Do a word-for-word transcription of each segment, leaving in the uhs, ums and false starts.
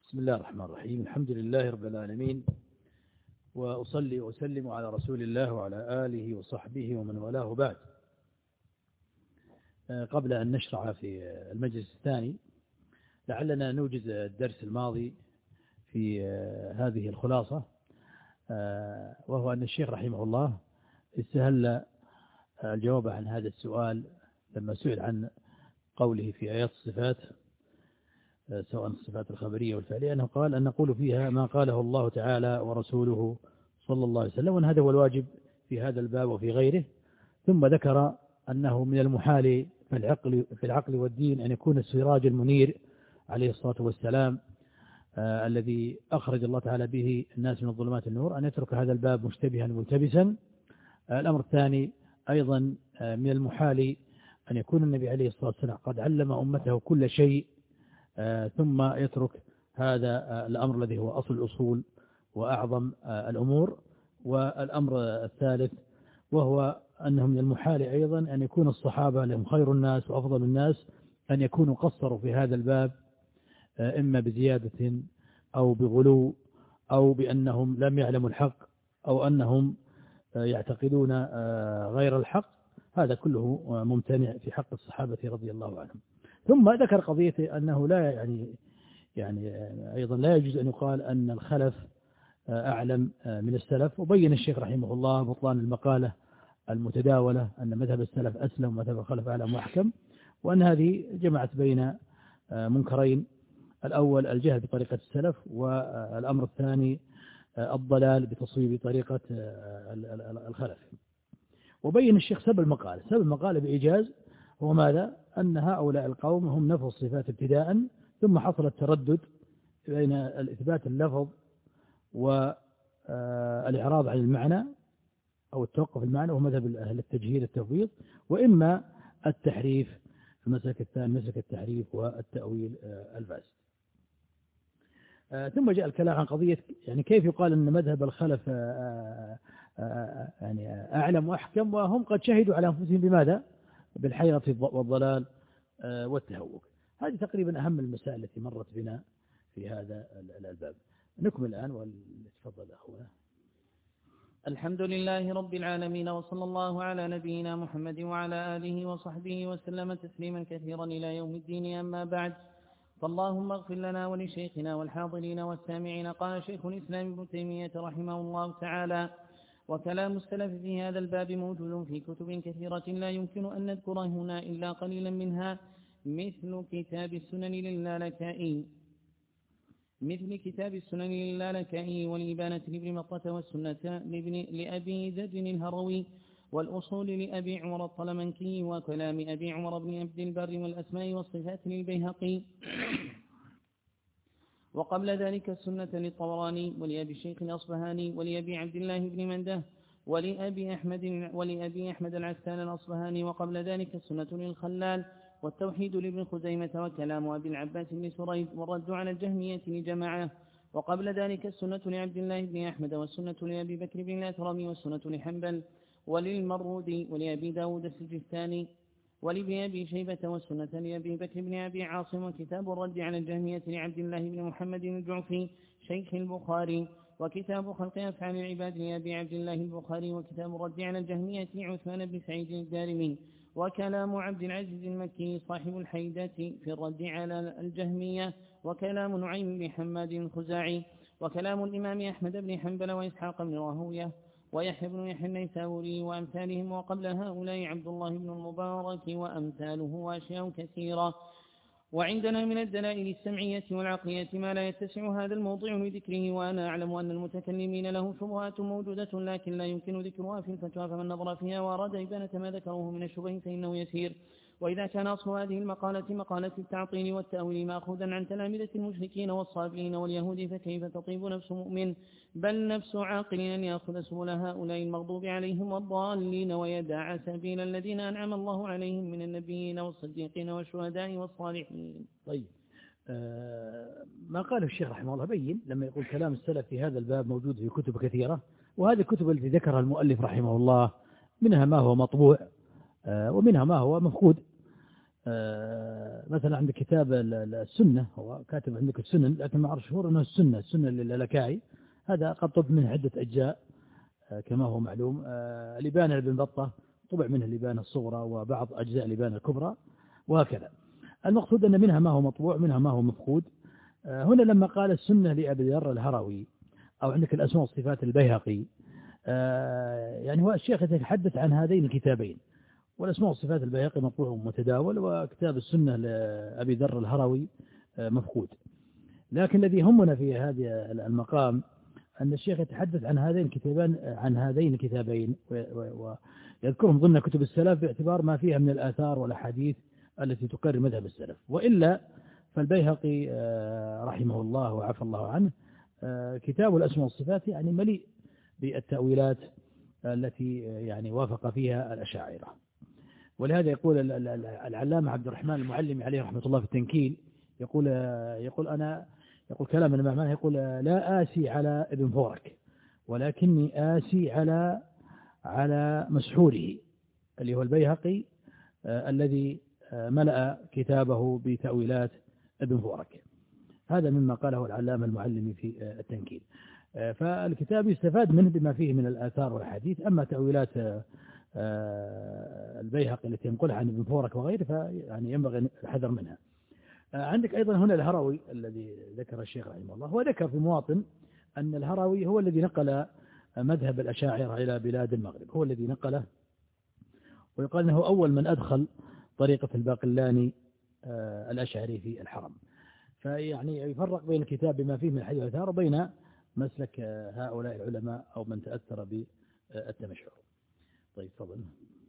بسم الله الرحمن الرحيم. الحمد لله رب العالمين، وأصلي وأسلم على رسول الله وعلى آله وصحبه ومن والاه بعد. قبل أن نشرع في المجلس الثاني لعلنا نوجز الدرس الماضي في هذه الخلاصة، وهو أن الشيخ رحمه الله استهل الجواب عن هذا السؤال لما سئل عن قوله في آيات الصفات سواء الصفات الخبرية والفعلية، أنه قال أن نقول فيها ما قاله الله تعالى ورسوله صلى الله عليه وسلم، وأن هذا هو الواجب في هذا الباب وفي غيره. ثم ذكر أنه من المحال في العقل, في العقل والدين أن يكون السراج المنير عليه الصلاة والسلام آه الذي أخرج الله تعالى به الناس من الظلمات النور أن يترك هذا الباب مشتبها ملتبسا. آه الأمر الثاني أيضا آه من المحال أن يكون النبي عليه الصلاة والسلام قد علم أمته كل شيء آه ثم يترك هذا آه الأمر الذي هو أصل الأصول وأعظم آه الأمور. والأمر الثالث وهو أنه من المحال أيضا أن يكون الصحابة لهم خير الناس وأفضل الناس أن يكونوا قصروا في هذا الباب، آه إما بزيادة أو بغلو أو بأنهم لم يعلموا الحق أو أنهم آه يعتقدون آه غير الحق. هذا كله ممتنع في حق الصحابة رضي الله عنهم. ثم ذكر قضية أنه لا يعني يعني أيضا لا يجوز أن يقال أن الخلف أعلم من السلف، وبين الشيخ رحمه الله بطلان المقالة المتداولة أن مذهب السلف أسلم ومذهب الخلف أعلم وأحكم، وأن هذه جمعت بين منكرين: الأول الجهل بطريقة السلف، والأمر الثاني الضلال بتصويب طريقة الخلف. وبين الشيخ سبب المقالة سبب المقالة بإيجاز هو ماذا؟ أن هؤلاء القوم هم نفوا الصفات ابتداء، ثم حصل التردد بين الإثبات اللفظ والإعراض عن المعنى أو التوقف المعنى، وهو مذهب أهل التجهيل التفويض، وإما التحريف المسلك الثاني مسلك التحريف والتأويل الفاسد. ثم جاء الكلام عن قضية يعني كيف يقال أن مذهب الخلف يعني أعلم وأحكم وهم قد شهدوا على أنفسهم بماذا؟ بالحيرة والضلال والتهوك. هذه تقريبا أهم المسائل التي مرت بنا في هذا الباب. نكمل الآن ولتفضل أخونا. الحمد لله رب العالمين، وصلى الله على نبينا محمد وعلى آله وصحبه وسلم تسليما كثيرا إلى يوم الدين. أما بعد، فاللهم اغفر لنا ولشيخنا والحاضرين والسامعين. قال شيخ الإسلام ابن تيمية رحمه الله تعالى: وكلام السلف في هذا الباب موجود في كتب كثيرة لا يمكن أن نذكر هنا إلا قليلا منها، مثل كتاب السنن للالكائي مثل كتاب السنن للالكائي والإبانة لابن مطة، والسنة لابن لأبي زيد الهروي، والأصول لأبي عمر الطلمنكي، وكلام أبي عمر بن عبد البر، والأسماء والصفات للبيهقي. وقبل ذلك السنة للطبراني ولأبي الشيخ الأصبهاني ولأبي عبد الله بن منده ولأبي أحمد ولأبي أحمد العسكان الأصبهاني. وقبل ذلك السنة للخلال، والتوحيد لابن خزيمة، وكلام أبي العباس بن سريد، والرد على الجهمية لجماعة. وقبل ذلك السنة لعبد الله بن أحمد، والسنة لأبي بكر بن الأثرم، والسنة لحنبل وللمرودي ولأبي داود السجستاني ولأبي شيبة، والسنة لأبي بكر بن أبي عاصم، وكتاب الرد على الجهمية لعبد الله بن محمد الجعفي شيخ البخاري، وكتاب خلق أفعال العباد لأبي عبد الله البخاري، وكتاب الرد على الجهمية لعثمان بن سعيد الدارمي، وكلام عبد العزيز المكي صاحب الحيدة في الرد على الجهمية، وكلام نعيم بن حماد الخزاعي، وكلام الإمام أحمد بن حنبل وإسحاق بن راهوية ويحيى بن يحيى النيسابوري وأمثالهم. وقبل هؤلاء عبد الله بن المبارك وأمثاله وأشياء كثيرة. وعندنا من الدلائل السمعية والعقلية ما لا يتسع هذا الموضوع لذكره، وأنا أعلم أن المتكلمين له شبهات موجودة لكن لا يمكن ذكرها في الفتوى، فمن نظر فيها وأراد إبانة ما ذكروه من الشبه فإنه يسير. وإذا كان أصل هذه المقالة مقالة التعطيل والتأويل مأخوذا عن تلامذة المشركين والصابئين واليهود، فكيف تطيب نفس مؤمن بل نفس عاقل أن يأخذ سبل هؤلاء المغضوب عليهم والضالين ويدع سبيل الذين أنعم الله عليهم من النبيين والصديقين والشهداء والصالحين. طيب، آه ما قاله الشيخ رحمه الله بين لما يقول كلام السلف في هذا الباب موجود في كتب كثيرة، وهذه الكتب التي ذكرها المؤلف رحمه الله منها ما هو مطبوع آه ومنها ما هو مفقود. مثلا عندك كتاب السنة، هو كاتب عندك السنن لكن ما أعرف شهور أنه السنة السنة للألكائي، هذا قد طب منه عدة أجزاء كما هو معلوم. الإبانة لابن بطة طبع منه الإبانة الصغرى وبعض أجزاء الإبانة الكبرى وهكذا. المقصود أن منها ما هو مطبوع منها ما هو مفقود. هنا لما قال السنة لأبي ذر الهروي أو عندك الأسماء والصفات البيهقي، يعني هو الشيخ يتحدث عن هذين الكتابين، والأسماء والصفات البيهقي مطبوع متداول، وكتاب السنة لأبي ذر الهروي مفقود. لكن الذي يهمنا في هذا المقام أن الشيخ يتحدث عن هذين الكتابين عن هذين الكتابين ويذكرهم ضمن كتب السلف باعتبار ما فيها من الآثار والأحاديث التي تقرر مذهب السلف. وإلا فالبيهقي رحمه الله وعفى الله عنه كتاب الأسماء والصفات يعني مليء بالتأويلات التي يعني وافق فيها الأشاعرة. ولهذا يقول العلامة عبد الرحمن المعلمي عليه رحمة الله في التنكيل، يقول يقول أنا يقول كلام من معناه، يقول لا آسي على ابن فورك ولكني آسي على على مسحوره اللي هو البيهقي آه الذي آه ملأ كتابه بتأويلات ابن فورك. هذا مما قاله العلامة المعلمي في آه التنكيل. آه فالكتاب يستفاد منه بما فيه من الآثار والحديث. أما تأويلات آه البيهقي التي ينقلها عن ابن فورك وغيره فيعني ينبغي الحذر منها. عندك أيضا هنا الهروي الذي ذكر الشيخ رحمه الله، هو ذكر في مواطن أن الهروي هو الذي نقل مذهب الأشاعرة إلى بلاد المغرب، هو الذي نقله، ويقال أنه أول من أدخل طريقة الباقلاني الأشعري في الحرم. فيعني يفرق بين الكتاب بما فيه من الحديث والآثار وبين مسلك هؤلاء العلماء أو من تأثر بالتمشعر. طيب تفضل.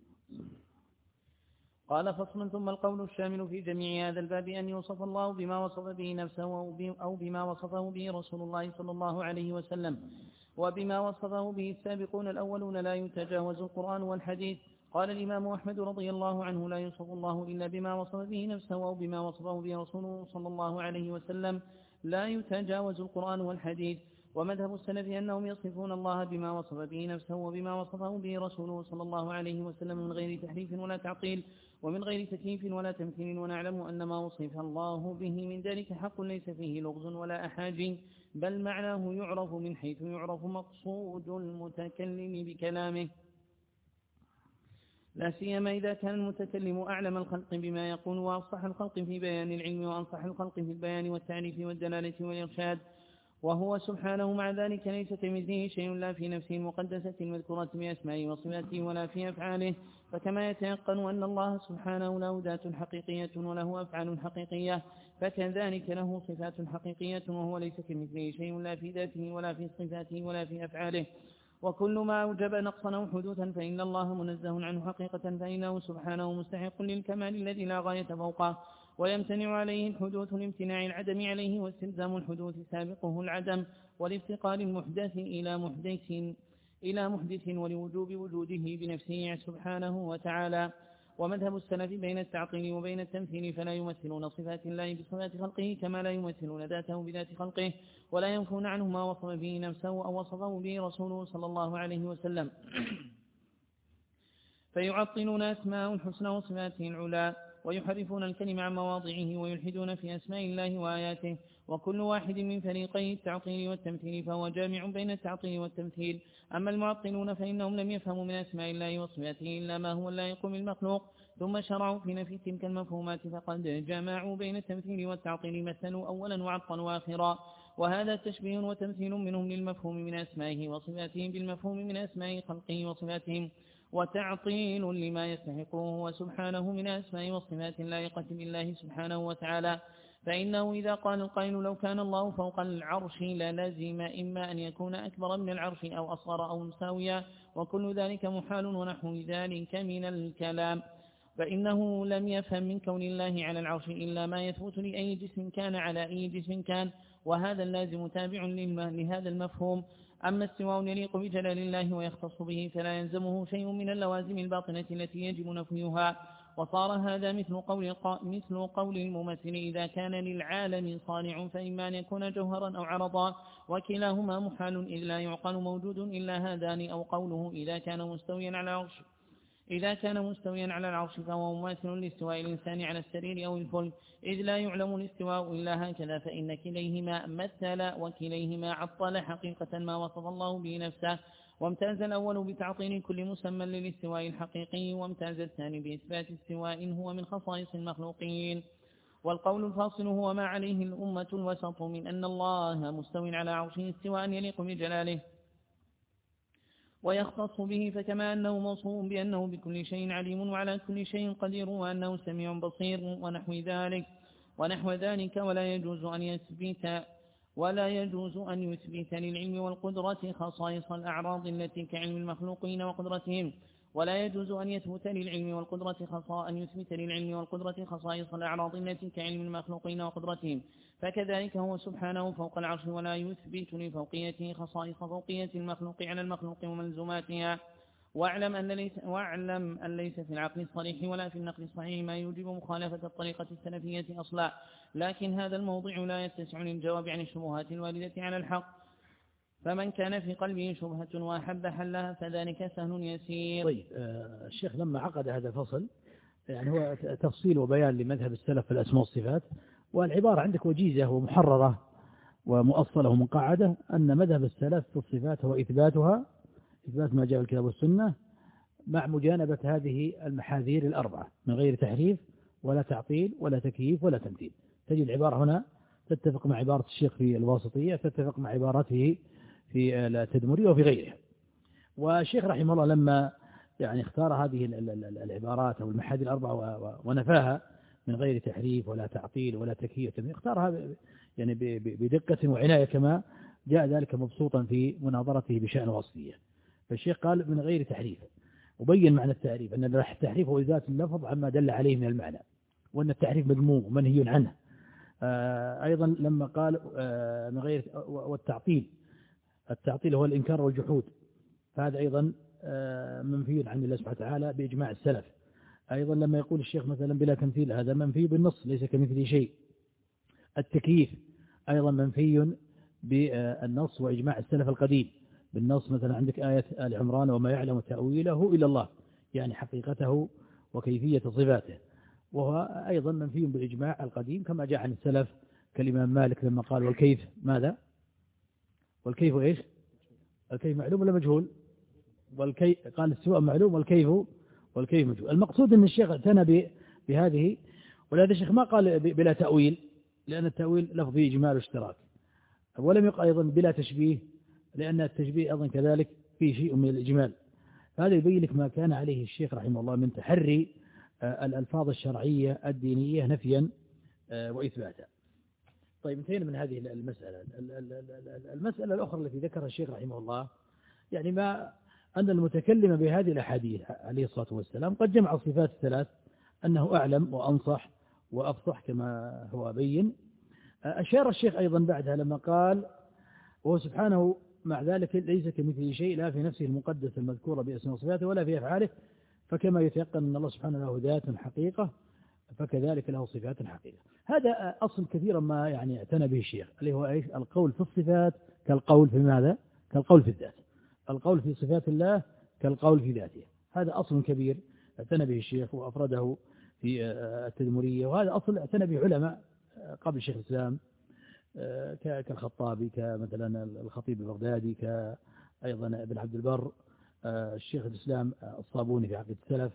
قال فصل. ثم القول الشامل في جميع هذا الباب أن يوصف الله بما وصف به نفسه أو بما وصفه به رسول الله صلى الله عليه وسلم وبما وصفه به السابقون الأولون لا يتجاوز القرآن والحديث. قال الإمام أحمد رضي الله عنه لا يوصف الله إلا بما وصف به نفسه أو بما وصفه به رسوله صلى الله عليه وسلم لا يتجاوز القرآن والحديث. ومذهب السلف أنهم يصفون الله بما وصف به نفسه وبما وصفه به رسوله صلى الله عليه وسلم من غير تحريف ولا تعطيل ومن غير تكييف ولا تمثيل، ونعلم أن ما وصف الله به من ذلك حق ليس فيه لغز ولا أحاجي، بل معناه يعرف من حيث يعرف مقصود المتكلم بكلامه، لا سيما إذا كان المتكلم أعلم الخلق بما يقول وأفصح الخلق في بيان العلم وأنصح الخلق في البيان والتعريف والدلالة والإرشاد، وهو سبحانه مع ذلك ليس كمثله شيء لا في نفسه المقدسة المذكورة بأسمائه وصفاته ولا في أفعاله. فكما يتيقن أن الله سبحانه له ذات حقيقية وله أفعال حقيقية فكذلك له صفات حقيقية وهو ليس كمثله شيء لا في ذاته ولا في صفاته ولا في أفعاله. وكل ما أوجب نقصا أو حدوثا فإن الله منزه عنه حقيقة، فإنه سبحانه مستحق للكمال الذي لا غاية فوقه، ويمتنع عليه الحدوث لامتناع العدم عليه، واستلزام الحدوث سابقه العدم، والافتقار المحدث إلى محدث إلى محدث ولوجوب وجوده بنفسه سبحانه وتعالى. ومذهب السلف بين التعطيل وبين التمثيل، فلا يمثلون صفات الله بصفات خلقه كما لا يمثلون ذاته بذات خلقه، ولا ينفون عنه ما وصف به نفسه أو وصفه به رسوله صلى الله عليه وسلم فيعطلون أسماء الحسنى وصفاته العلى، ويحرفون الكلم عن مواضعه ويلحدون في أسماء الله وآياته. وكل واحد من فريقي التعطيل والتمثيل فهو جامع بين التعطيل والتمثيل. أما المعطلون فإنهم لم يفهموا من أسماء الله وصفاته إلا ما هو اللائق بالمخلوق، ثم شرعوا في نفي تلك المفهومات، فقد جمعوا بين التمثيل والتعطيل، مثلوا أولا وعطلوا آخرا، وهذا تشبيه وتمثيل منهم للمفهوم من أسمائه وصفاته بالمفهوم من أسماء خلقه وصفاتهم، وتعطيل لما يستحقه هو سبحانه من أسماء وصفات اللائقة بالله سبحانه وتعالى. فإنه إذا قال القائل لو كان الله فوق العرش للزم إما أن يكون أكبر من العرش أو أصغر أو مساويا، وكل ذلك محال ونحو ذلك من الكلام، فإنه لم يفهم من كون الله على العرش إلا ما يثبت لأي جسم كان على أي جسم كان، وهذا اللازم تابع لهذا المفهوم. أما استواء يليق بجلال الله ويختص به فلا يلزمه شيء من اللوازم الباطنة التي يجب نفيها، وصار هذا مثل قول مثل قول الممثل إذا كان للعالم صانع فإما أن يكون جوهرا أو عرضا، وكلاهما محال إذ لا يعقل موجود إلا هذان، أو قوله إذا كان مستويا على العرش إذا كان مستويا على العرش فهو مماثل لاستواء الإنسان على السرير أو الفلك، إذ لا يعلم الاستواء إلا هكذا، فإن كليهما مثل وكليهما عطل حقيقة ما وصف الله به نفسه، وامتاز الأول بتعطيل كل مسمى للاستواء الحقيقي، وامتاز الثاني بإثبات استواء هو من خصائص المخلوقين. والقول الفاصل هو ما عليه الأمة الوسط من أن الله مستو على عرشه استواء يليق بجلاله ويختص به، فكما أنه موصوف بأنه بكل شيء عليم وعلى كل شيء قدير وأنه سميع بصير ونحو ذلك ونحو ذلك ولا يجوز أن يثبت ولا يجوز أن يثبت للعلم والقدرة خصائص الأعراض التي كعلم المخلوقين وقدرتهم، ولا يجوز أن يثبت للعلم والقدرة خصائص أن يثبت للعلم والقدرة خصائص الأعراض التي كعلم المخلوقين وقدرتهم، فكذلك هو سبحانه فوق العرش، ولا يثبت لفوقيته خصائص فوقية المخلوق على المخلوق وملزوماتها. واعلم أن ليس واعلم أن ليس في العقل الصريح ولا في النقل الصحيح ما يوجب مخالفة الطريقة السلفية أصلا، لكن هذا الموضع لا يتسع للجواب عن الشبهات الواردة على الحق، فمن كان في قلبه شبهة وأحب حلها فذلك سهل يسير. طيب آه الشيخ لما عقد هذا الفصل يعني هو تفصيل وبيان لمذهب السلف في الأسماء والصفات، والعبارة عندك وجيزة ومحررة ومؤصلة ومقعدة أن مذهب السلف في الصفات هو إثباتها، إثبات ما جاء في الكتاب والسنة مع مجانبة هذه المحاذير الأربعة من غير تحريف ولا تعطيل ولا تكييف ولا تمثيل. تجد العبارة هنا تتفق مع عبارة الشيخ في الواسطية، تتفق مع عبارته في التدمري وفي غيرها. والشيخ رحمه الله لما يعني اختار هذه العبارات أو المحاذير الأربعة ونفاها من غير تحريف ولا تعطيل ولا تكييف، اختارها يعني بدقة وعناية كما جاء ذلك مبسوطا في مناظرته بشأن الوصفية. فالشيخ قال من غير تحريف، وبين معنى التعريف أن التحريف هو إزالة اللفظ عما دل عليه من المعنى، وأن التحريف مذموم ومنهي عنه. أيضا لما قال من غير والتعطيل، التعطيل هو الإنكار والجحود، فهذا أيضا منفي عن الله سبحانه وتعالى بإجماع السلف. أيضا لما يقول الشيخ مثلا بلا تمثيل، هذا منفي بالنص ليس كمثله شيء. التكييف أيضا منفي بالنص وإجماع السلف القديم بالنص، مثلا عندك آية آل عمران وما يعلم تأويله إلا الله، يعني حقيقته وكيفية صفاته، وهو أيضا منفي بالإجماع القديم كما جاء عن السلف كالإمام مالك لما قال والكيف ماذا؟ والكيف إيش؟ الكيف معلوم ولا مجهول؟ والكيف قال السواء معلوم والكيف والكيف مجهول. المقصود أن الشيخ اعتنى بهذه، ولهذا الشيخ ما قال بلا تأويل لأن التأويل لفظي إجمال واشتراك، ولم يقل أيضا بلا تشبيه لأن التشبيه أيضا كذلك فيه شيء من الإجمال. هذا يبين لك ما كان عليه الشيخ رحمه الله من تحري الألفاظ الشرعية الدينية نفيا وإثباتا. طيب انتهينا من هذه المسألة. المسألة الأخرى التي ذكرها الشيخ رحمه الله يعني ما أن المتكلم بهذه الأحاديث عليه الصلاة والسلام قد جمع الصفات الثلاث، أنه أعلم وأنصح وأفصح كما هو بين. أشار الشيخ أيضا بعدها لما قال وهو سبحانه مع ذلك ليس كمثله شيء لا في نفسه المقدس المذكورة بأسماء وصفاته ولا في أفعاله، فكما يتيقن أن الله سبحانه له ذات حقيقة فكذلك له صفات حقيقة. هذا أصل كثيرا ما يعني اعتنى به الشيخ اللي هو إيش؟ القول في الصفات كالقول في ماذا؟ كالقول في الذات. القول في صفات الله كالقول في ذاته. هذا أصل كبير اعتنى به الشيخ وأفرده في التدمرية، وهذا أصل اعتنى به علماء قبل الشيخ الإسلام كالخطابي كمثلا الخطيب البغدادي كأيضا ابن عبد البر، الشيخ الإسلام الصابوني في عقيدة السلف.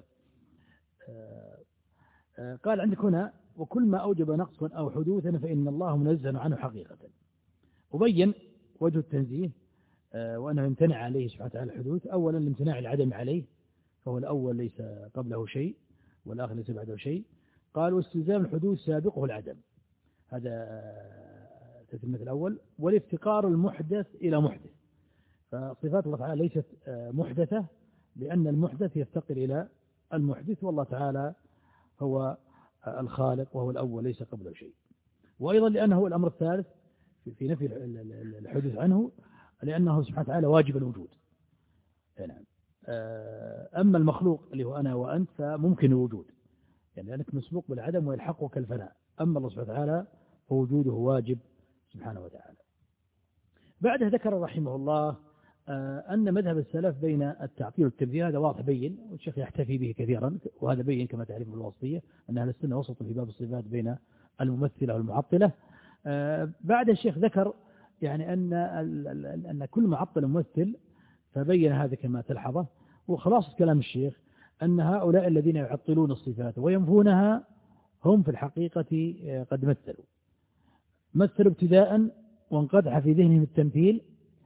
قال عندك هنا وكل ما أوجب نقصا أو حدوثا فإن الله منزه عنه حقيقة، وبين وجه التنزيه وأنه يمتنع عليه سبحانه وتعالى الحدوث. أولا الامتناع العدم عليه، فهو الأول ليس قبله شيء والآخر ليس بعده شيء. قال واستلزام الحدوث سابقه العدم، هذا تتمة الأول. والافتقار المحدث إلى محدث، فصفات الله تعالى ليست محدثة لأن المحدث يفتقر إلى المحدث، والله تعالى هو الخالق وهو الأول ليس قبله شيء. وأيضا لأنه هو الأمر الثالث في نفي الحدوث عنه لأنه سبحانه وتعالى واجب الوجود. يعني أما المخلوق اللي هو أنا وأنت فممكن الوجود، يعني لأنك مسبوق بالعدم ويلحقك الفناء. أما الله سبحانه وتعالى فوجوده واجب سبحانه وتعالى. بعدها ذكر رحمه الله أن مذهب السلف بين التعطيل والتمثيل هذا واضح بين، والشيخ يحتفي به كثيرا، وهذا بين كما تعرف الوسطية أن أهل السنة وسط في باب الصفات بين الممثلة والمعطلة. بعد الشيخ ذكر يعني أن أن كل معطل ممثل، فبين هذا كما تلحظه. وخلاصة كلام الشيخ أن هؤلاء الذين يعطلون الصفات وينفونها هم في الحقيقة قد مثلوا مثلوا ابتداء، وانقدح في ذهنهم التمثيل،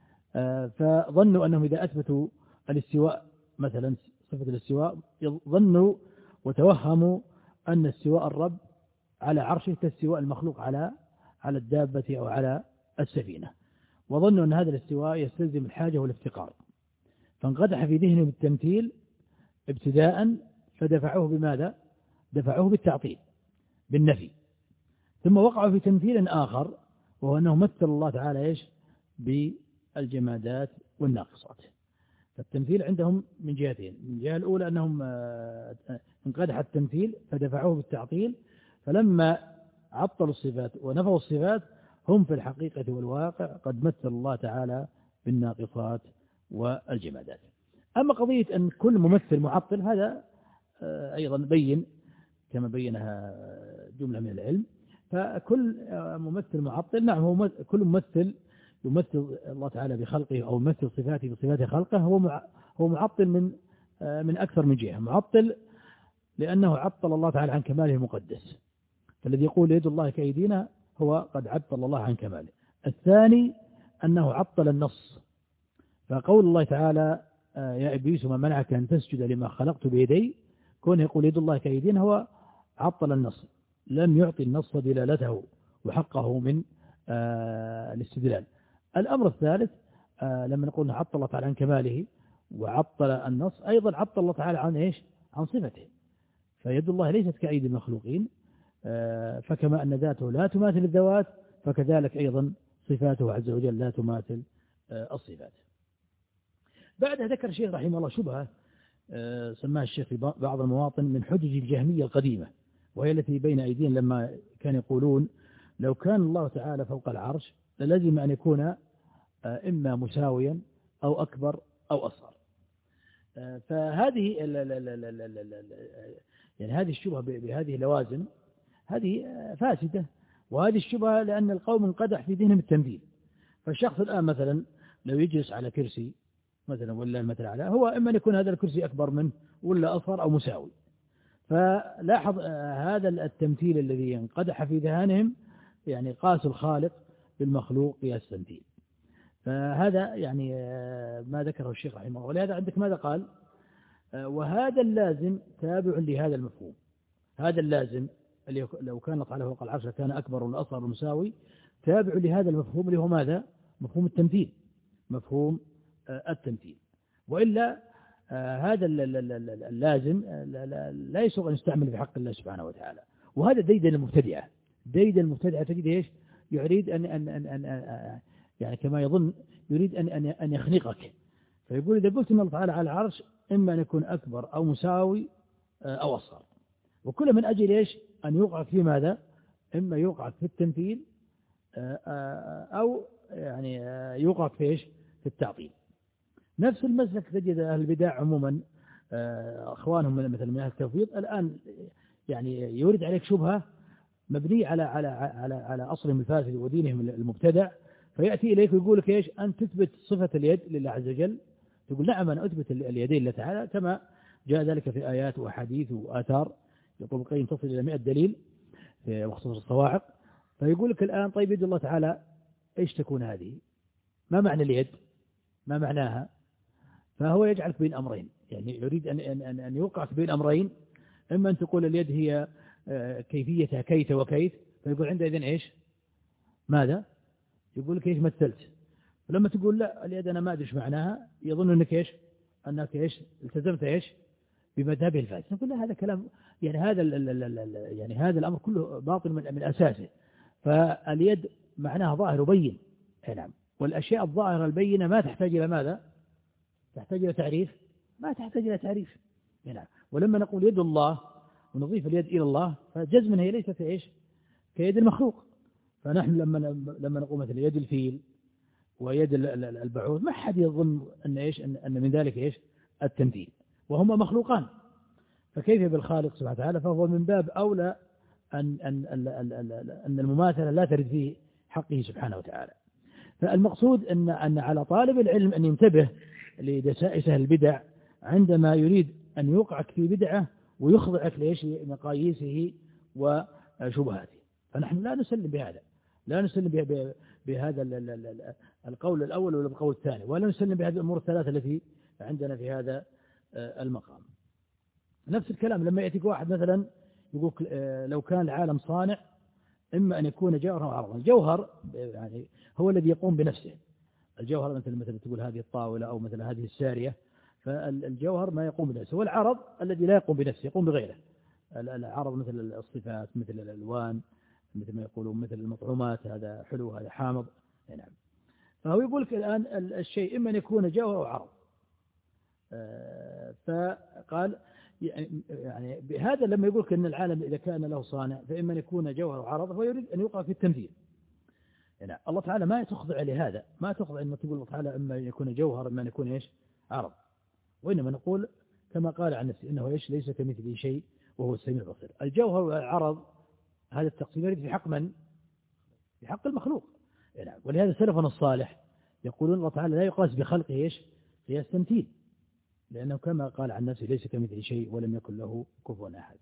فظنوا أنهم إذا أثبتوا الاستواء مثلا صفة الاستواء ظنوا وتوهموا أن استواء الرب على عرشه كاستواء المخلوق على على الدابة أو على السفينة، وظنوا أن هذا الاستواء يستلزم الحاجة والافتقار، فانقدح في ذهنهم التمثيل ابتداء، فدفعوه بماذا؟ دفعوه بالتعطيل بالنفي. ثم وقعوا في تمثيل آخر، وهو أنه مثل الله تعالى إيش؟ بالجمادات والناقصات. فالتمثيل عندهم من جهتين، من الجهة الأولى أنهم انقدح التمثيل فدفعوه بالتعطيل، فلما عطلوا الصفات ونفوا الصفات هم في الحقيقة والواقع قد مثل الله تعالى بالناقصات والجمادات. أما قضية أن كل ممثل معطل هذا أيضا بين كما بينها جملة من العلم، فكل ممثل معطل نعم هو كل ممثل يمثل الله تعالى بخلقه أو يمثل صفاته بصفات خلقه هو هو معطل من من أكثر من جهة. معطل لأنه عطل الله تعالى عن كماله المقدس، فالذي يقول يد الله كأيدينا هو قد عطل الله عن كماله. الثاني أنه عطل النص، فقول الله تعالى يا إبليس ما منعك أن تسجد لما خلقت بيدي، كون يقول يد الله كأيدينا هو عطل النص، لم يعطي النص دلالته وحقه من آه الاستدلال. الأمر الثالث آه لما نقول عطل الله تعالى عن كماله وعطل النص، أيضا عطل الله تعالى عن إيش؟ عن صفته، فيد الله ليست كأيدي المخلوقين، آه فكما أن ذاته لا تماثل الذوات فكذلك أيضا صفاته عز وجل لا تماثل آه الصفات. بعدها ذكر الشيخ رحمه الله شبهة آه سماها الشيخ في بعض المواطن من حجج الجهمية القديمة، وهي التي بين أيدينا لما كان يقولون لو كان الله تعالى فوق العرش للزم أن يكون إما مساويا أو أكبر أو أصغر. فهذه يعني هذه الشبهة بهذه اللوازم هذه فاسدة، وهذه الشبهة لأن القوم انقدح في ذهنهم التمثيل. فالشخص الآن مثلا لو يجلس على كرسي مثلا ولا المثل على هو إما أن يكون هذا الكرسي أكبر منه ولا أصغر أو مساوي، فلاحظ هذا التمثيل الذي انقدح في ذهنهم يعني قاس الخالق بالمخلوق قياس تمثيل. فهذا يعني ما ذكره الشيخ رحمه الله. ولهذا عندك ماذا قال؟ وهذا اللازم تابع لهذا المفهوم. هذا اللازم اللي لو كان الله تعالى فوق العرش كان أكبر ولا أصغر مساوي تابع لهذا المفهوم اللي هو ماذا؟ مفهوم التمثيل، مفهوم التمثيل. وإلا هذا اللازم لا يسوغ أن يستعمل في حق الله سبحانه وتعالى. وهذا ديدن المبتدعة. ديدن المبتدعة تجد إيش؟ يريد أن أن أن أن يعني كما يظن يريد أن أن أن يخنقك، فيقول إذا قلت إن الله تعالى على العرش إما أن يكون أكبر أو مساوي أو أصغر، وكل من أجل إيش؟ أن يوقع في ماذا؟ إما يوقع في التمثيل أو يعني يوقع في إيش؟ في التعطيل. نفس المسلك تجد أهل البدع عموما أخوانهم مثل من أهل التوفيق الآن يعني يورد عليك شبهة مبنية على على على على أصلهم الفاسد ودينهم المبتدع، فيأتي إليك ويقول لك إيش؟ أن تثبت صفة اليد لله عز وجل، تقول نعم أنا أثبت اليدين لله تعالى كما جاء ذلك في آيات وحديث وآثار، يقول القيم تصل إلى مئة دليل في مختصر الصواعق. فيقول لك الآن طيب يد الله تعالى إيش تكون هذه؟ ما معنى اليد؟ ما معناها؟ فهو يجعلك بين أمرين، يعني يريد أن أن أن يوقعك بين أمرين، إما أن تقول اليد هي كيفيتها كيت وكيت، فيقول عندئذ إيش؟ ماذا؟ يقول لك إيش مثلت؟ ولما تقول لا اليد أنا ما أدري إيش معناها يظن أنك إيش؟ أنك إيش؟ التزمت إيش؟ بمذهبه الفاسد. نقول لا هذا كلام يعني هذا ال ال ال يعني هذا الأمر كله باطل من من أساسه. فاليد معناها ظاهر وبين، نعم، والأشياء الظاهرة البينة ما تحتاج إلى ماذا؟ تحتاج إلى تعريف؟ ما تحتاج إلى تعريف، نعم. ولما نقول يد الله ونضيف اليد إلى الله فجزمنا هي ليست إيش؟ كيد المخلوق. فنحن لما لما نقول مثل يد الفيل ويد البعوض، ما حد يظن أن إيش أن من ذلك إيش التمثيل، وهما مخلوقان، فكيف بالخالق سبحانه وتعالى؟ فهو من باب أولى أن أن أن المماثلة لا ترد في حقه سبحانه وتعالى. فالمقصود أن أن على طالب العلم أن ينتبه لدسائس البدع عندما يريد أن يوقعك في بدعة ويخضعك ليش مقاييسه وشبهاته. فنحن لا نسلم بهذا، لا نسلم بهذا القول الأول ولا بالقول الثاني، ولا نسلم بهذه الأمور الثلاثة التي عندنا في هذا المقام. نفس الكلام لما يأتيك واحد مثلا يقول لو كان العالم صانع إما أن يكون جوهرا وعرضا. الجوهر يعني هو الذي يقوم بنفسه. الجوهر مثل مثل تقول هذه الطاولة أو مثل هذه السارية، فالجوهر ما يقوم بنفسه، والعرض الذي لا يقوم بنفسه يقوم بغيره. العرض مثل الصفات، مثل الألوان، مثل ما يقولون مثل المطعومات، هذا حلو هذا حامض. نعم. فهو يقول لك الآن الشيء إما أن يكون جوهر أو عرض. فقال يعني بهذا لما يقول لك أن العالم إذا كان له صانع فإما أن يكون جوهر أو عرض، هو يريد أن يوقع في التمثيل. يعني الله تعالى ما تخضع لهذا، ما تخضع أن تقول الله تعالى إما أن يكون جوهر إما أن يكون إيش عرض، وإنما نقول كما قال عن نفسه إنه إيش ليس كمثله شيء وهو السميع البصير. الجوهر والعرض هذا التقسيم يريد في حق من؟ في حق المخلوق. يعني ولهذا سلفنا الصالح يقولون الله تعالى لا يقاس بخلقه إيش قياس تمثيل، لأنه كما قال عن نفسه ليس كمثله شيء ولم يكن له كفوا أحد.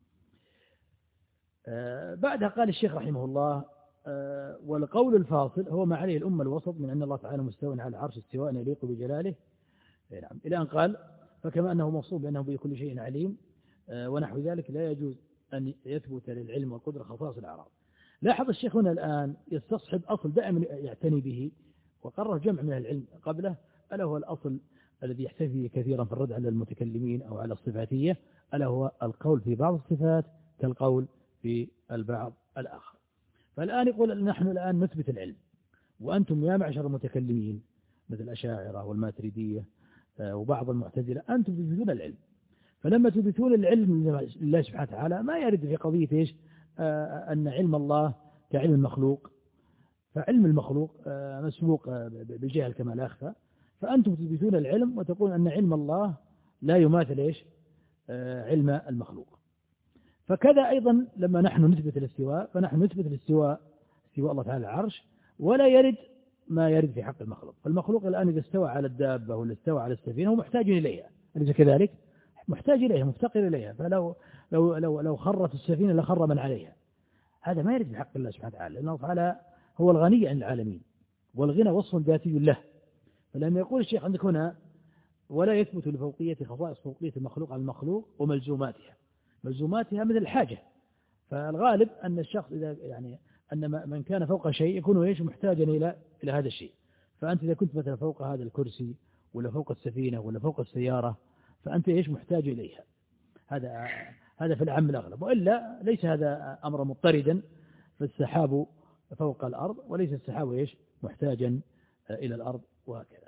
آه بعدها قال الشيخ رحمه الله آه والقول الفاصل هو ما عليه الأمة الوسط من أن الله تعالى مستوى على العرش استواء يليق بجلاله. نعم. إلى أن قال فكما أنه موصوف بأنه بكل شيء عليم آه ونحو ذلك لا يجوز أن يثبت للعلم والقدرة خصائص الأعراض. لاحظ الشيخ هنا الآن يستصحب أصل دائما يعتني به وقرر جمع من العلم قبله، ألا هو الأصل الذي يحتفي كثيرا في الرد على المتكلمين أو على الصفاتية، ألا هو القول في بعض الصفات كالقول في البعض الآخر. فالآن يقول نحن الآن نثبت العلم، وأنتم يا معشر المتكلمين مثل الأشاعرة والماتريدية وبعض المعتزلة أنتم تثبتون العلم. فلما تثبتون العلم لله سبحانه وتعالى ما يرد في قضية إيش أن علم الله كعلم المخلوق، فعلم المخلوق مسبوق بجهل كما لا أخفى، فأنتم تثبتون العلم وتقول أن علم الله لا يماثل إيش علم المخلوق. فكذا أيضا لما نحن نثبت الاستواء فنحن نثبت الاستواء استواء الله تعالى العرش، ولا يرد ما يرد في حق المخلوق. فالمخلوق الآن إذا استوى على الدابة ولا استوى على السفينة هو محتاج إليها، أليس كذلك؟ محتاج إليها مفتقر إليها، فلو لو لو لو خرت السفينة لخر من عليها. هذا ما يرد في حق الله سبحانه وتعالى، لأن الله تعالى هو الغني عن العالمين، والغنى وصف ذاتي له. فلما يقول الشيخ عندك هنا ولا يثبت لفوقية خصائص فوقية المخلوق على المخلوق وملزوماتها، ملزوماتها مثل الحاجة. فالغالب أن الشخص إذا يعني أن من كان فوق شيء يكون إيش محتاجا إلى إلى هذا الشيء. فأنت إذا كنت مثلا فوق هذا الكرسي ولا فوق السفينة ولا فوق السيارة فأنت إيش محتاج إليها. هذا هذا في العام الأغلب، وإلا ليس هذا أمر مضطردا، فالسحاب فوق الأرض وليس السحاب إيش محتاجا إلى الأرض وهكذا.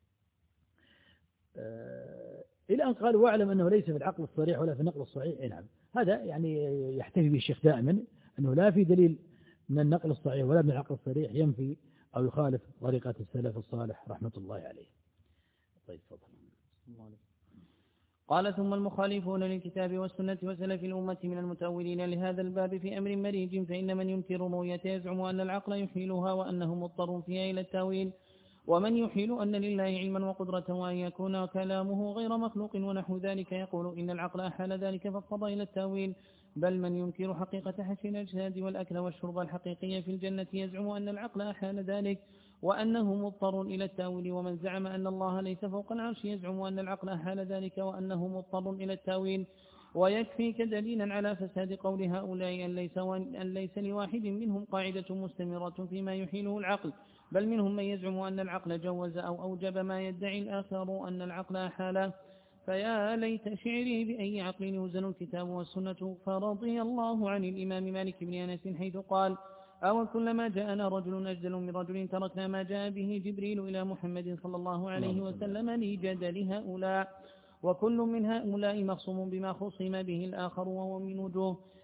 إلى أن قال واعلم أنه ليس في العقل الصريح ولا في النقل الصحيح. نعم، هذا يعني يحتفي به الشيخ دائما أنه لا في دليل من النقل الصحيح ولا من العقل الصريح ينفي أو يخالف طريقة السلف الصالح رحمة الله عليه. طيب تفضل. قال ثم المخالفون للكتاب والسنة وسلف الأمة من المتأولين لهذا الباب في أمر مريج، فإن من ينكر رؤية يزعم أن العقل يحيلها وأنه مضطر فيها إلى التأويل، ومن يحيل أن لله علما وقدرة وأن يكون كلامه غير مخلوق ونحو ذلك يقول إن العقل أحال ذلك فاقتضى إلى التأويل. بل من ينكر حقيقة حشي الأجساد والأكل والشرب الحقيقية في الجنة يزعم أن العقل أحال ذلك وأنه مضطر إلى التأويل. ومن زعم أن الله ليس فوق العرش يزعم أن العقل أحال ذلك وأنه مضطر إلى التأويل. ويكفي كدليلا على فساد قول هؤلاء أن ليس, أن ليس لواحد منهم قاعدة مستمرة فيما يحيله العقل، بل منهم من يزعم أن العقل جوز أو أوجب ما يدعي الآخر أن العقل أحاله. فيا ليت شعري بأي عقل يوزن الكتاب والسنة. فرضي الله عن الإمام مالك بن أنس حيث قال: أو كلما جاءنا رجل أجدل من رجل تركنا ما جاء به جبريل إلى محمد صلى الله عليه وسلم لجدل هؤلاء، وكل من هؤلاء مخصوم بما خصم به الآخر، وهو من وجوه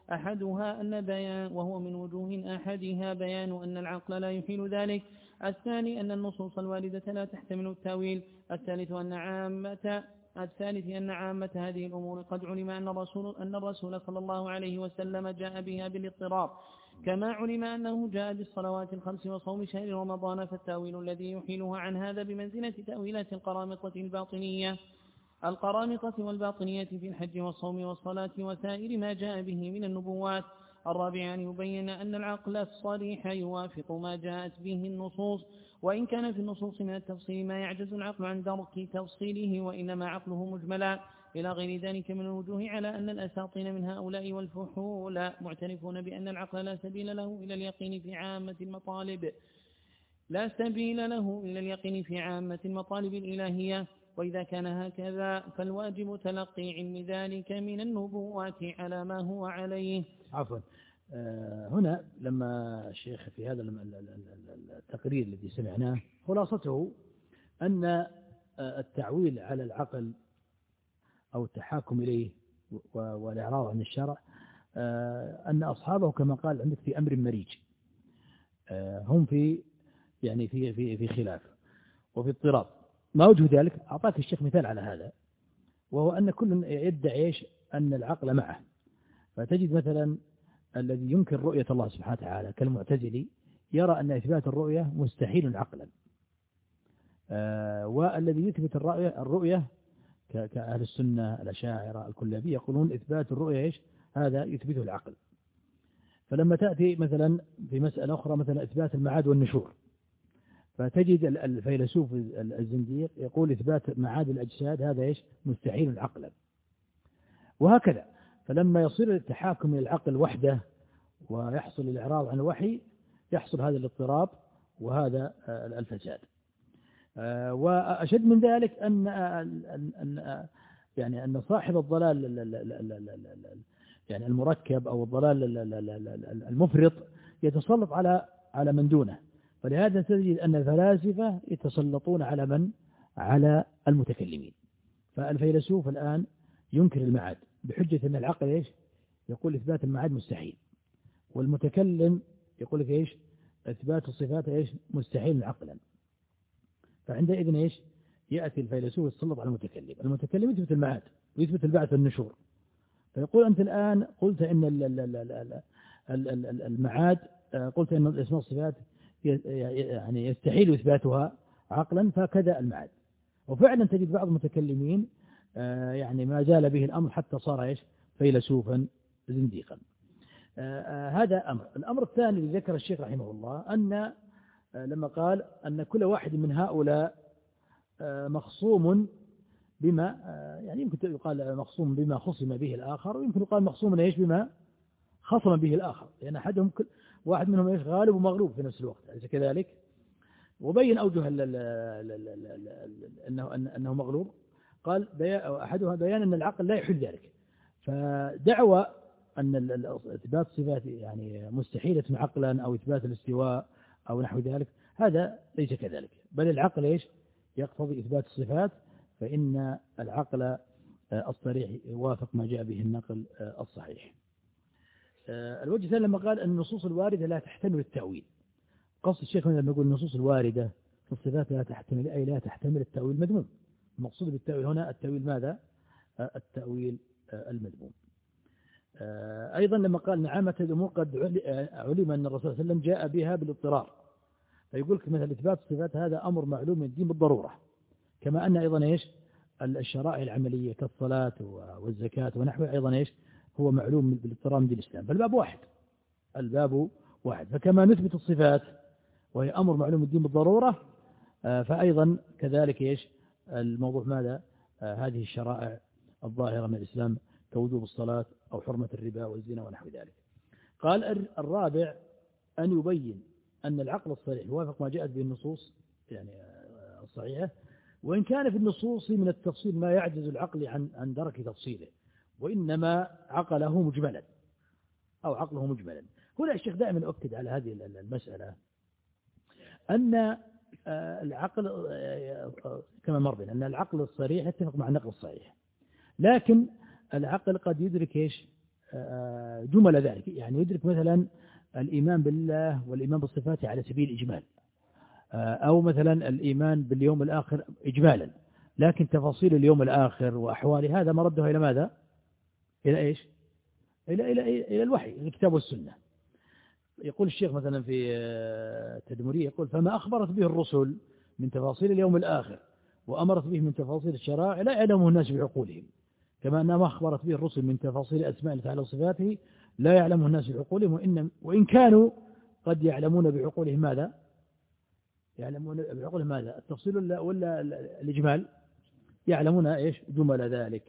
أحدها أن بيان وهو من وجوه أحدها بيان أن العقل لا يحيل ذلك. الثاني أن النصوص الواردة لا تحتمل التأويل. الثالث أن عامة الثالث أن عامة هذه الأمور قد علم أن الرسول أن الرسول صلى الله عليه وسلم جاء بها بالاضطراب، كما علم أنه جاء بالصلوات الخمس وصوم شهر رمضان، فالتأويل الذي يحيلها عن هذا بمنزلة تأويلات القرامطة الباطنية القرامطة والباطنية في الحج والصوم والصلاة وسائر ما جاء به من النبوات. الرابع أن يبين أن العقل الصريح يوافق ما جاءت به النصوص، وإن كان في النصوص من التفصيل ما يعجز العقل عن درك تفصيله، وإنما عقله مجملا إلى غير ذلك من الوجوه، على أن الأساطين من هؤلاء والفحول معترفون بأن العقل لا سبيل له إلى اليقين في عامة المطالب لا سبيل له إلى اليقين في عامة المطالب الإلهية. وإذا كان هكذا فالواجب تلقي علم ذلك من النبوات على ما هو عليه. عفوا، هنا لما الشيخ في هذا التقرير الذي سمعناه خلاصته أن التعويل على العقل أو التحاكم إليه والإعراض عن الشرع أن أصحابه كما قال عندك في أمر مريج، هم في يعني في في في خلاف وفي اضطراب. ما وجه ذلك؟ أعطاك الشيخ مثال على هذا، وهو أن كل يدعي إيش؟ أن العقل معه. فتجد مثلا الذي ينكر رؤية الله سبحانه وتعالى كالمعتزلي يرى أن إثبات الرؤية مستحيل عقلا، آه والذي يثبت الرؤية, الرؤية كأهل السنة الأشاعرة الكلابية يقولون إثبات الرؤية إيش؟ هذا يثبته العقل. فلما تأتي مثلا في مسألة أخرى مثلا إثبات المعاد والنشور، فتجد الفيلسوف الزنديق يقول إثبات معاد الأجساد هذا إيش؟ مستحيل عقلا، وهكذا. فلما يصير التحاكم إلى العقل وحده ويحصل الإعراض عن الوحي يحصل هذا الاضطراب وهذا الفساد. وأشد من ذلك أن أن يعني أن صاحب الضلال يعني المركب أو الضلال المفرط يتسلط على على من دونه. فلهذا تجد أن الفلاسفة يتسلطون على من؟ على المتكلمين. فالفيلسوف الآن ينكر المعاد بحجة أن العقل إيش؟ يقول إثبات المعاد مستحيل، والمتكلم يقول لك إيش؟ إثبات الصفات إيش؟ مستحيل عقلا. فعندئذ إيش؟ يأتي الفيلسوف يتسلط على المتكلم، المتكلم يثبت المعاد ويثبت البعث والنشور، فيقول أنت الآن قلت أن المعاد، قلت أن الأسماء والصفات يعني يستحيل إثباتها عقلا، فكذا المعاد. وفعلا تجد بعض المتكلمين يعني ما زال به الأمر حتى صار إيش؟ فيلسوفا زنديقا. هذا أمر. الأمر الثاني اللي ذكر الشيخ رحمه الله أن لما قال أن كل واحد من هؤلاء مخصوم بما يعني يمكن يقال مخصوم بما خصم به الآخر، ويمكن يقال مخصوم إيش؟ بما خصم به الآخر، لأن يعني أحدهم كل واحد منهم إيش؟ غالب ومغلوب في نفس الوقت، أليس كذلك؟ وبين أوجه أنه أنه مغلوب. قال أحدها بيان أن العقل لا يحل ذلك. فدعوى أن إثبات صفات يعني مستحيلة عقلا أو إثبات الاستواء أو نحو ذلك، هذا ليس كذلك، بل العقل إيش؟ يقتضي إثبات الصفات، فإن العقل الصريح يوافق ما جاء به النقل الصحيح. الوجه الثاني لما قال أن النصوص الواردة لا تحتمل التأويل، قصد الشيخ لما يقول النصوص الواردة في الصفات لا تحتمل أي لا تحتمل التأويل المذموم. المقصود بالتأويل هنا التأويل ماذا؟ التأويل المذموم. أيضا لما قال نعمة الأمور قد علم أن الرسول صلى الله عليه وسلم جاء بها بالاضطرار، فيقول لك مثل إثبات الصفات هذا أمر معلوم من الدين بالضرورة، كما أن أيضا إيش؟ الشرائع العملية كالصلاة والزكاة ونحوها أيضا إيش؟ هو معلوم بالاضطرار من دين الإسلام. فالباب واحد، الباب واحد. فكما نثبت الصفات وهي أمر معلوم الدين بالضرورة، فأيضا كذلك إيش؟ الموضوع ماذا؟ هذه الشرائع الظاهرة من الإسلام كوجوب الصلاة أو حرمة الربا والزنا ونحو ذلك. قال الرابع أن يبين أن العقل الصريح يوافق ما جاءت به النصوص يعني الصحيحة، وإن كان في النصوص من التفصيل ما يعجز العقل عن عن درك تفصيله، وإنما عقله مجملا أو عقله مجملا. هنا الشيخ دائما أؤكد على هذه المسألة أن العقل كما مر بنا أن العقل الصريح يتفق مع النقل الصحيح، لكن العقل قد يدرك إيش؟ جمل ذلك، يعني يدرك مثلا الإيمان بالله والإيمان بالصفات على سبيل الإجمال، أو مثلا الإيمان باليوم الآخر إجمالا، لكن تفاصيل اليوم الآخر وأحواله هذا مرده إلى ماذا؟ إلى إيش؟ إلى إلى إلى الوحي، الكتاب والسنة. يقول الشيخ مثلا في التدمرية، يقول فما أخبرت به الرسل من تفاصيل اليوم الآخر وأمرت به من تفاصيل الشرائع لا يعلمه الناس بعقولهم، كما أنما أخبرت به الرسل من تفاصيل أسماء الله تعالى وصفاته لا يعلمه الناس بعقولهم، وإن وإن كانوا قد يعلمون بعقولهم ماذا؟ يعلمون بعقولهم ماذا؟ التفصيل ولا, ولا الإجمال؟ يعلمون إيش؟ جمل ذلك.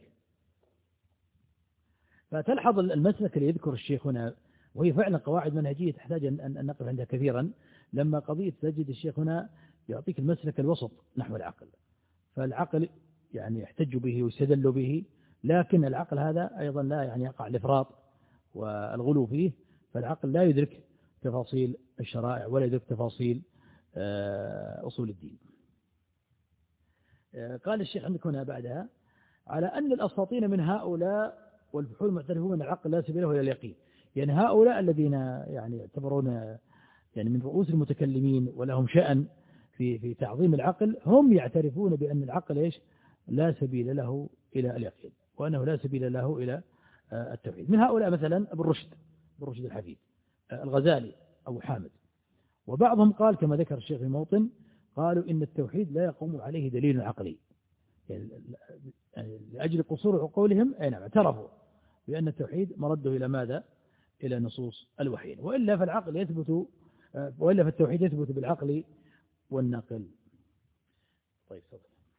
فتلحظ المسلك اللي يذكر الشيخ هنا، وهي فعلا قواعد منهجية تحتاج أن نقف عندها كثيرا، لما قضية تجد الشيخ هنا يعطيك المسلك الوسط نحو العقل، فالعقل يعني يحتج به ويستدل به، لكن العقل هذا أيضا لا يعني يقع الإفراط والغلو فيه، فالعقل لا يدرك تفاصيل الشرائع ولا يدرك تفاصيل أصول الدين. قال الشيخ عندك هنا بعدها على أن الأساطين من هؤلاء والفحول معترفون أن العقل لا سبيل له إلى اليقين، يعني هؤلاء الذين يعني يعتبرون يعني من رؤوس المتكلمين ولهم شأن في في تعظيم العقل، هم يعترفون بأن العقل إيش؟ لا سبيل له إلى اليقين، وأنه لا سبيل له إلى التوحيد. من هؤلاء مثلا ابن رشد، ابن رشد الحفيد، الغزالي، أبو حامد. وبعضهم قال كما ذكر الشيخ في موطن، قالوا إن التوحيد لا يقوم عليه دليل عقلي، يعني لأجل قصور عقولهم أي نعم اعترفوا بأن التوحيد مرده إلى ماذا؟ إلى نصوص الوحيين، وإلا فالعقل يثبت، وإلا فالتوحيد يثبت بالعقل والنقل. طيب صدق.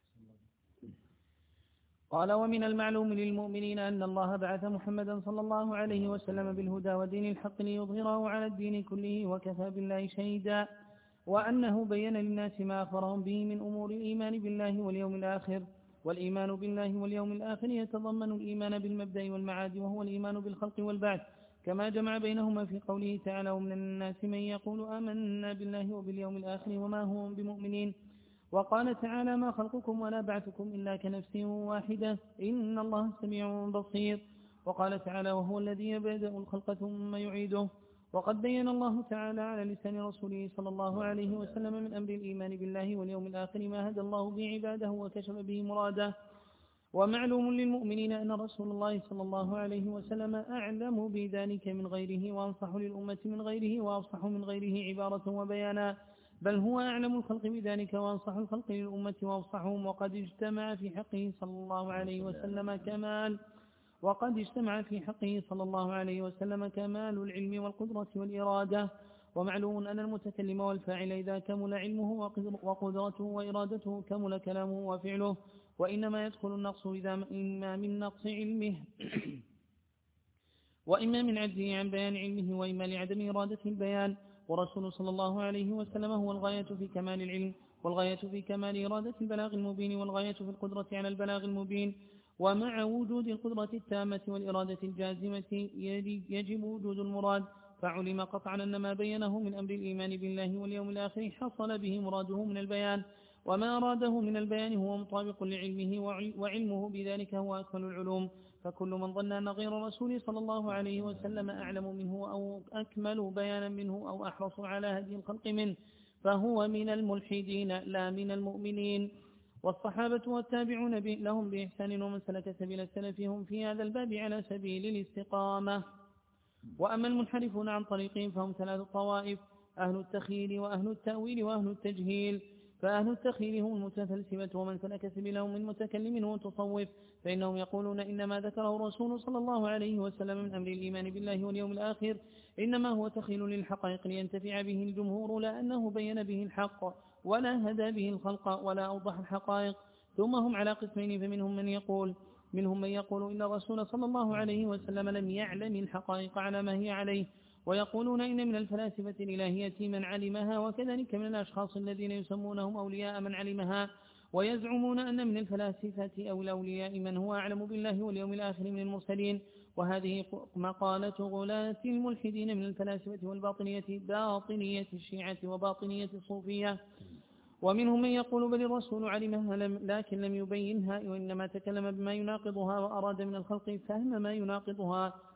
قال ومن المعلوم للمؤمنين أن الله بعث محمدا صلى الله عليه وسلم بالهدى ودين الحق ليظهره على الدين كله وكفى بالله شهيدا، وأنه بين للناس ما أخبرهم به من أمور الإيمان بالله واليوم الآخر. والإيمان بالله واليوم الآخر يتضمن الإيمان بالمبدأ والمعاد، وهو الإيمان بالخلق والبعث، كما جمع بينهما في قوله تعالى ومن الناس من يقول آمنا بالله وباليوم الآخر وما هم بمؤمنين. وقال تعالى ما خلقكم ولا بعثكم إلا كنفس واحدة إن الله سميع بصير. وقال تعالى وهو الذي يبدأ الخلق ثم يعيده. وقد بين الله تعالى على لسان رسوله صلى الله عليه وسلم من أمر الإيمان بالله واليوم الآخر ما هدى الله به عباده وكشف به مراده. ومعلوم للمؤمنين أن رسول الله صلى الله عليه وسلم أعلم بذلك من غيره وأنصح للأمة من غيره وأفصح من غيره عبارة وبيانا، بل هو أعلم الخلق بذلك وأنصح الخلق للأمة وأفصحهم. وقد اجتمع في حقه صلى الله عليه وسلم كمال وقد اجتمع في حقه صلى الله عليه وسلم كمال العلم والقدرة والإرادة. ومعلوم أن المتكلم والفاعل إذا كمل علمه وقدرته وإرادته كمل كلامه وفعله، وإنما يدخل النقص إذا إما من نقص علمه وإما من عجزه عن بيان علمه وإما لعدم إرادة البيان. ورسول صلى الله عليه وسلم هو الغاية في كمال العلم والغاية في كمال إرادة البلاغ المبين والغاية في القدرة على البلاغ المبين. ومع وجود القدرة التامة والإرادة الجازمة يجب وجود المراد، فعلم قطعا أن ما بينه من أمر الإيمان بالله واليوم الآخر حصل به مراده من البيان، وما أراده من البيان هو مطابق لعلمه وعلمه بذلك هو أكمل العلوم. فكل من ظن أن غير رسول صلى الله عليه وسلم أعلم منه أو أكمل بيانا منه أو أحرص على هدي الخلق منه فهو من الملحدين لا من المؤمنين. والصحابة والتابعون لهم بإحسان ومن سلك سبيل السلف هم في هذا الباب على سبيل الاستقامة. وأما المنحرفون عن طريقهم فهم ثلاث طوائف: أهل التخيل وأهل التأويل وأهل التجهيل. فأهل التخيل هم المتفلسفة ومن سلك سبيلهم من متكلم ومتصوف، فإنهم يقولون إنما ذكره الرسول صلى الله عليه وسلم من أمر الإيمان بالله واليوم الآخر إنما هو تخيل للحقائق لينتفع به الجمهور، لا أنه بين به الحق ولا هدى به الخلق ولا أوضح الحقائق. ثم هم على قسمين، فمنهم من يقول منهم من يقول إن الرسول صلى الله عليه وسلم لم يعلم الحقائق على ما هي عليه، ويقولون إن من الفلاسفة الإلهية من علمها، وكذلك من الأشخاص الذين يسمونهم أولياء من علمها، ويزعمون أن من الفلاسفة أو الأولياء من هو أعلم بالله واليوم الآخر من المرسلين. وهذه مقالة غلاة الملحدين من الفلاسفة والباطنية، باطنية الشيعة وباطنية الصوفية. ومنهم من يقول بل الرسول علمها لكن لم يبينها، وإنما تكلم بما يناقضها وأراد من الخلق فهم ما يناقضها،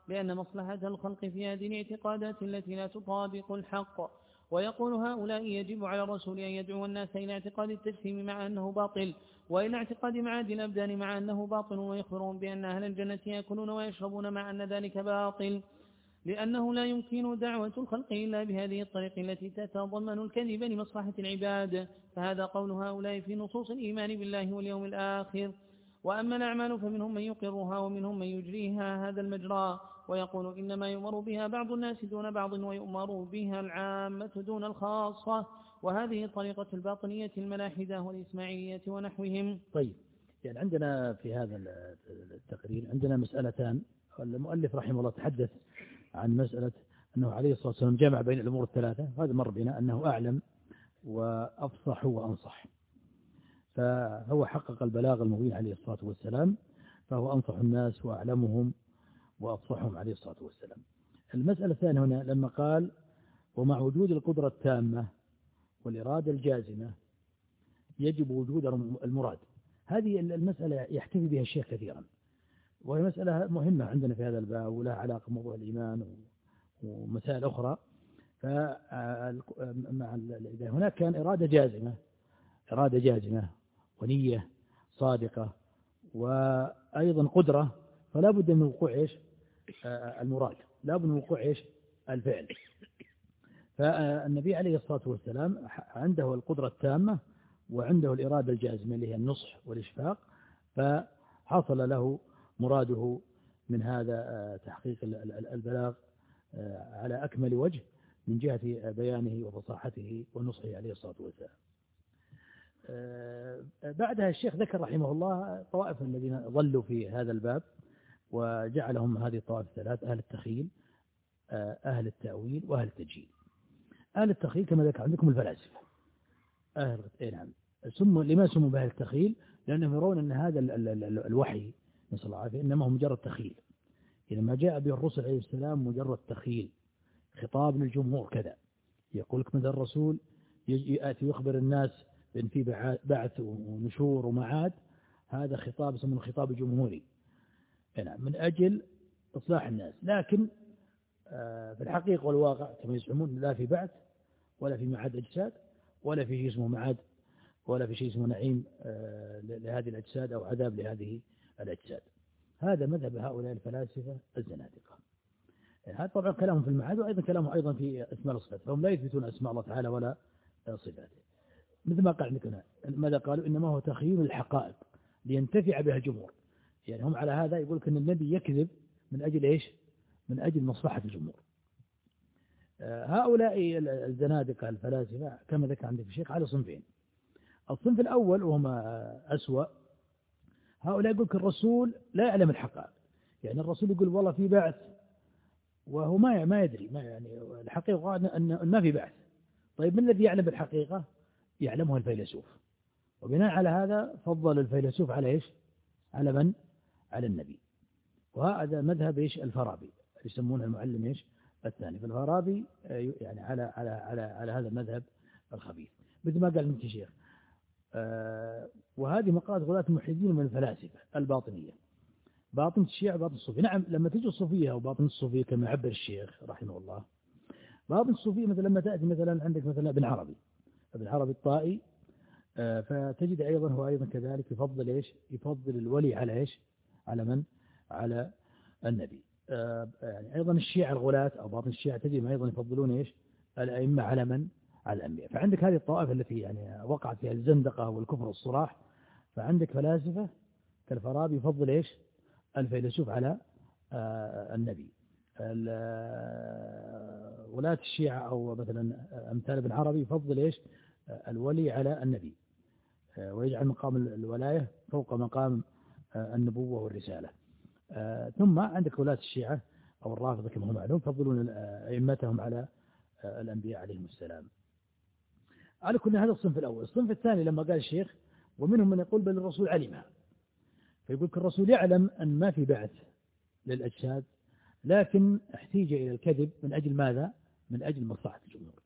لأن مصلحة الخلق في هذه الاعتقادات التي لا تطابق الحق. ويقول هؤلاء يجب على الرسول أن يدعو الناس إلى اعتقاد التجسيم مع أنه باطل، وإلى اعتقاد معاد الأبدان مع أنه باطل، ويخبرهم بأن أهل الجنة يأكلون ويشربون مع أن ذلك باطل، لأنه لا يمكن دعوة الخلق إلا بهذه الطريق التي تتضمن الكذب لمصلحة العباد. فهذا قول هؤلاء في نصوص الإيمان بالله واليوم الآخر. وأما الأعمال فمنهم من يقرها ومنهم من يجريها هذا المجرى، ويقول إنما يؤمر بها بعض الناس دون بعض، ويؤمر بها العامة دون الخاصة، وهذه طريقة الباطنية الملاحدة والإسماعيلية ونحوهم. طيب، يعني عندنا في هذا التقرير عندنا مسألتان. المؤلف رحمه الله تحدث عن مسألة أنه عليه الصلاة والسلام جمع بين الأمور الثلاثة، هذا مر بنا أنه أعلم وأفصح وأنصح، فهو حقق البلاغ المبين عليه الصلاة والسلام، فهو أنصح الناس وأعلمهم وأفصحهم عليه الصلاة والسلام. المسألة الثانية هنا لما قال ومع وجود القدرة التامة والإرادة الجازمة يجب وجود المراد، هذه المسألة يحتفي بها الشيخ كثيرا، وهي مسألة مهمة عندنا في هذا الباب ولها علاقة بموضوع الإيمان ومسائل أخرى. فمع إذا هناك كان إرادة جازمة إرادة جازمة ونية صادقة وأيضا قدرة، فلا بد من وقوع إيش المراد، لا بد من وقوع إيش الفعل. فالنبي عليه الصلاة والسلام عنده القدرة التامة وعنده الإرادة الجازمة اللي هي النصح والإشفاق، فحصل له مراده من هذا تحقيق البلاغ على أكمل وجه من جهة بيانه وفصاحته ونصحه عليه الصلاة والسلام. بعدها الشيخ ذكر رحمه الله طوائف الذين ظلوا في هذا الباب، وجعلهم هذه الطوائف الثلاث: أهل التخيل، أهل التأويل، وأهل التجهيل. أهل التخيل كما ذكر عندكم الفلاسفة، أهل نعم سموا لما سموا بأهل التخيل؟ لأنهم يرون أن هذا الوحي نسأل الله العافية إنما هو مجرد تخيل، لما جاء به الرسل عليه السلام مجرد تخيل، خطاب للجمهور كذا. يقول لك مثلا الرسول يأتي يخبر الناس بأن في بعث ونشور ومعاد، هذا خطاب اسمه الخطاب الجمهوري من أجل إصلاح الناس، لكن في الحقيقة والواقع كما يزعمون لا في بعث ولا في معاد أجساد ولا في شيء اسمه معاد ولا في شيء اسمه نعيم لهذه الأجساد أو عذاب لهذه الأجساد. هذا مذهب هؤلاء الفلاسفة الزنادقة. هذا طبعا كلامهم في المعاد، وأيضا كلامهم أيضا في أسماء الصفات، فهم لا يثبتون أسماء الله تعالى ولا صفاته، مثل ما قال عندنا. ماذا قالوا؟ إنما هو تخيل الحقائق لينتفع بها الجمهور. يعني هم على هذا يقول أن النبي يكذب من أجل إيش؟ من أجل مصلحة الجمهور. هؤلاء الزنادقة الفلاسفة كما ذكر عندك الشيخ على صنفين. الصنف الأول وهما أسوأ، هؤلاء يقول الرسول لا يعلم الحقائق، يعني الرسول يقول والله في بعث وهو ما ما يدري، ما يعني الحقيقة أن ما في بعث. طيب من الذي يعلم بالحقيقة؟ يعلمها الفيلسوف، وبناء على هذا فضل الفيلسوف على إيش؟ على من؟ على النبي. وهذا مذهب إيش؟ الفارابي، يسمونه المعلم إيش؟ الثاني. فالفارابي يعني على على على على هذا المذهب الخبيث، مثل ما قال ابن شيخ. آه وهذه مقالة غلاة الملحدين من الفلاسفة الباطنية، باطن الشيعة باطن الصوفية. نعم لما تجي الصوفية أو باطن الصوفية كما عبر الشيخ رحمه الله، باطن الصوفية مثلا لما تأتي مثلا عندك مثلا ابن عربي ابن عربي الطائي، آه فتجد أيضا هو أيضا كذلك يفضل إيش؟ يفضل الولي على إيش؟ على من؟ على النبي. آه يعني أيضا الشيعة الغلاة أو باطن الشيعة تجد أيضا يفضلون إيش؟ الأئمة على من؟ على الأنبياء. فعندك هذه الطائفة التي يعني وقعت فيها الزندقة والكفر والصراح، فعندك فلاسفة كالفارابي يفضل إيش؟ الفيلسوف على آه النبي. ولاة الشيعة أو مثلا أمثال ابن عربي يفضل إيش؟ الولي على النبي، آه ويجعل مقام الولاية فوق مقام آه النبوة والرسالة. آه ثم عندك ولاة الشيعة أو الرافضة كما هم معلوم يفضلون أئمتهم على آه الأنبياء عليهم السلام. على كل هذا الصنف الأول. الصنف الثاني لما قال الشيخ ومنهم من يقول بل الرسول علمها، فيقول الرسول يعلم أن ما في بعث للأجساد، لكن احتيج إلى الكذب من أجل ماذا؟ من أجل مصلحة الجمهور.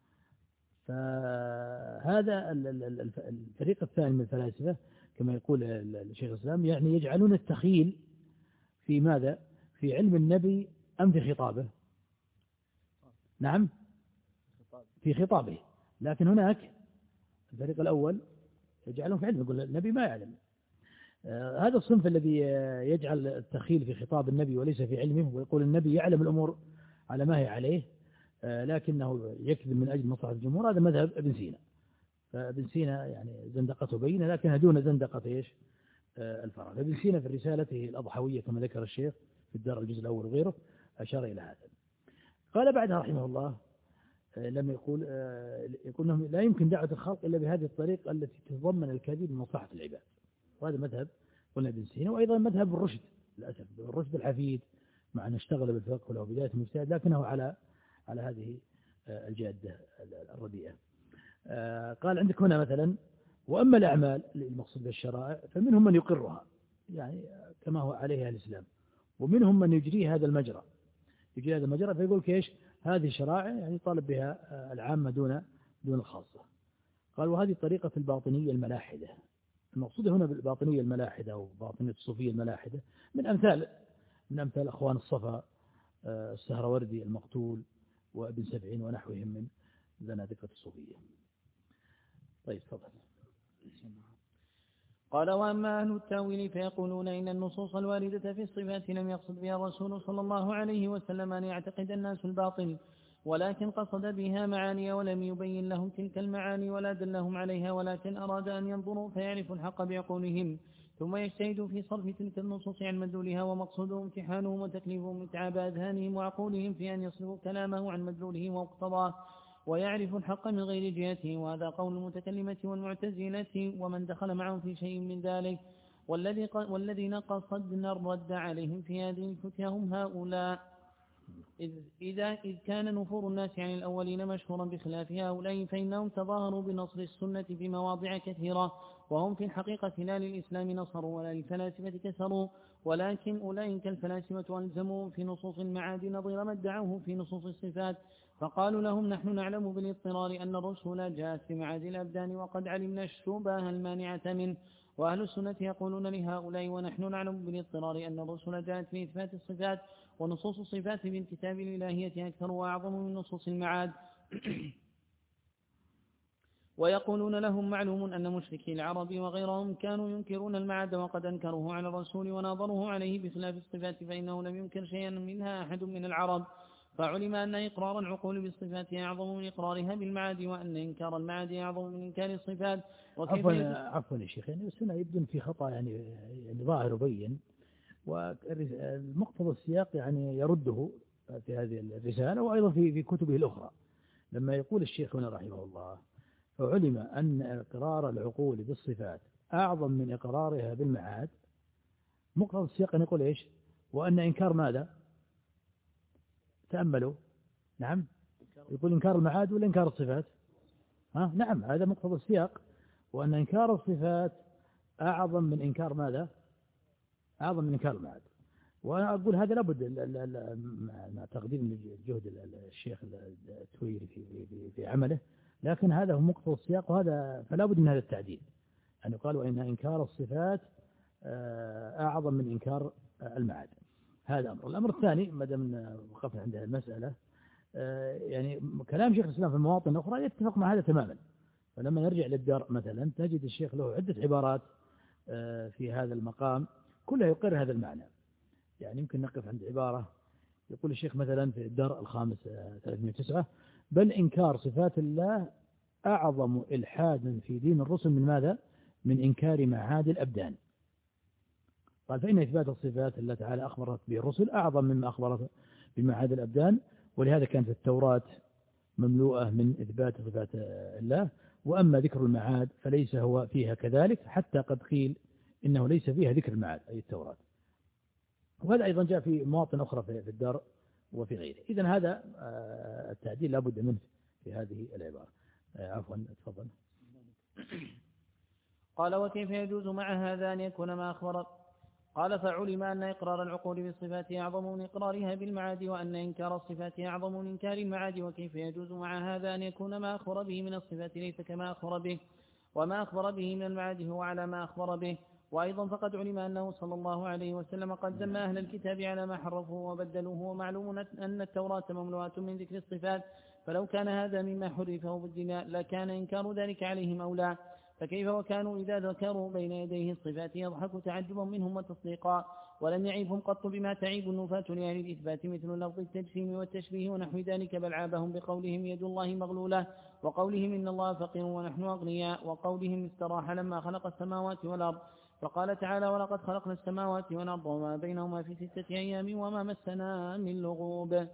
فهذا الفريق الثاني من الفلاسفة كما يقول الشيخ الإسلام يعني يجعلون التخيل في ماذا؟ في علم النبي أم في خطابه؟ نعم في خطابه، لكن هناك الفريق الأول يجعلهم في علم، يقول النبي ما يعلم. آه هذا الصنف الذي يجعل التخيل في خطاب النبي وليس في علمه، ويقول النبي يعلم الأمور على ما هي عليه آه لكنه يكذب من أجل مصلحة الجمهور، هذا مذهب ابن سينا. فابن سينا يعني زندقته بينة لكنها دون زندقة إيش آه الفرع. فابن سينا في رسالته الأضحوية كما ذكر الشيخ في الدار الجزء الأول وغيره أشار إلى هذا. قال بعدها رحمه الله لما يقول يقول انه لا يمكن دعوة الخلق إلا بهذه الطريقة التي تتضمن الكذب لمصلحة العباد، وهذا مذهب قلنا ابن سينا، وأيضا مذهب الرشد للأسف، الرشد الحفيد مع أن اشتغل بالفقه وله بداية مجتهد لكنه على على هذه الجادة الرديئة. قال عندك هنا مثلا وأما الأعمال المقصود بالشرائع فمنهم من يقرها يعني كما هو عليه الإسلام، ومنهم من يجري هذا المجرى يجري هذا المجرى فيقول كيش هذه شرائع يعني طالب بها العامة دون دون الخاصة. قال وهذه طريقة الباطنية الملاحدة. المقصود هنا بالباطنية الملاحدة وباطنية الصوفية الملاحدة من أمثال من أمثال أخوان الصفا السهروردي المقتول وابن سبعين ونحوهم من زنادقة الصوفية. طيب تفضل. قال وأما أهل التاويل فيقولون إن النصوص الواردة في الصفات لم يقصد بها الرسول صلى الله عليه وسلم أن يعتقد الناس الباطل، ولكن قصد بها معاني ولم يبين لهم تلك المعاني ولا دلهم عليها، ولكن أراد أن ينظروا فيعرفوا الحق بعقولهم ثم يجتهدوا في صرف تلك النصوص عن مدلولها، ومقصودهم امتحانهم وتكليفهم اتعاب أذهانهم وعقولهم في أن يصرفوا كلامه عن مدلوله ومقتضاه ويعرف الحق من غير جهته. وهذا قول المتكلمة والمعتزلة ومن دخل معهم في شيء من ذلك، والذي والذين قصدنا الرد عليهم في هذه الفتيا هم هؤلاء. إذ, إذا إذ كان نفور الناس عن الأولين مشهورا بخلاف هؤلاء فإنهم تظاهروا بنصر السنة في مواضع كثيرة، وهم في الحقيقة لا للإسلام نصروا ولا للفلاسفة كسروا، ولكن أولئك الفلاسفة ألزموا في نصوص المعاد نظير ما ادعوه في نصوص الصفات، فقالوا لهم نحن نعلم بالاضطرار أن الرسول جاءت في معاد الأبدان وقد علمنا الشبهة المانعة منه. وأهل السنة يقولون لهؤلاء ونحن نعلم بالاضطرار أن الرسل جاءت في إثبات الصفات، ونصوص الصفات في الكتاب الإلهية أكثر وأعظم من نصوص المعاد. ويقولون لهم معلوم أن مشركي العرب وغيرهم كانوا ينكرون المعاد وقد أنكروه على الرسول وناظروه عليه بخلاف الصفات، فإنه لم ينكر شيئا منها أحد من العرب، فعلم أن إقرار العقول بالصفات أعظم من إقرارها بالمعاد، وأن إنكار المعاد أعظم من إنكار الصفات. عفوا عفوا يا شيخ، يعني بس هنا يبدو في خطأ يعني يعني ظاهر وبين، والمقتضى السياق يعني يرده في هذه الرسالة وأيضا في في كتبه الأخرى. لما يقول الشيخ هنا رحمه الله فعلم أن إقرار العقول بالصفات أعظم من إقرارها بالمعاد، مقتضى السياق يقول إيش؟ وأن إنكار ماذا؟ تأملوا. نعم يقول إنكار المعاد ولا إنكار الصفات؟ ها نعم هذا مقتضى السياق، وأن إنكار الصفات أعظم من إنكار ماذا؟ أعظم من إنكار المعاد. وأنا أقول هذا لابد مع تقديم جهد الشيخ التويري في في في عمله، لكن هذا هو مقتضى السياق، وهذا فلا بد من هذا التعديل أن يقال وإن إنكار الصفات أعظم من إنكار المعاد. هذا أمر. الأمر الثاني ما دام وقفنا عند المسألة، يعني كلام شيخ الإسلام في المواطن الأخرى يتفق مع هذا تماما. فلما نرجع للدرء مثلا تجد الشيخ له عدة عبارات في هذا المقام كلها يقر هذا المعنى. يعني يمكن نقف عند عبارة يقول الشيخ مثلا في الدرء الخامس ثلاثمائة وتسعة بل إنكار صفات الله أعظم إلحادا في دين الرسل من ماذا؟ من إنكار معاد الأبدان. قال فإن إثبات الصفات الله تعالى أخبرت به الرسل أعظم مما أخبرت بمعاد الأبدان، ولهذا كانت التوراة مملوءة من إثبات صفات الله، وأما ذكر المعاد فليس هو فيها كذلك، حتى قد قيل إنه ليس فيها ذكر المعاد أي التوراة. وهذا أيضا جاء في مواطن أخرى في الدار وفي غيره. إذن هذا التعديل لا بد منه في هذه العبارة. عفوا تفضل. قال وكيف يجوز مع هذا أن يكون ما أخبر؟ قال فعلم أن إقرار العقول بالصفات أعظم من إقرارها بالمعاد، وأن إنكار الصفات أعظم من إنكار المعاد. وكيف يجوز مع هذا أن يكون ما أخبر به من الصفات ليس كما أخبر به، وما أخبر به من المعاد هو على ما أخبر به. وأيضا فقد علم أنه صلى الله عليه وسلم قد ذم أهل الكتاب على ما حرفوه وبدلوه، ومعلوم أن التوراة مملوءة من ذكر الصفات، فلو كان هذا مما حرف وبدل لكان إنكار ذلك عليهم أولى، فكيف وكانوا إذا ذكروا بين يديه الصفات يضحك تعجبا منهم وتصديقا، ولم يعيبهم قط بما تعيب النفاة لأهل الإثبات مثل لفظ التجسيم والتشبيه ونحو ذلك، بل عابهم بقولهم يد الله مغلولة، وقولهم إن الله فقير ونحن أغنياء، وقولهم استراح لما خلق السماوات والأرض، فقال تعالى ولقد خلقنا السماوات والأرض وما بينهما في ستة أيام وما مسنا من لغوب.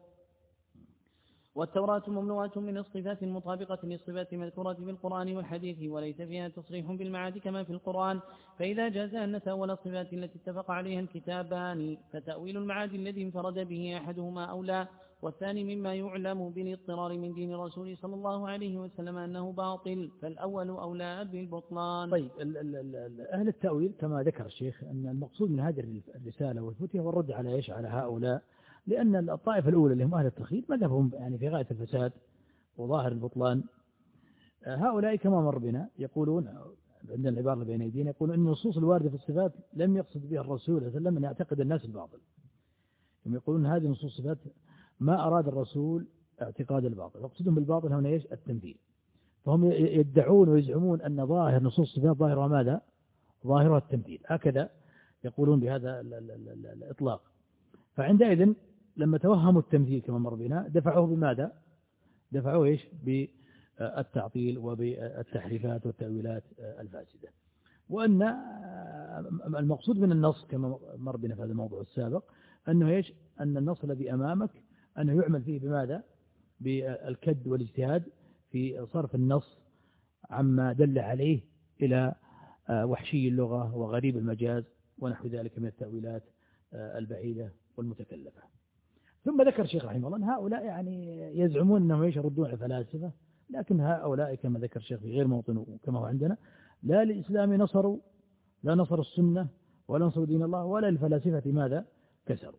والتوراة مملوءة من الصفات المطابقة للصفات المذكورة في القرآن والحديث، وليس فيها تصريح بالمعاد كما في القرآن، فإذا جاز أن نتأول الصفات التي اتفق عليها الكتابان فتأويل المعاد الذي انفرد به أحدهما أولى، والثاني مما يعلم بالاضطرار من دين الرسول صلى الله عليه وسلم أنه باطل، فالأول أولى بالبطلان. طيب أهل التأويل كما ذكر الشيخ أن المقصود من هذه الرسالة والفتية والرد على إيش على هؤلاء، لأن الطائفة الأولى اللي هم أهل التخيل مذهبهم يعني في غاية الفساد وظاهر البطلان. هؤلاء كما مر بنا يقولون عندنا العبارة اللي بين أيدينا يقولون أن النصوص الواردة في الصفات لم يقصد بها الرسول صلى الله عليه وسلم أن يعتقد الناس الباطل. هم يقولون هذه نصوص الصفات ما أراد الرسول اعتقاد الباطل، يقصدهم بالباطل هنا إيش التمثيل. فهم يدعون ويزعمون أن ظاهر نصوص الصفات ظاهرها ماذا؟ ظاهرها التمثيل، هكذا يقولون بهذا الإطلاق. فعندئذ لما توهموا التمثيل كما مر بنا دفعوه بماذا؟ دفعوه إيش؟ بالتعطيل وبالتحريفات والتأويلات الفاسدة. وأن المقصود من النص كما مر بنا في هذا الموضوع السابق أنه إيش؟ أن النص الذي أمامك أنه يعمل فيه بماذا؟ بالكد والاجتهاد في صرف النص عما دل عليه إلى وحشي اللغة وغريب المجاز ونحو ذلك من التأويلات البعيدة والمتكلفة. ثم ذكر الشيخ رحمه الله أن هؤلاء يعني يزعمون أنهم يردون الفلاسفة، لكن هؤلاء كما ذكر الشيخ في غير موطن كما هو عندنا لا للإسلام نصروا، لا نصروا السنة ولا نصروا دين الله ولا الفلاسفة ماذا كسروا.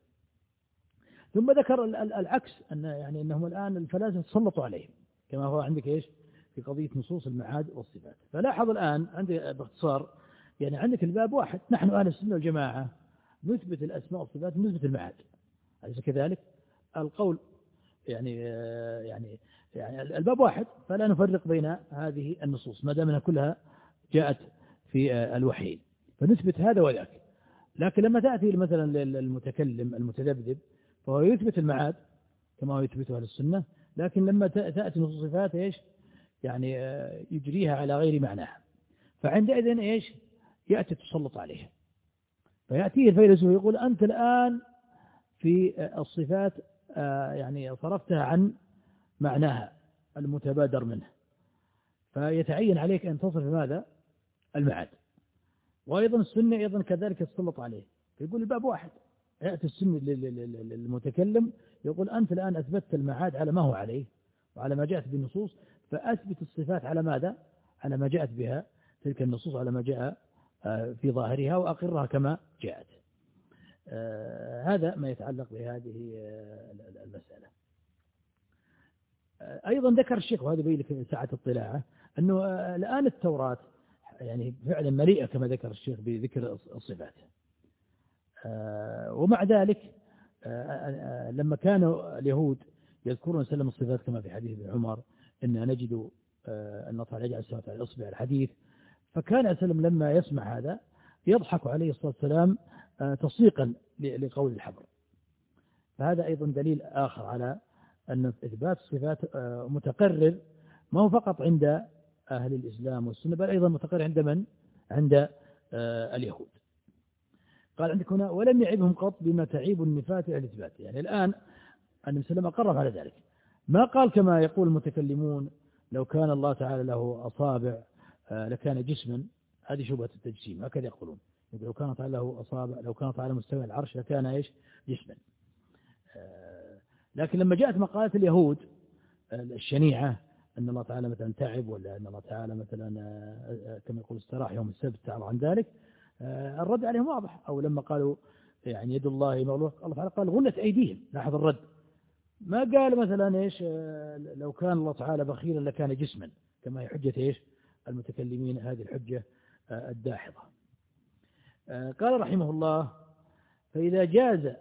ثم ذكر العكس أن يعني أنهم الآن الفلاسفة تسلطوا عليهم كما هو عندك إيش في قضية نصوص المعاد والصفات. فلاحظ الآن عندي باختصار يعني عندك الباب واحد، نحن أهل السنة والجماعة نثبت الأسماء والصفات ونثبت المعاد، أليس كذلك؟ القول يعني يعني يعني الباب واحد، فلا نفرق بين هذه النصوص ما دام انها كلها جاءت في الوحي، فنثبت هذا وذاك. لكن لما تأتي مثلا للمتكلم المتذبذب فهو يثبت المعاد كما هو يثبتها للسنة، لكن لما تأتي نصوص الصفات ايش يعني يجريها على غير معناها، فعندئذ ايش يأتي تسلط عليها. فيأتيه الفيلسوف يقول أنت الآن في الصفات يعني صرفتها عن معناها المتبادر منه، فيتعين عليك أن تصرف ماذا؟ المعاد. وأيضا السنة أيضا كذلك تسلط عليه، فيقول الباب واحد. يأتي السنة للمتكلم يقول أنت الآن أثبتت المعاد على ما هو عليه وعلى ما جاءت بالنصوص، فأثبت الصفات على ماذا؟ على ما جاءت بها تلك النصوص، على ما جاء في ظاهرها وأقرها كما جاءت. آه هذا ما يتعلق بهذه آه المسألة. آه أيضا ذكر الشيخ وهذا بين لك ساعة اطلاعه أنه آه الآن التوراة يعني فعلا مليئة كما ذكر الشيخ بذكر الصفات. آه ومع ذلك آه آه لما كانوا اليهود يذكرون سلم الصفات كما في حديث ابن عمر إن نجد آه أن الله تعالى يجعل السماوات على الإصبع الحديث، فكان سلم لما يسمع هذا يضحك عليه الصلاة والسلام تصديقا لقول الحبر. فهذا أيضا دليل آخر على أن إثبات الصفات متقرر ما هو فقط عند أهل الإسلام والسنة، بل أيضا متقرر عند من؟ عند اليهود. قال عندك هنا ولم يعبهم قط بما تعيب النفاة أهل الإثبات. يعني الآن النبي صلى الله عليه وسلم أقر على ذلك، ما قال كما يقول المتكلمون لو كان الله تعالى له أصابع لكان جسما، هذه شبهة التجسيم، هكذا يقولون لو كانت له أصابع لو كانت على مستوى العرش لكان إيش جسما. آه لكن لما جاءت مقالة اليهود الشنيعة أن الله تعالى مثلا تعب، ولا أن الله تعالى مثلا آه كما يقول استراح يوم السبت تعالى عن ذلك، آه الرد عليهم واضح. أو لما قالوا يعني يد الله مغلولة، الله تعالى قال غلت أيديهم، لاحظ الرد، ما قال مثلا إيش آه لو كان الله تعالى بخيلا لكان جسما كما هي حجة إيش المتكلمين، هذه الحجة آه الداحضة. قال رحمه الله: فإذا جاز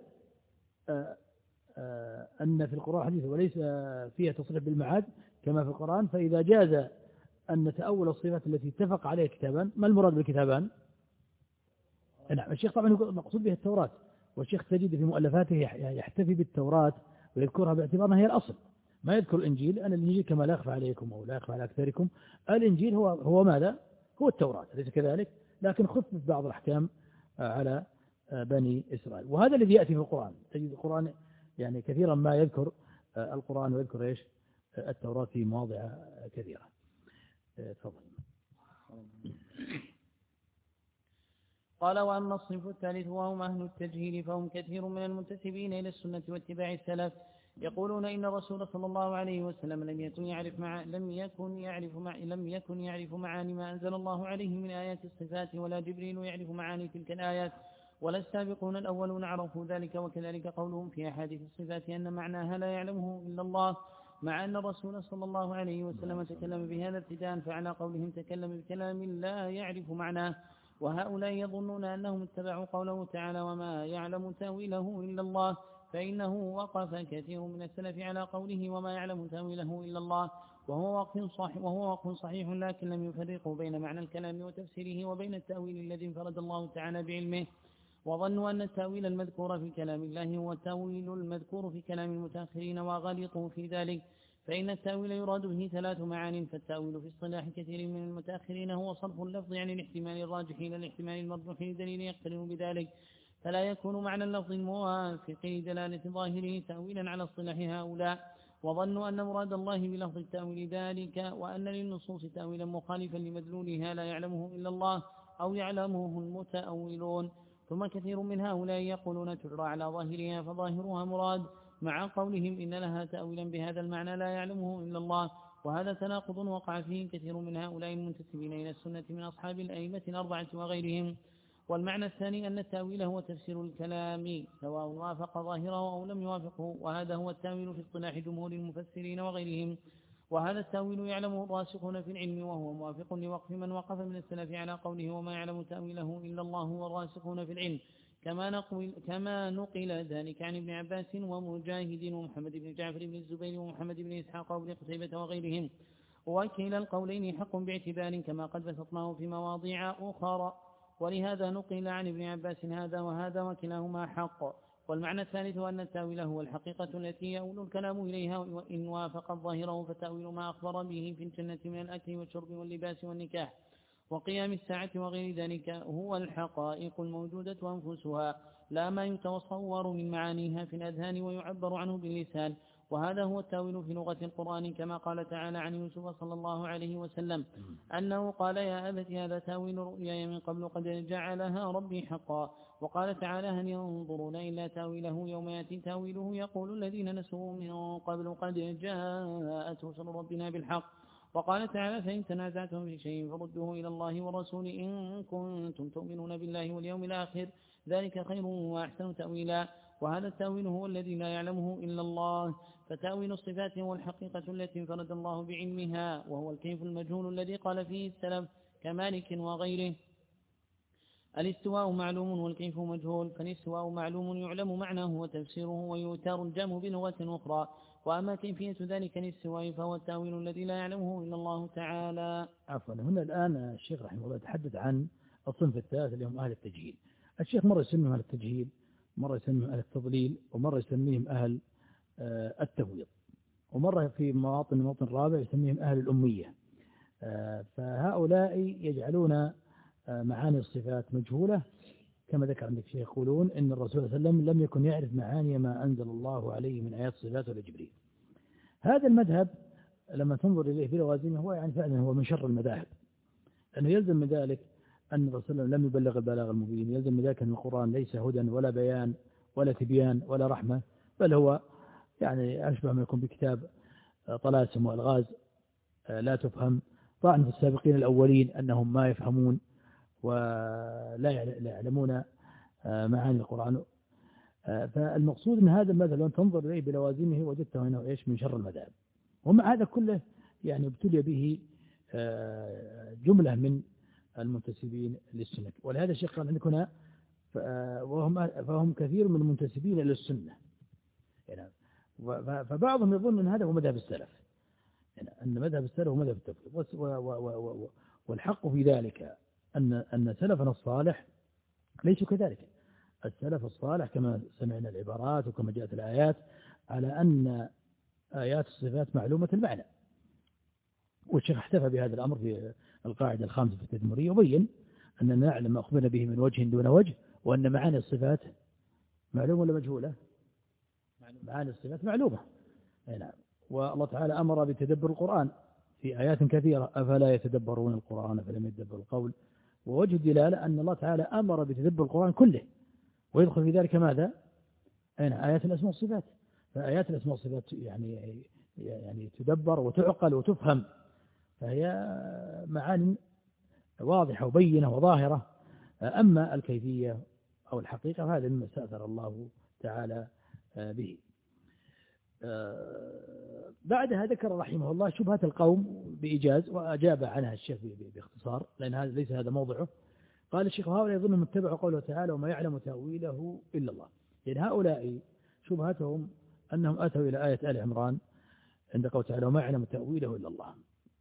أن في القرآن حديث وليس فيها تصريح بالمعاد كما في القرآن، فإذا جاز أن نتأول الصفات التي اتفق عليها الكتابان، ما المراد بالكتابان؟ نعم، الشيخ طبعا مقصود به التوراة، والشيخ تجد في مؤلفاته يحتفي بالتوراة ويذكرها باعتبارها هي الأصل، ما يذكر الإنجيل. أن الإنجيل كما لا يخفى عليكم أو لا يخفى على أكثركم، الإنجيل هو هو ماذا؟ هو التوراة، أليس كذلك؟ لكن خفف بعض الأحكام على بني إسرائيل، وهذا الذي يأتي في القرآن. تجد القرآن يعني كثيرا ما يذكر القرآن ويذكر إيش؟ التوراة في مواضع كثيرة. تفضل. قال: وأما الصنف الثالث وهم أهل التجهيل فهم كثير من المنتسبين إلى السنة واتباع السلف، يقولون إن الرسول صلى الله عليه وسلم لم يكن يعرف مع لم يكن يعرف مع لم يكن يعرف معاني ما أنزل الله عليه من آيات الصفات، ولا جبريل يعرف معاني تلك الآيات، ولا السابقون الأولون عرفوا ذلك. وكذلك قولهم في أحاديث الصفات أن معناها لا يعلمه إلا الله، مع أن الرسول صلى الله عليه وسلم تكلم بهذا ابتداء، فعلى قولهم تكلم بكلام لا يعرف معناه. وهؤلاء يظنون أنهم اتبعوا قوله تعالى: وما يعلم تأويله إلا الله، فإنه وقف كثير من السلف على قوله: وما يعلم تأويله إلا الله، وهو وقف صحيح, وهو وقف صحيح لكن لم يفرقوا بين معنى الكلام وتفسيره وبين التأويل الذي انفرد الله تعالى بعلمه. وظنوا أن التأويل المذكور في كلام الله هو التأويل المذكور في كلام المتأخرين، وغلطوا في ذلك، فإن التأويل يراد به ثلاث معان. فالتأويل في اصطلاح كثير من المتأخرين هو صرف اللفظ عن الاحتمال الراجح إلى الاحتمال المرجوح لدليل يقترن بذلك، فلا يكون معنى اللفظ الموافق لدلالة ظاهره تأويلا على اصطلاح هؤلاء. وظنوا أن مراد الله بلفظ التأويل ذلك، وأن للنصوص تأويلا مخالفا لمدلولها لا يعلمه إلا الله أو يعلمه المتأولون. ثم كثير من هؤلاء يقولون تجرى على ظاهرها، فظاهرها مراد، مع قولهم إن لها تأويلا بهذا المعنى لا يعلمه إلا الله، وهذا تناقض وقع فيه كثير من هؤلاء المنتسبين إلى السنة من أصحاب الأئمة الأربعة وغيرهم. والمعنى الثاني أن التأويل هو تفسير الكلام سواء وافق ظاهره أو لم يوافقه، وهذا هو التأويل في اصطلاح جمهور المفسرين وغيرهم. وهذا التأويل يعلمه الراسخون في العلم، وهو موافق لوقف من وقف من السلف على قوله: وما يعلم تأويله إلا الله والراسخون في العلم، كما نقل, كما نقل ذلك عن ابن عباس ومجاهد ومحمد بن جعفر بن الزبير ومحمد بن إسحاق وابن قتيبة وغيرهم. وكلا القولين حق باعتبار كما قد بسطناه في مواضيع أخرى، ولهذا نقل عن ابن عباس هذا وهذا وكلاهما حق. والمعنى الثالث أن التأويل هو الحقيقة التي يؤول الكلام إليها، وإن وافق ظاهره فتأويل ما أخبر به في الجنة من الأكل والشرب واللباس والنكاح وقيام الساعة وغير ذلك هو الحقائق الموجودة أنفسها، لا ما يتصور من معانيها في الأذهان ويعبر عنه باللسان. وهذا هو التأويل في لغة القرآن، كما قال تعالى عن يوسف صلى الله عليه وسلم أنه قال: يا أبت هذا تأويل رؤياي من قبل قد جعلها ربي حقا. وقال تعالى: هل ينظرون إلا تأويله يوم يأتي تأويله يقول الذين نسوا من قبل قد جاءت رسل ربنا بالحق. وقال تعالى: فإن تنازعتم في شيء فردوه إلى الله والرسول إن كنتم تؤمنون بالله واليوم الآخر، ذلك خير وأحسن تأويلا. وهذا التأويل هو الذي لا يعلمه إلا الله. فتأويل الصفات هو الحقيقة التي انفرد الله بعلمها، وهو الكيف المجهول الذي قال فيه السلف كمالك وغيره: الاستواء معلوم والكيف مجهول، فالاستواء معلوم يعلم معناه وتفسيره ويؤتر الجمع بلغة أخرى، وأما كيفية ذلك الاستواء فهو التأويل الذي لا يعلمه إلا الله تعالى. عفوا، هنا الآن الشيخ رحمه الله يتحدث عن الصنف الثالث اللي هم أهل التجهيل. الشيخ مرة يسميهم أهل التجهيل، مرة يسميهم أهل التضليل، ومرة يسميهم أهل التفويض، ومرة في مواطن مواطن رابع يسميهم أهل الأمية. فهؤلاء يجعلون معاني الصفات مجهولة، كما ذكر عندك شيخ يقولون إن الرسول صلى الله عليه وسلم لم يكن يعرف معاني ما أنزل الله عليه من آيات الصفات ولا جبريل. هذا المذهب لما تنظر إليه في لوازمه هو يعني فعلا هو من شر المذاهب، لأنه يلزم من ذلك أن الرسول صلى الله عليه وسلم لم يبلغ البلاغ المبين، يلزم من ذلك أن القرآن ليس هدى ولا بيان ولا تبيان ولا رحمة، بل هو يعني أشبه ما يكون بكتاب طلاسم وألغاز لا تفهم، طعن في السابقين الأولين أنهم ما يفهمون ولا يعلمون معاني القرآن. فالمقصود أن هذا المذهب لو تنظر إليه بلوازمه وجدته أنه إيش من شر المذاهب، ومع هذا كله يعني ابتلي به جملة من المنتسبين للسنة. ولهذا الشيخ قال عندك هنا وهم فهم كثير من المنتسبين إلى السنة يعني. فبعضهم يظن أن هذا هو مذهب السلف يعني أن مذهب السلف هو مذهب التفويض، والحق في ذلك أن أن سلفنا الصالح ليسوا كذلك. السلف الصالح كما سمعنا العبارات وكما جاءت الآيات على أن آيات الصفات معلومة المعنى، والشيخ احتفى بهذا الأمر في القاعدة الخامسة في التدمرية، وبين أننا نعلم ما أخبرنا به من وجه دون وجه، وأن معاني الصفات معلومة ولا مجهولة؟ معاني الصفات معلومة. نعم. والله تعالى أمر بتدبر القرآن في آيات كثيرة، أفلا يتدبرون القرآن فلم يتدبر القول. ووجه الدلالة أن الله تعالى أمر بتدبر القرآن كله، ويدخل في ذلك ماذا؟ أين آيات الأسماء والصفات. فآيات الأسماء والصفات يعني يعني تدبر وتعقل وتفهم، فهي معاني واضحة وبينة وظاهرة. أما الكيفية أو الحقيقة فهذا مما استأثر الله تعالى به. بعدها ذكر رحمه الله شبهة القوم بإيجاز، وأجاب عنها الشيخ باختصار لأن هذا ليس هذا موضعه. قال الشيخ هؤلاء يظنهم اتبعوا قوله تعالى وما يعلم تأويله إلا الله. يعني هؤلاء شبهتهم أنهم أتوا إلى آية آل عمران عند قوله تعالى وما يعلم تأويله إلا الله،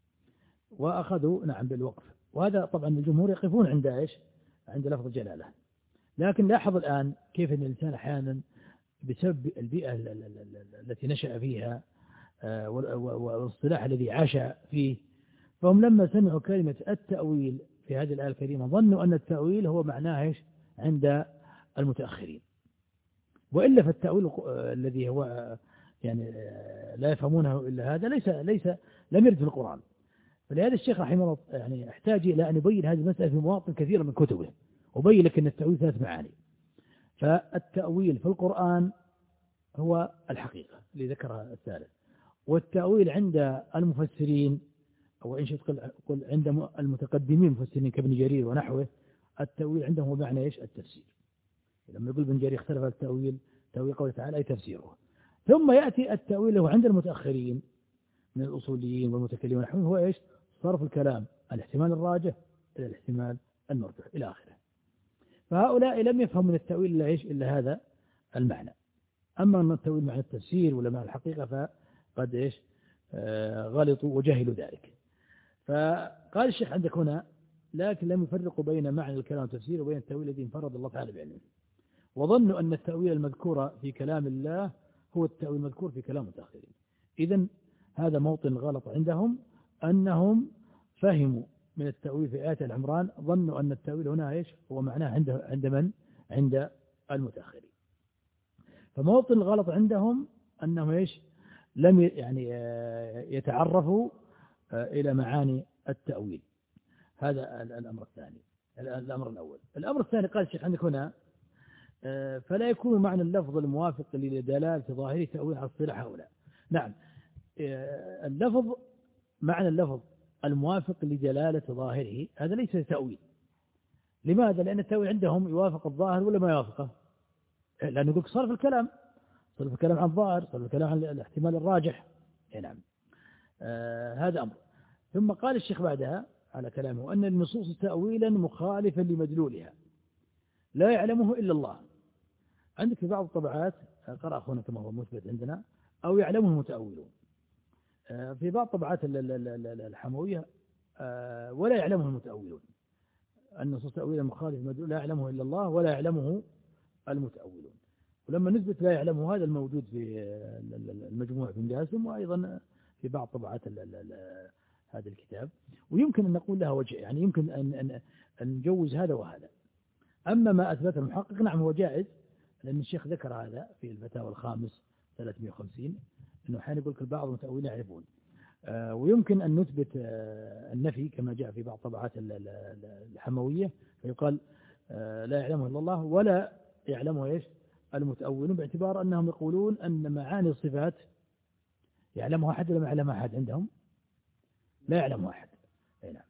وأخذوا نعم بالوقف. وهذا طبعا الجمهور يقفون عند إيش؟ عند لفظ الجلالة. لكن لاحظ الآن كيف أن الإنسان أحيانا بسبب البيئة التي نشأ فيها والاصطلاح الذي عاش فيه، فهم لما سمعوا كلمة التأويل في هذه الآية الكريمة ظنوا أن التأويل هو معناه إيش؟ عند المتأخرين. وإلا فالتأويل الذي هو يعني لا يفهمونه إلا هذا ليس ليس لم يرد في القرآن. فلهذا الشيخ رحمه الله يعني احتاج إلى أن يبين هذه المسألة في مواطن كثيرة من كتبه، وبين لك أن التأويل ثلاث معاني. فالتأويل في القرآن هو الحقيقة اللي ذكرها الثالث، والتأويل عند المفسرين أو إن شئت قل عند المتقدمين المفسرين كابن جرير ونحوه، التأويل عندهم هو معنى إيش؟ التفسير. لما يقول ابن جرير اختلف التأويل تأويل قوله تعالى أي تفسيره. ثم يأتي التأويل له عند المتأخرين من الأصوليين والمتكلمين ونحوه هو إيش؟ صرف الكلام الاحتمال الراجح إلى الاحتمال المرجوح إلى آخره. فهؤلاء لم يفهم من التأويل إلا إيش؟ إلا هذا المعنى. أما أن التأويل معنى التفسير ولا معنى الحقيقة فقد إيش؟ آه غلطوا وجهلوا ذلك. فقال الشيخ عندك هنا لكن لم يفرقوا بين معنى الكلام والتفسير وبين التأويل الذي انفرد الله تعالى بعلمه، وظنوا أن التأويل المذكور في كلام الله هو التأويل المذكور في كلام المتأخرين. إذن هذا موطن غلط عندهم، أنهم فهموا من التأويل في آية العمران ظنوا أن التأويل هنا إيش؟ هو معناه عند عند من؟ عند المتأخرين. فموطن الغلط عندهم أنهم إيش؟ لم يعني يتعرفوا إلى معاني التأويل. هذا الأمر الثاني. الأمر الأول. الأمر الثاني قال الشيخ عندك هنا فلا يكون معنى اللفظ الموافق لدلالة ظاهره تأويل على اصطلاح هؤلاء. نعم، اللفظ معنى اللفظ الموافق لدلالة ظاهره هذا ليس تأويل. لماذا؟ لأن التأويل عندهم يوافق الظاهر ولا ما يوافقه؟ لأنه يقول صرف الكلام صرف الكلام عن الظاهر صرف الكلام عن الاحتمال الراجح. نعم، آه هذا أمر. ثم قال الشيخ بعدها على كلامه أن النصوص تأويلا مخالفا لمدلولها لا يعلمه إلا الله. عندك في بعض الطبعات قرأ أخونا كما هو مثبت عندنا أو يعلمه المتأولون، في بعض طبعات الحموية ولا يعلمه المتأولون. النصوص تأويلا مخالفا لمدلولها لا يعلمه إلا الله ولا يعلمه المتأولون. ولما نثبت لا يعلمه هذا الموجود في المجموع في جاسم وأيضا في بعض طبعات هذا الكتاب، ويمكن أن نقول لها وجه، يعني يمكن أن أن أن نجوز هذا وهذا. أما ما أثبت المحقق نعم هو جائز، لأن الشيخ ذكر هذا في الفتاوى الخامس ثلاثمائة وخمسين أنه حين يقول البعض المتأولين يعرفون. آه ويمكن أن نثبت آه النفي كما جاء في بعض طبعات الحموية فيقال آه لا يعلمه إلا الله ولا يعلمه إيش المتأولون، باعتبار أنهم يقولون أن معاني الصفات يعلمها أحد ولا ما يعلمها أحد عندهم؟ لا يعلمها أحد. نعم.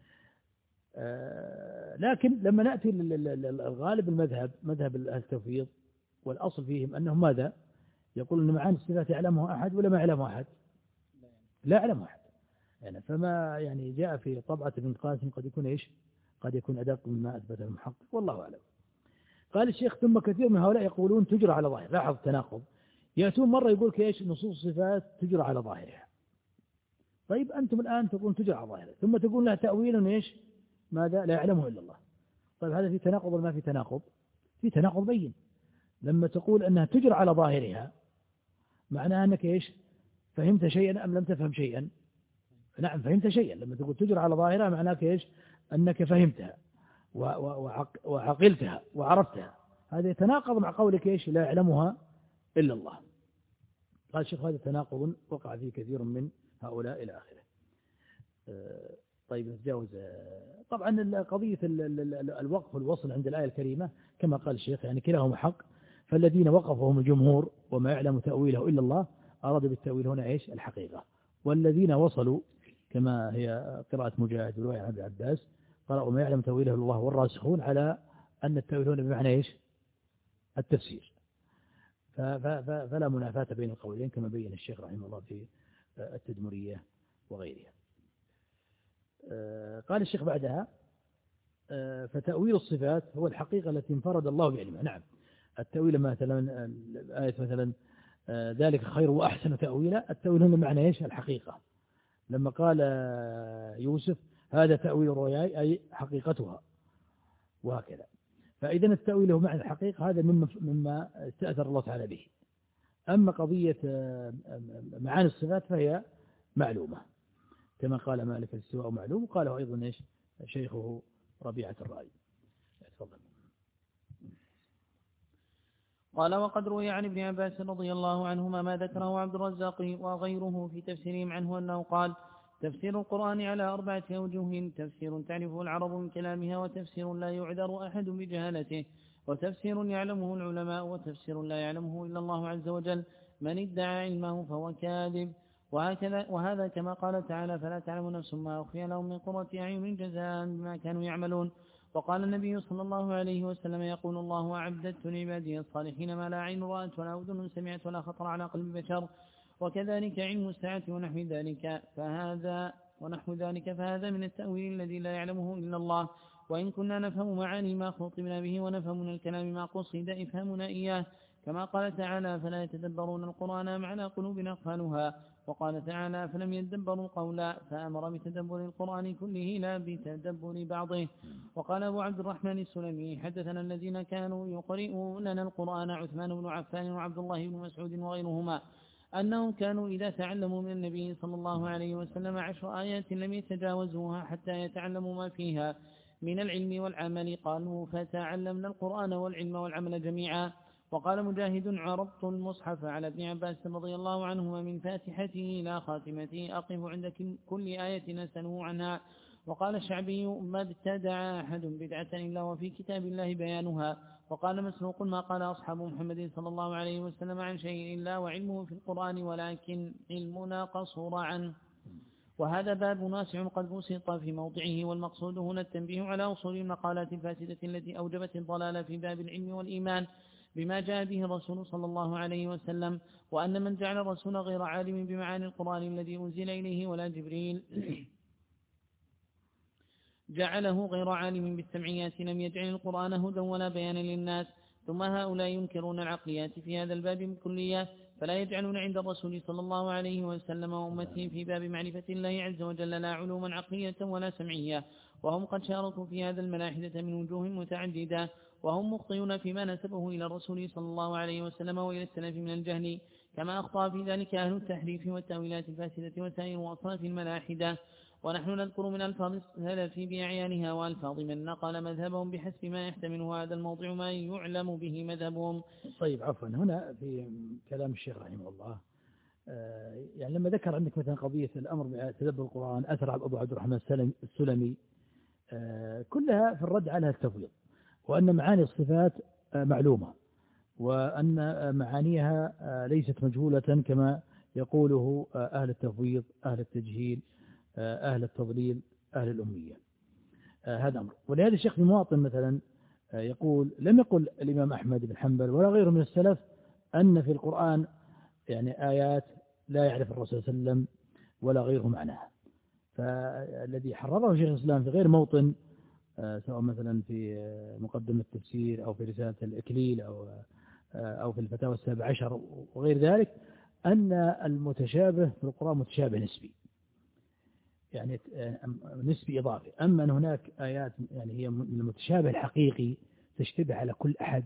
آه لكن لما نأتي للغالب المذهب مذهب التوفيق والأصل فيهم أنهم ماذا؟ يقول أن معاني الصفات يعلمها أحد ولا ما يعلمها أحد؟ لا يعلمها أحد. يعني فما يعني جاء في طبعة ابن قاسم قد يكون إيش؟ قد يكون أدق مما أثبته المحقق والله أعلم. قال الشيخ ثم كثير من هؤلاء يقولون تجرى على ظاهر. لاحظ التناقض، يأتون مرة يقول كيش نصوص الصفات تجرى على ظاهرها. طيب أنتم الآن تقولون تجرى على ظاهرها ثم تقول لها تأويل إيش ماذا لا يعلمه إلا الله. طيب هذا في تناقض ولا ما في تناقض؟ في تناقض بين. لما تقول أنها تجرى على ظاهرها معناها أنك إيش فهمت شيئا أم لم تفهم شيئا؟ نعم فهمت شيئا. لما تقول تجرى على ظاهرها معناها إيش أنك فهمتها وعقلتها وعرفتها. هذا يتناقض مع قولك إيش لا يعلمها إلا الله. قال الشيخ هذا تناقض وقع فيه كثير من هؤلاء إلى آخره. طيب نتجاوز. طبعا قضية الوقف والوصل عند الآية الكريمة كما قال الشيخ يعني كلاهما حق. فالذين وقفوا هم الجمهور وما يعلم تأويله إلا الله، أرادوا بالتأويل هنا إيش الحقيقة. والذين وصلوا كما هي قراءة مجاهد ورواية عن ابن عباس قرأوا ما يعلم تأويله إلا الله والراسخون على أن التأويل هنا بمعنى إيش التفسير. فلا منافاة بين القولين كما بين الشيخ رحمه الله في التدمرية وغيرها. قال الشيخ بعدها فتأويل الصفات هو الحقيقة التي انفرد الله بعلمها. نعم التأويل مثلا آية مثلا ذلك خير وأحسن تأويلا، التأويل هنا معنى إيش الحقيقة. لما قال يوسف هذا تأويل رؤياي أي حقيقتها وهكذا. فإذا التأويل هو معنى الحقيقة، هذا مما مما استأثر الله تعالى به. أما قضية معاني الصفات فهي معلومة كما قال مالك الاستواء معلوم، وقاله أيضا إيش شيخه ربيعة الرأي. تفضل. قال وقد روي عن ابن عباس رضي الله عنهما ما ذكره عبد الرزاق وغيره في تفسيرهم عنه أنه قال تفسير القرآن على أربعة أوجه: تفسير تعرفه العرب من كلامها، وتفسير لا يعذر أحد بجهالته، وتفسير يعلمه العلماء، وتفسير لا يعلمه إلا الله عز وجل. من ادعى علمه فهو كاذب. وهكذا وهذا كما قال تعالى فلا تعلم نفس ما أخفي لهم من قرة أعين جزاء بما كانوا يعملون. وقال النبي صلى الله عليه وسلم يقول الله أعددت لعبادي الصالحين ما لا عين رأت ولا أذن سمعت ولا خطر على قلب بشر. وكذلك علم الساعة ونحو ذلك فهذا ونحو ذلك فهذا من التأويل الذي لا يعلمه إلا الله. وإن كنا نفهم معاني ما خطبنا به ونفهم من الكلام ما قصد إفهمنا إياه، كما قال تعالى فلا يتدبرون القرآن أم على قلوب أقفالها. وقال تعالى فلم يتدبروا القول فأمر بتدبر القرآن كله لا بتدبر بعضه. وقال أبو عبد الرحمن السلمي حدثنا الذين كانوا يقرئوننا القرآن عثمان بن عفان وعبد الله بن مسعود وغيرهما أنهم كانوا إذا تعلموا من النبي صلى الله عليه وسلم عشر آيات لم يتجاوزوها حتى يتعلموا ما فيها من العلم والعمل، قالوا فتعلمنا القرآن والعلم والعمل جميعا. وقال مجاهد عرضت المصحف على ابن عباس رضي الله عنهما من فاتحته إلى خاتمته أقف عند كل آية أسأله عنها. وقال الشعبي ما ابتدع أحد بدعة إلا وفي كتاب الله بيانها. وقال مسروق ما قال أصحاب محمد صلى الله عليه وسلم عن شيء إلا وعلمه في القرآن ولكن علمنا قصر عنه. وهذا باب واسع قد بسط في موضعه، والمقصود هنا التنبيه على أصول المقالات الفاسدة التي أوجبت الضلال في باب العلم والإيمان بما جاء به الرسول صلى الله عليه وسلم. وأن من جعل الرسول غير عالم بمعاني القرآن الذي أنزل إليه ولا جبريل جعله غير عالم بالسمعيات لم يجعل القرآن هدى ولا بيانا للناس. ثم هؤلاء ينكرون العقليات في هذا الباب بالكلية، فلا يجعلون عند الرسول صلى الله عليه وسلم وأمته في باب معرفة الله عز وجل لا علوما عقلية ولا سمعية، وهم قد شاركوا في هذا الملاحدة من وجوه متعددة، وهم مخطئون فيما نسبه إلى الرسول صلى الله عليه وسلم وإلى السلف من الجهل، كما أخطأ في ذلك أهل التحريف والتأويلات الفاسدة وسائر أصناف الملاحدة. ونحن نذكر من ألفاظ السلف بأعيانها وألفاظ من نقل مذهبهم بحسب ما يحتمله هذا الموضوع ما يعلم به مذهبهم. طيب عفوا، هنا في كلام الشيخ رحمه الله يعني لما ذكر عندك مثلا قضية الأمر بتدبر القرآن أثر على أبو عبد الرحمن السلمي كلها في الرد على التفويض، وأن معاني الصفات معلومة، وأن معانيها ليست مجهولة كما يقوله أهل التفويض أهل التجهيل أهل التضليل أهل الأمية. هذا أمر. ولهذا الشيخ في مواطن مثلا يقول لم يقل الإمام أحمد بن حنبل ولا غيره من السلف أن في القرآن يعني آيات لا يعرف الرسول صلى الله عليه وسلم ولا غيره معناها. فالذي حرره شيخ الإسلام في غير موطن سواء مثلا في مقدمة التفسير أو في رسالة الإكليل أو أو في الفتاوى السابع عشر وغير ذلك، أن المتشابه في القرآن متشابه نسبي، يعني نسبي إضافي. أما أن هناك آيات يعني هي من المتشابه الحقيقي تشتبه على كل أحد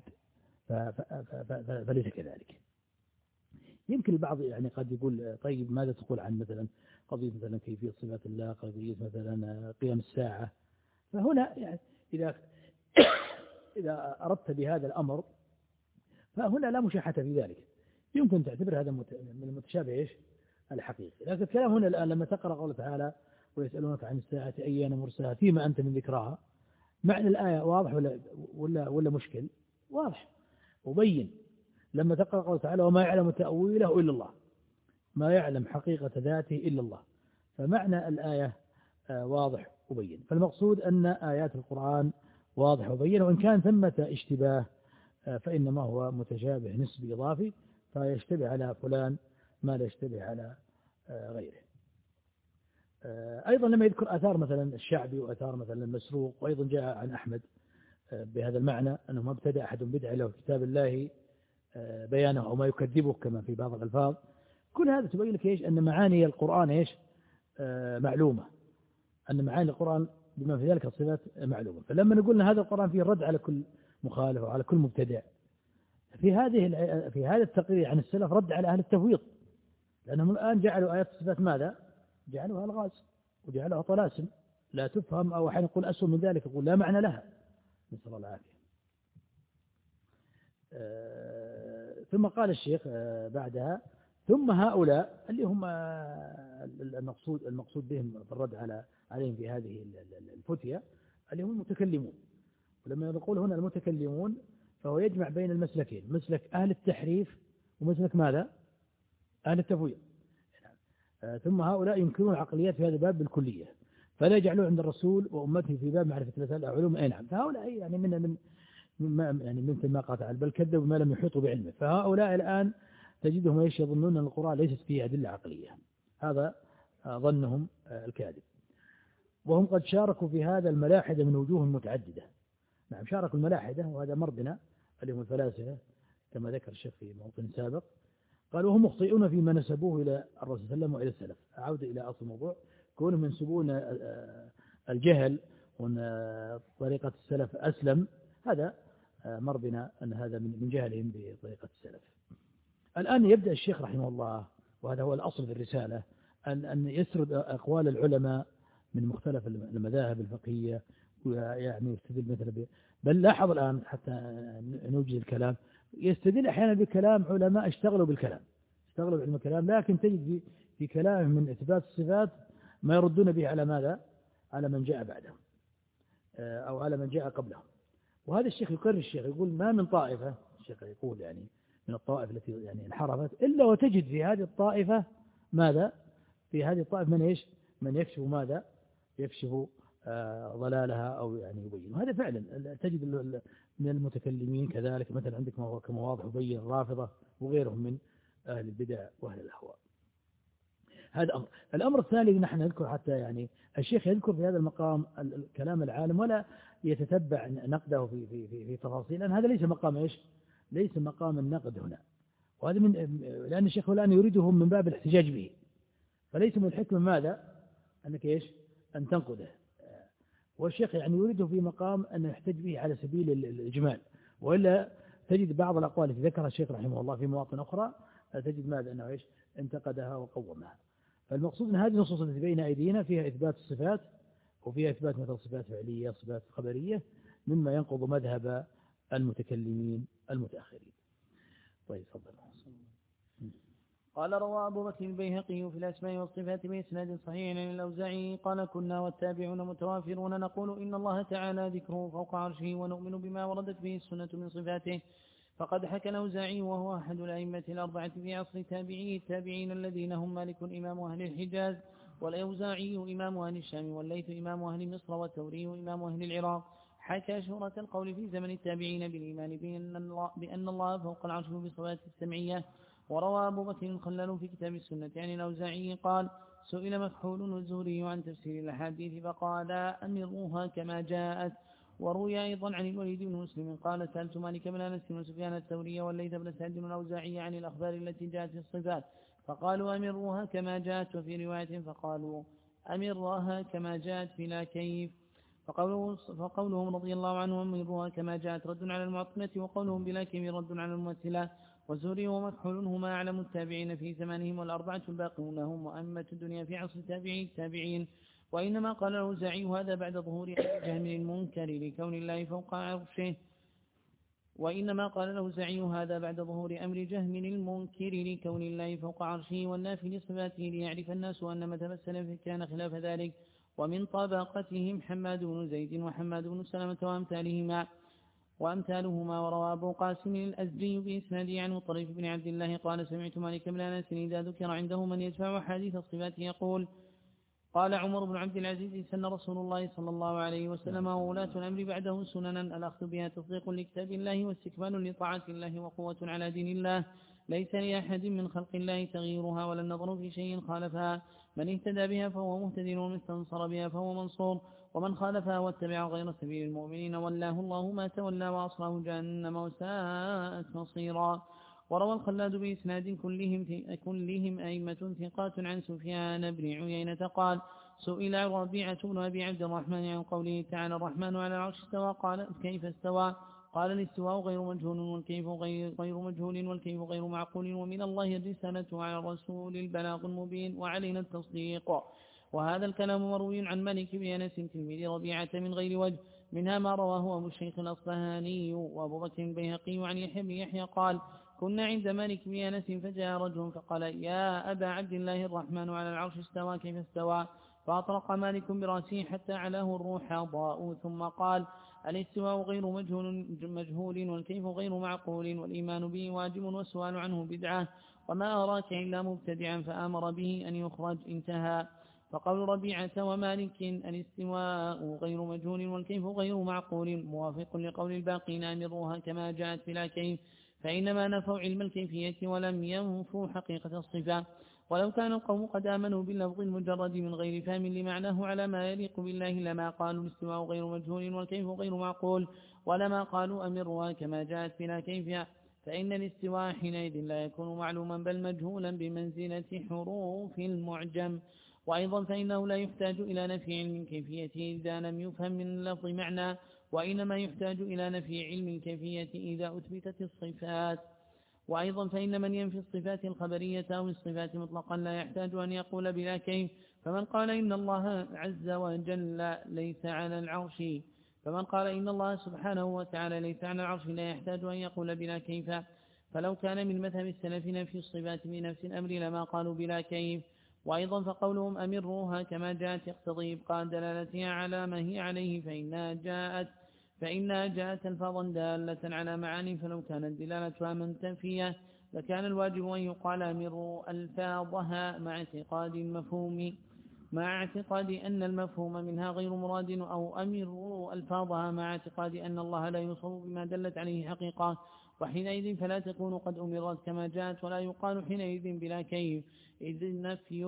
فليس كذلك. يمكن البعض يعني قد يقول طيب ماذا تقول عن مثلا قضية مثلا كيفية صفات الله، قضية مثلا قيام الساعة؟ فهنا يعني إذا إذا أردت بهذا الأمر فهنا لا مشاحة في ذلك، يمكن تعتبر هذا من المتشابه إيش الحقيقي. لكن الكلام هنا الآن لما تقرأ قوله تعالى ويسألونك عن الساعة أيان مرساها فيما أنت من ذكراها، معنى الآية واضح ولا ولا ولا مشكل؟ واضح وبين. لما تقرأ قوله تعالى وما يعلم تأويله إلا الله، ما يعلم حقيقة ذاته إلا الله، فمعنى الآية واضح وبين. فالمقصود أن آيات القرآن واضح وبين، وإن كان ثمة اشتباه فإنما هو متشابه نسبي إضافي، فيشتبه على فلان ما لا يشتبه على غيره. أيضا لما يذكر آثار مثلا الشعبي وآثار مثلا المسروق، وأيضا جاء عن أحمد بهذا المعنى أنه ما ابتدأ أحد بدعة له كتاب الله بيانه أو ما يكذبه كما في بعض الألفاظ. كل هذا تبين لك إيش أن معاني القرآن إيش معلومة، أن معاني القرآن بما في ذلك الصفات معلومة. فلما نقول أن هذا القرآن فيه الرد على كل مخالف وعلى كل مبتدع، في هذه في هذا التقرير عن السلف رد على أهل التفويض، لأنهم الآن جعلوا آيات الصفات ماذا؟ جعلوها الغاز وجعلوها طلاسم لا تفهم، أو أحيانا يقول أسوأ من ذلك يقول لا معنى لها، نسأل الله العافية. آه ثم قال الشيخ آه بعدها ثم هؤلاء اللي هم المقصود المقصود بهم في الرد على عليهم في هذه الفتية اللي هم المتكلمون. ولما نقول هنا المتكلمون فهو يجمع بين المسلكين، مسلك أهل التحريف ومسلك ماذا؟ أهل التفويض. آه ثم هؤلاء ينكرون العقليات في هذا الباب بالكلية، فلا يجعلون عند الرسول وأمته في باب معرفة العلوم أي نعم. فهؤلاء يعني من من مما يعني مثل ما قال تعالى بل كذبوا بما لم يحيطوا بعلمه. فهؤلاء الآن تجدهم ايش يظنون أن القرآن ليست فيه أدلة عقلية، هذا ظنهم الكاذب. وهم قد شاركوا في هذا الملاحدة من وجوه متعددة. نعم شاركوا الملاحدة، وهذا مرضنا اللي هم الفلاسفة كما ذكر الشيخ في موطن سابق. قالوا هم مخطئون فيما نسبوه إلى الرسول صلى الله عليه وسلم وإلى السلف. أعود إلى أصل الموضوع، كونهم ينسبون الجهل وأن طريقة السلف أسلم، هذا مر بنا أن هذا من جهلهم بطريقة السلف. الآن يبدأ الشيخ رحمه الله، وهذا هو الأصل في الرسالة، أن أن يسرد أقوال العلماء من مختلف المذاهب الفقهية، ويعني يستدل مثلا بل لاحظ الآن حتى نوجد الكلام، يستدل أحيانا بكلام علماء اشتغلوا بالكلام، اشتغلوا بعلم الكلام، لكن تجد في في كلامهم من إثبات الصفات ما يردون به على ماذا؟ على من جاء بعدهم أو على من جاء قبلهم. وهذا الشيخ يقرر، الشيخ يقول ما من طائفة، الشيخ يقول يعني من الطائف التي يعني انحرفت إلا وتجد في هذه الطائفة ماذا؟ في هذه الطائفة من إيش؟ من يكشف ماذا؟ يكشف آه ضلالها أو يعني يبين. وهذا فعلا تجد من المتكلمين كذلك، مثلا عندك كما واضح وبين الرافضة وغيرهم من أهل البدع وأهل الأهواء. هذا أمر. الأمر الثاني اللي نحن نذكر، حتى يعني الشيخ يذكر في هذا المقام الكلام العالم ولا يتتبع نقده في في في, في تفاصيل، لأن هذا ليس مقام إيش؟ ليس مقام النقد هنا. وهذا من لأن الشيخ الآن يريدهم من باب الاحتجاج به، فليس من الحكمة ماذا؟ أنك إيش؟ أن تنقده. والشيخ يعني يريده في مقام أن يحتج به على سبيل الإجمال، وإلا تجد بعض الأقوال التي ذكرها الشيخ رحمه الله في مواطن أخرى تجد ماذا؟ أنه إيش؟ انتقدها وقومها. فالمقصود أن هذه النصوص التي بين أيدينا فيها إثبات الصفات، وفيها إثبات مثل صفات فعلية، صفات خبرية، مما ينقض مذهب المتكلمين المتأخرين. طيب تفضل. قال روى أبو بكر البيهقي في الأسماء والصفات بإسناد صحيح عن الأوزاعي قال كنا والتابعون متوافرون نقول إن الله تعالى ذكره فوق عرشه ونؤمن بما وردت به السنة من صفاته. فقد حكى الأوزاعي وهو أحد الأئمة الأربعة في عصر تابعي التابعين الذين هم مالك إمام أهل الحجاز، والأوزاعي إمام أهل الشام، والليث إمام أهل مصر، والثوري إمام أهل العراق. حكى شهرة القول في زمن التابعين بالإيمان بأن الله, بأن الله فوق العرش بصفات السمعية. وروى أبو بكر الخلال في كتاب السنة عن الأوزاعي قال سئل مكحول والزهري عن تفسير الأحاديث فقال أمروها كما جاءت. وروي أيضا عن الوليد بن مسلم قال سألت مالك بن أنس وسفيان الثوري والليث بن سعد الأوزاعي عن الأخبار التي جاءت في الصفات فقالوا أمروها كما جاءت، وفي رواية فقالوا أمرها كما جاءت بلا كيف. فقوله فقولهم رضي الله عنهم أمروها كما جاءت رد على المعطلة، وقولهم بلا كيف رد على الممثلة. والزهري ومكحول هما أعلم التابعين في زمانهم والأربعة الباقون هم وأمة الدنيا في عصر التابعين التابعين. وإنما قال الأوزاعي هذا بعد ظهور جهم المنكر لكون الله فوق عرشه وإنما قال الأوزاعي هذا بعد ظهور أمر جهم المنكر لكون الله فوق عرشه والنافي لصفاته ليعرف الناس أن مذهب السلف كان خلاف ذلك. ومن طبقتهم حماد بن زيد وحماد بن سلمة وأمثالهما وأمثالهما. وروى أبو قاسم الأزدي بإسناده عن طريف بن عبد الله قال سمعت مالك بن أنس إذا ذكر عنده من يدفع حديث الصفات يقول قال عمر بن عبد العزيز سن رسول الله صلى الله عليه وسلم وولاة الأمر بعده سننا الأخذ بها تصديق لكتاب الله واستكمال لطاعة الله وقوة على دين الله ليس لأحد من خلق الله تغييرها ولا النظر في شيء خالفها. من اهتدى بها فهو مهتد ومن استنصر بها فهو منصور ومن خالفها واتبع غير سبيل المؤمنين ولاه الله ما تولى وأصله جهنم وساءت مصيرا. وروى الخلاد بإسناد كلهم, كلهم أئمة ثقات عن سفيان بن عيينة قال سئل ربيعة بن أبي عبد الرحمن عن قوله تعالى الرحمن على العرش استوى قال كيف استوى قال الاستواء غير مجهول والكيف غير, غير مجهول والكيف غير معقول ومن الله الرسالة على الرسول البلاغ المبين وعلينا التصديق. وهذا الكلام مروي عن مالك بن أنس تلميذ ربيعة من غير وجه منها ما رواه أبو الشيخ الأصبهاني وأبو بكر البيهقي عن يحيى بن يحيى قال كنا عند مالك بن أنس فجاء رجل فقال يا أبا عبد الله الرحمن على العرش استوى كيف استوى فأطرق مالك برأسه حتى علاه الروح ضاء ثم قال الاستواء غير مجهول, مجهول والكيف غير معقول والإيمان به واجب والسؤال عنه بدعة وما أراك إلا مبتدعا فآمر به أن يخرج انتهى. فقول ربيعة ومالك الاستواء غير مجهول والكيف غير معقول موافق لقول الباقين أمروها كما جاءت بلا كيف فإنما نفوا علم الكيفية ولم ينفوا حقيقة الصفة. ولو كان القوم قد آمنوا باللفظ المجرد من غير فهم لمعناه على ما يليق بالله لما قالوا الاستواء غير مجهول والكيف غير معقول ولما قالوا أمرها كما جاءت بلا كيف فإن الاستواء حينئذ لا يكون معلوما بل مجهولا بمنزلة حروف المعجم. وأيضا فإنه لا يحتاج إلى نفي علم الكيفية إذا لم يفهم من اللفظ معنى وإنما يحتاج إلى نفي علم الكيفية إذا أثبتت الصفات. وأيضا فإن من ينفي الصفات الخبرية أو الصفات مطلقا لا يحتاج أن يقول بلا كيف فمن قال إن الله عز وجل ليس على العرش فمن قال إن الله سبحانه وتعالى ليس على العرش لا يحتاج أن يقول بلا كيف. فلو كان من مذهب السلف نفي الصفات بنفس الأمر لما قالوا بلا كيف. وأيضا فقولهم أمروها كما جاءت يقتضي إبقاء دلالتها على ما هي عليه فإنها جاءت فإنها جاءت ألفاظا دالة على معاني فلو كانت دلالتها منتفية لكان الواجب أن يقال أمروا ألفاظها مع اعتقاد المفهوم مع اعتقاد أن المفهوم منها غير مراد أو أمروا ألفاظها مع اعتقاد أن الله لا يوصف بما دلت عليه حقيقة وحينئذ فلا تكون قد أمرت كما جاءت ولا يقال حينئذ بلا كيف إذ نفي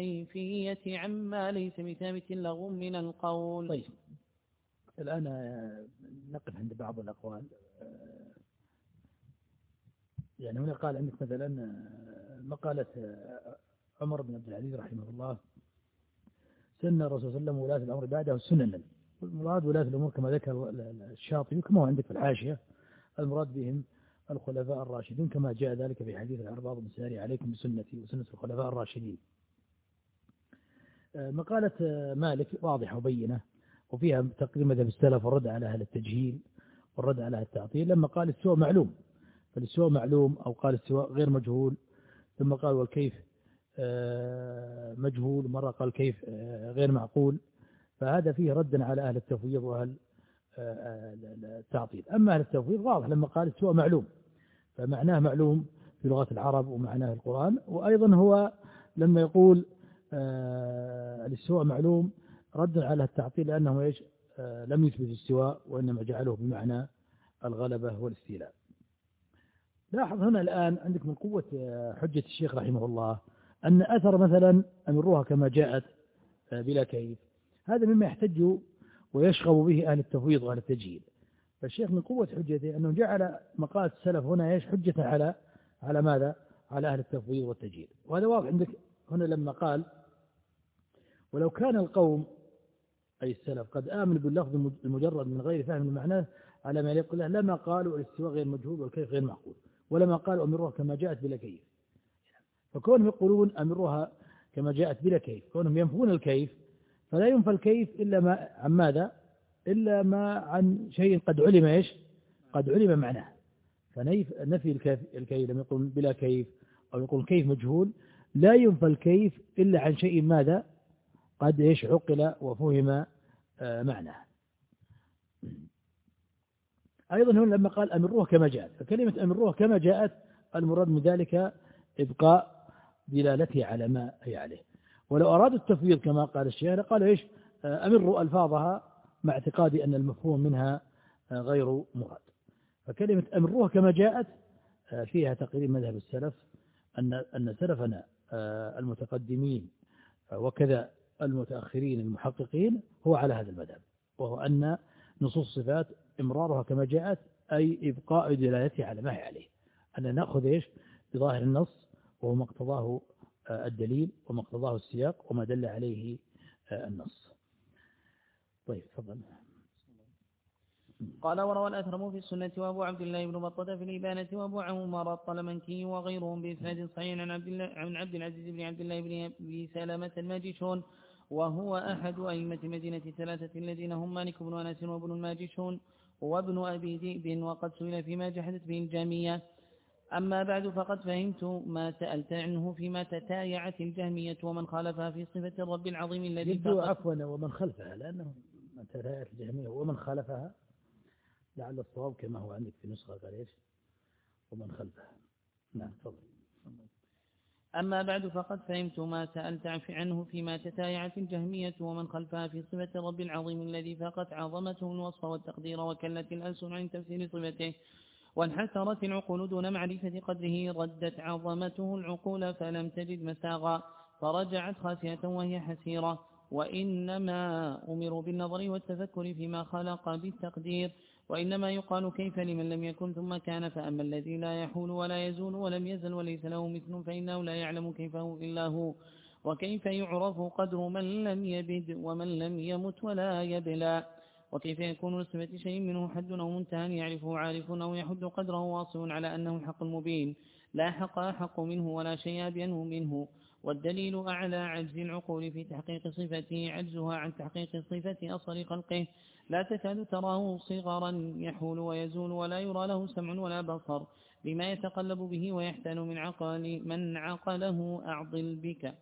الكيفية عما ليس بثابت لغو من القول. طيب الآن نقف عند بعض الأقوال. يعني هنا قال عندك مثلا مقالة عمر بن عبد العزيز رحمه الله سن الرسول صلى الله عليه وسلم ولاة الأمر بعده سننا. المراد ولاة الأمور كما ذكر الشاطبي كما هو عندك في الحاشية المراد بهم الخلفاء الراشدين كما جاء ذلك في حديث العرباض بن ساري عليكم بسنتي وسنة الخلفاء الراشدين. مقالة مالك واضحة وبينة وفيها تقرير مذهب السلف والرد على أهل التجهيل والرد على أهل التعطيل لما قال السواء معلوم فالسواء معلوم أو قال السواء غير مجهول ثم قال والكيف مجهول مرة قال كيف غير معقول فهذا فيه ردا على أهل التفويض وأهل التعطيل. أما أهل التفويض واضح لما قال السواء معلوم فمعناه معلوم في لغة العرب ومعناه القرآن. وأيضا هو لما يقول السواء معلوم رد على التعطيل لأنه إيش لم يثبت السواء وإنما جعله بمعنى الغلبة والاستيلاء. لاحظ هنا الآن عندك من قوة حجة الشيخ رحمه الله أن أثر مثلا أمروها كما جاءت بلا كيف، هذا مما يحتج ويشغب به أهل التفويض وأهل التجهيل. فالشيخ من قوة حجته أنه جعل مقالة السلف هنا ايش حجة على على ماذا؟ على أهل التفويض والتجهيل. وهذا واضح عندك هنا لما قال ولو كان القوم أي السلف قد آمنوا باللفظ المجرد من غير فهم معناه على ما يليق له لما قالوا الاستواء غير مجهول والكيف غير معقول، ولما قالوا أمروها كما جاءت بلا كيف. فكونهم يقولون أمروها كما جاءت بلا كيف، كونهم ينفون الكيف، فلا ينفى الكيف إلا ما عن ماذا؟ إلا ما عن شيء قد علم إيش؟ قد علم معناه. فنفي الكيف لم يقول بلا كيف أو يقول كيف مجهول، لا ينفى الكيف إلا عن شيء ماذا؟ قد إيش عقل وفهم معناه. أيضا هنا لما قال أمروها كما جاءت، فكلمة أمروها كما جاءت المراد من ذلك إبقاء دلالته على ما هي عليه. ولو أرادوا التفويض كما قال الشيخ قالوا إيش؟ أمروا ألفاظها مع اعتقادي أن المفهوم منها غير مراد. فكلمة أمروها كما جاءت فيها تقريب مذهب السلف أن أن سلفنا المتقدمين وكذا المتأخرين المحققين هو على هذا المذهب، وهو أن نصوص الصفات إمرارها كما جاءت أي إبقاء دلالتها على ما هي عليه، أن نأخذ إيش بظاهر النص وهو ما اقتضاه الدليل وما اقتضاه السياق وما دل عليه النص. طيب تفضل. قال وروى الأثرم في السنة وأبو عبد الله بن بطة في الإبانة وأبو عمر الطلمنكي وغيرهم بإسناد صحيح عن عبد الله عن عبد العزيز بن عبد الله بن أبي سلمة الماجشون، وهو أحد أئمة مدينة ثلاثة الذين هم مالك بن أنس وابن الماجشون وابن أبي ذئب، وقد سئل فيما جحدت به الجهمية. أما بعد فقد فهمت ما سألت عنه فيما تتايعت الجهمية ومن خالفها في صفة الرب العظيم الذي يبدو عفوا ومن خلفها، لأنه من تتايعت الجهمية ومن خالفها لعل الصواب كما هو عندك في نسخة قال ايش ومن خلفها. نعم تفضل. أما بعد فقد فهمت ما سألت عنه فيما تتايعت الجهمية ومن خلفها في صفة الرب العظيم الذي فقط عظمته الوصف والتقدير وكلت الألسن عن تفسير صفته وانحسرت العقول دون معرفة قدره، ردت عظمته العقول فلم تجد مساغا فرجعت خاسئة وهي حسيرة. وإنما أمروا بالنظر والتفكر فيما خلق بالتقدير، وإنما يقال كيف لمن لم يكن ثم كان، فأما الذي لا يحول ولا يزول ولم يزل وليس له مثل فإنه لا يعلم كيفه إلا هو. وكيف يعرف قدر من لم يبد ومن لم يمت ولا يبلى، وكيف يكون لصفة شيء منه حد أو منتهى يعرفه عارف أو يحد قدره واصل على أنه الحق المبين لا حق أحق منه ولا شيء أبينه منه. والدليل أعلى عجز العقول في تحقيق صفته عجزها عن تحقيق صفة أصل خلقه، لا تكاد تراه صغرا يحول ويزول ولا يرى له سمع ولا بصر بما يتقلب به ويحتال من عقل من عقله أعضل بك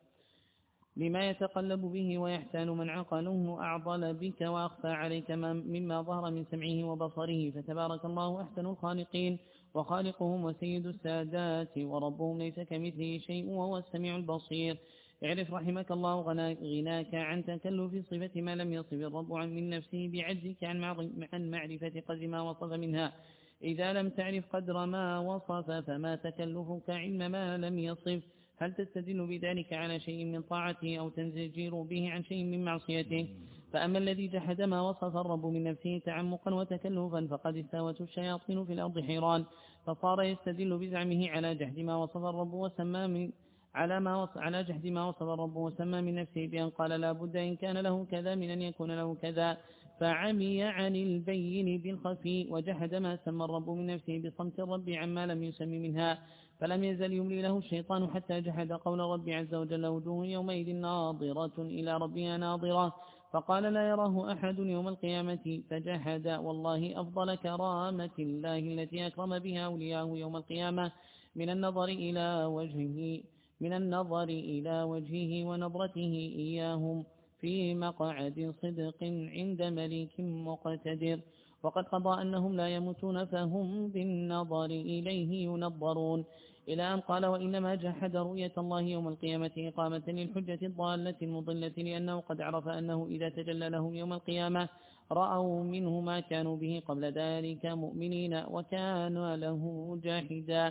بما يتقلب به ويحتال من عقله أعضل بك وأخفى عليك مما ظهر من سمعه وبصره، فتبارك الله أحسن الخالقين وخالقهم وسيد السادات وربهم ليس كمثله شيء وهو السميع البصير. اعرف رحمك الله غناك عن تكلف صفة ما لم يصف الرب عن من نفسه بعجزك عن معرفة قدر ما وصف منها. إذا لم تعرف قدر ما وصف فما تكلفك علم ما لم يصف. هل تستدل بذلك على شيء من طاعته أو تنزجير به عن شيء من معصيته؟ فأما الذي جحد ما وصف الرب من نفسه تعمقا وتكلفا فقد استوت الشياطين في الأرض حيران، فصار يستدل بزعمه على جحد ما وصف الرب وسمى من على ما وصف على جحد ما وصف الرب وسمى من نفسه بأن قال لا بد إن كان له كذا من أن يكون له كذا، فعمي عن البين بالخفي وجحد ما سمى الرب من نفسه بصمت الرب عما لم يسم منها، فلم يزل يملي له الشيطان حتى جحد قول الرب عز وجل وجوه يومئذ ناظرة إلى ربها ناظرة، فقال لا يراه أحد يوم القيامة فجحد. والله أفضل كرامة الله التي أكرم بها أولياءه يوم القيامة من النظر إلى وجهه من النظر إلى وجهه ونظرته إياهم في مقعد صدق عند مليك مقتدر. وقد قضى أنهم لا يموتون فهم بالنظر إليه ينظرون، إلى أن قال وإنما جحد رؤية الله يوم القيامة إقامة للحجة الضالة المضلة، لأنه قد عرف أنه إذا تجلى لهم يوم القيامة رأوا منه ما كانوا به قبل ذلك مؤمنين وكان له جاحدا.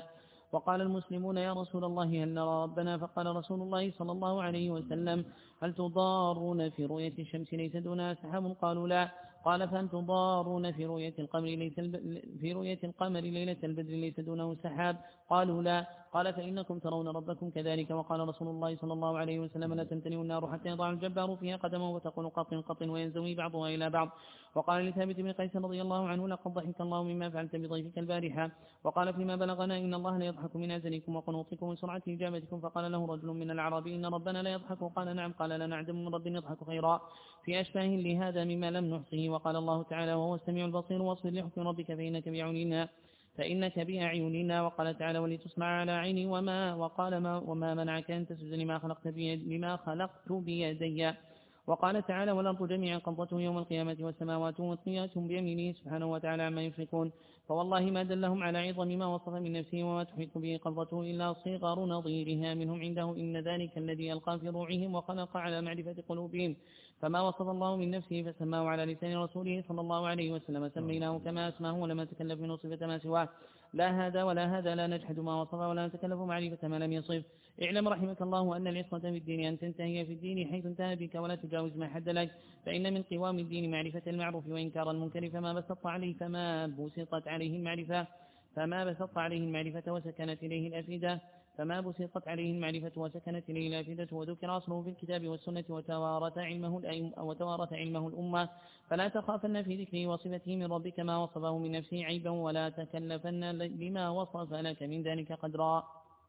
وقال المسلمون يا رسول الله هل نرى ربنا؟ فقال رسول الله صلى الله عليه وسلم هل تضارون في رؤية الشمس ليس دونها سحاب؟ قالوا لا. قال فهل تضارون في رؤية القمر ليس في رؤية القمر ليلة البدر ليس دونه سحاب؟ قالوا لا. قال فإنكم ترون ربكم كذلك. وقال رسول الله صلى الله عليه وسلم لا تمتلئ النار حتى يضع الجبار فيها قدمه وتقول قط قط وينزوي بعضها إلى بعض. وقال لثابت بن قيس رضي الله عنه لقد ضحك الله مما فعلت بضيفك البارحة. وقال فيما بلغنا إن الله لا يضحك من أزلكم وقنوطكم وسرعة إجابتكم. فقال له رجل من الأعراب إن ربنا لا يضحك؟ قال نعم. قال لا نعدم من رب يضحك خيرا في أشباه لهذا مما لم نحصه. وقال الله تعالى وهو السميع البصير واصبر لحكم ربك فإنك بأعيننا فإنك بأعيننا. وقال تعالى ولتصنع على عيني وما وقال ما وما منعك أن تسجد لما خلقت بيد لما خلقت بيدي. وقال تعالى والأرض جميعا قبضته يوم القيامة والسماوات مطويات بيمينه سبحانه وتعالى عما يشركون. فوالله ما دلهم على عظم ما وصف من نفسه وما تحيط به قبضته إلا صغر نظيرها منهم عنده إن ذلك الذي ألقى في روعهم وخلق على معرفة قلوبهم. فما وصف الله من نفسه فسماه على لسان رسوله صلى الله عليه وسلم سميناه كما أسماه ولما تكلف من صفة ما سواه. لا هذا ولا هذا لا نجحد ما وصف ولا نتكلف معرفة ما لم يصف. اعلم رحمك الله أن العصمة في الدين أن تنتهي في الدين حيث انتهى بك ولا تجاوز ما حد لك. فإن من قوام الدين معرفة المعروف وإنكار المنكر فما بسطت عليه فما بسطت عليه المعرفة فما بسطت عليه المعرفة وسكنت إليه الأفئدة فما بسطت عليه المعرفة وسكنت إليه الأفئدة. وذكر أصله في الكتاب والسنة وتوارث علمه الأئمة وتوارث علمه الأمة. فلا تخافن في ذكره وصفته من ربك ما وصفه من نفسه عيبا ولا تكلفن بما وصف لك من ذلك قدرا.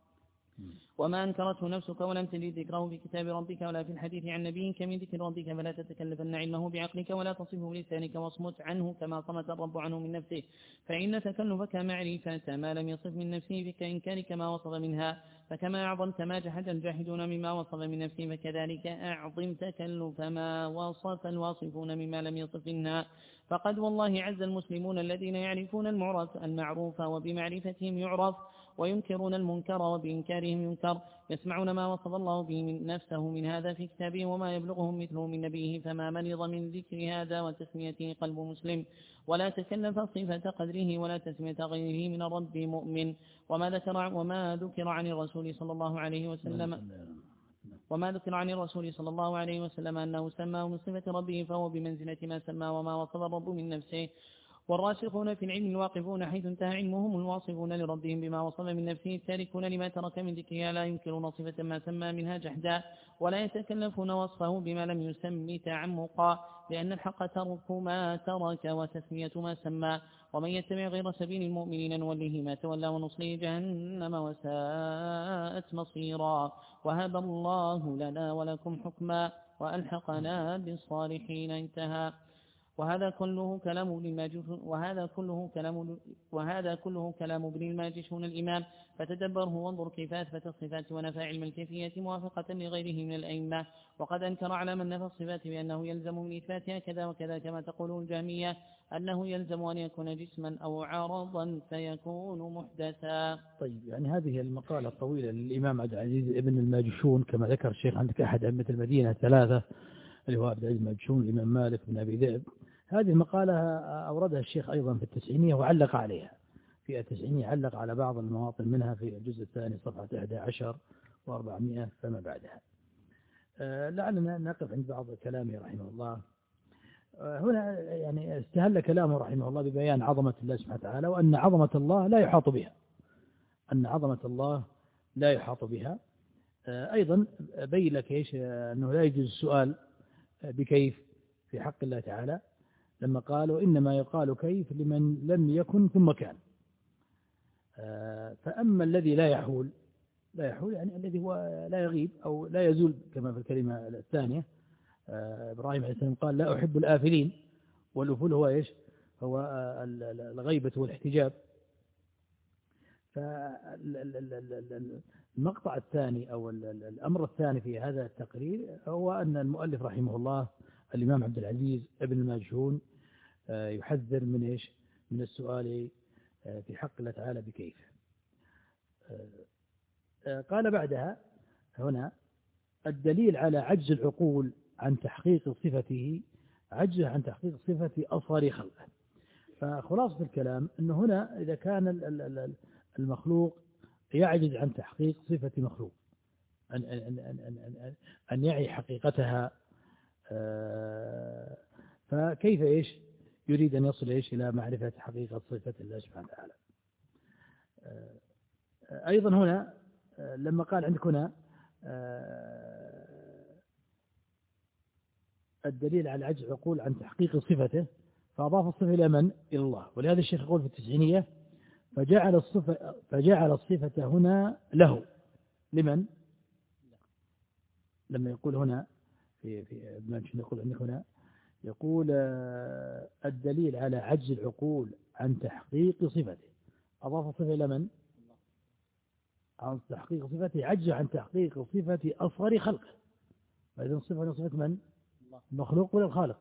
وما أنكرته نفسك ولم تجد ذكره في كتاب ربك ولا في الحديث عن نبيك من ذكر ربك فلا تتكلفن علمه بعقلك ولا تصفه بلسانك واصمت عنه كما صمت الرب عنه من نفسه. فإن تكلفك معرفة ما لم يصف من نفسه بك إنكارك ما وصف منها. فكما أعظمت ما جحد الجاحدون مما وصف من نفسه فكذلك أعظم تكلف ما وصف الواصفون مما لم يصف منها. فقد والله عز المسلمون الذين يعرفون المعرف المعروف وبمعرفتهم يعرف وينكرون المنكر وبإنكارهم ينكر. يسمعون ما وصف الله به من نفسه من هذا في كتابه وما يبلغهم مثله من نبيه. فما مرض من ذكر هذا وتسميته قلب مسلم ولا تكلف صفة قدره ولا تسمية غيره من الرب مؤمن. وما ذكر وما ذكر عن الرسول صلى الله عليه وسلم وما ذكر عن الرسول صلى الله عليه وسلم أنه سماه من صفة ربه فهو بمنزلة ما سمى وما وصف الرب من نفسه. والراسخون في العلم الواقفون حيث انتهى علمهم الواصفون لربهم بما وصف من نفسه التاركون لما ترك من ذكرها لا ينكرون صفة ما سمى منها جحدا ولا يتكلفون وصفه بما لم يسمي تعمقا لأن الحق ترك ما ترك وتسمية ما سمى. ومن يتبع غير سبيل المؤمنين نوله ما تولى ونصله جهنم وساءت مصيرا. وهب الله لنا ولكم حكما وألحقنا بالصالحين. انتهى. وهذا كله كلام ابن الماجشون وهذا كله كلام وهذا كله كلام ابن الماجشون الإمام. فتدبره وانظر كيف أثبت الصفات ونفى علم الكيفية موافقة لغيره من الأئمة. وقد أنكر على من نفى الصفات بأنه يلزم من إثباتها كذا وكذا كما تقول الجهمية أنه يلزم أن يكون جسما أو عرضا فيكون محدثا. طيب يعني هذه المقالة الطويلة للإمام عبد العزيز ابن الماجشون كما ذكر الشيخ عندك أحد أئمة المدينة ثلاثة اللي هو عبد العزيز الماجشون الإمام مالك بن أبي ذئب. هذه المقالة أوردها الشيخ أيضا في التسعينية وعلق عليها في التسعينية علق على بعض المواطن منها في الجزء الثاني صفحة أحد عشر وأربعمائة فما بعدها. لعلنا نقف عند بعض كلامه رحمه الله. هنا يعني استهل كلامه رحمه الله ببيان عظمة الله سبحانه وتعالى وأن عظمة الله لا يحاط بها أن عظمة الله لا يحاط بها. أيضا بين لك إيش أنه لا يجوز السؤال بكيف في حق الله تعالى لما قالوا إنما يقال كيف لمن لم يكن ثم كان. فأما الذي لا يحول لا يحول يعني الذي هو لا يغيب أو لا يزول كما في الكلمة الثانية. إبراهيم عليه السلام قال لا أحب الآفلين والأفول هو إيش هو الغيبة والاحتجاب. فالمقطع الثاني أو الأمر الثاني في هذا التقرير هو أن المؤلف رحمه الله الإمام عبد العزيز ابن الماجشون يحذر من إيش من السؤال في حق الله تعالى بكيف. قال بعدها هنا الدليل على عجز العقول عن تحقيق صفته عجز عن تحقيق صفة أصغر خلقه. فخلاصة الكلام أنه هنا إذا كان المخلوق يعجز عن تحقيق صفة مخلوق، أن, أن, أن, أن, أن, أن يعي حقيقتها، فكيف إيش يريد أن يصل إيش إلى معرفة حقيقة صفة الله سبحانه وتعالى. أيضا هنا لما قال عندك هنا الدليل على عجز عقول عن تحقيق صفته، فأضاف الصفة إلى من؟ إلى الله. ولهذا الشيخ يقول في التسعينية فجعل الصفة, فجعل الصفة هنا له. لمن؟ لما يقول هنا في في ابن يقول عندك هنا يقول الدليل على عجز العقول عن تحقيق صفته، أضاف الصفة إلى من؟ عن تحقيق صفته، عجز عن تحقيق صفة أصغر خلقه. فإذا الصفة صفة من؟ المخلوق ولا الخالق؟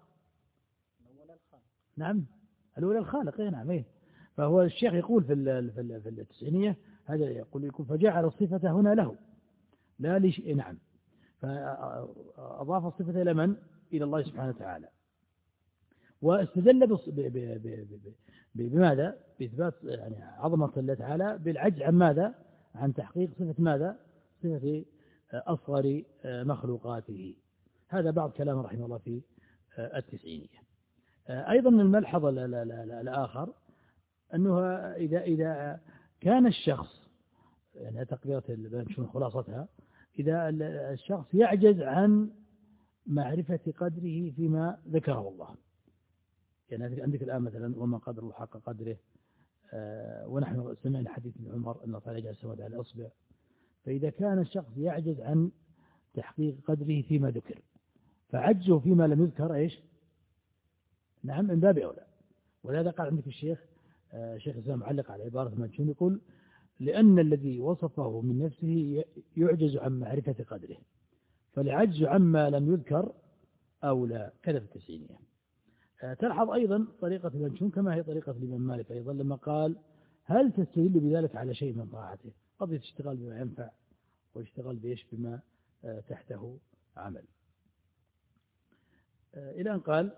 نعم الأولى الخالق. إيه نعم. إيه فهو الشيخ يقول في في في التسعينية هذا يقول يكون فجعل الصفة هنا له لا لشيء. نعم فأضاف الصفة إلى من؟ إلى الله سبحانه وتعالى. واستدل بماذا؟ بإثبات يعني عظمة الله تعالى بالعجز عن ماذا؟ عن تحقيق صفة ماذا؟ صفة أصغر مخلوقاته. هذا بعض كلام رحمه الله في التسعينية. أيضا الملحظ الآخر أنه إذا إذا كان الشخص يعني تقديرة نشوف خلاصتها، إذا الشخص يعجز عن معرفة قدره فيما ذكره الله، يعني عندك الآن مثلا وما قدر الله حق قدره، آه ونحن سمعنا حديث ابن عمر أن الله تعالى جعل السماوات على الأصبع. فإذا كان الشخص يعجز عن تحقيق قدره فيما ذكر فعجزه فيما لم يذكر إيش؟ نعم من باب أولى. ولهذا قال عندك الشيخ آه شيخ الإسلام معلق على عبارة ماجشون يقول لأن الذي وصفه من نفسه يعجز عن معرفة قدره فالعجز عما لم يذكر أولى. كذا في التسعينية. تلحظ أيضا طريقة المنشون كما هي طريقة الإمام مالك أيضا لما قال هل تستدل بذلك على شيء من طاعته؟ قضية اشتغال بما ينفع واشتغال بإيش بما تحته عمل. إلى أن قال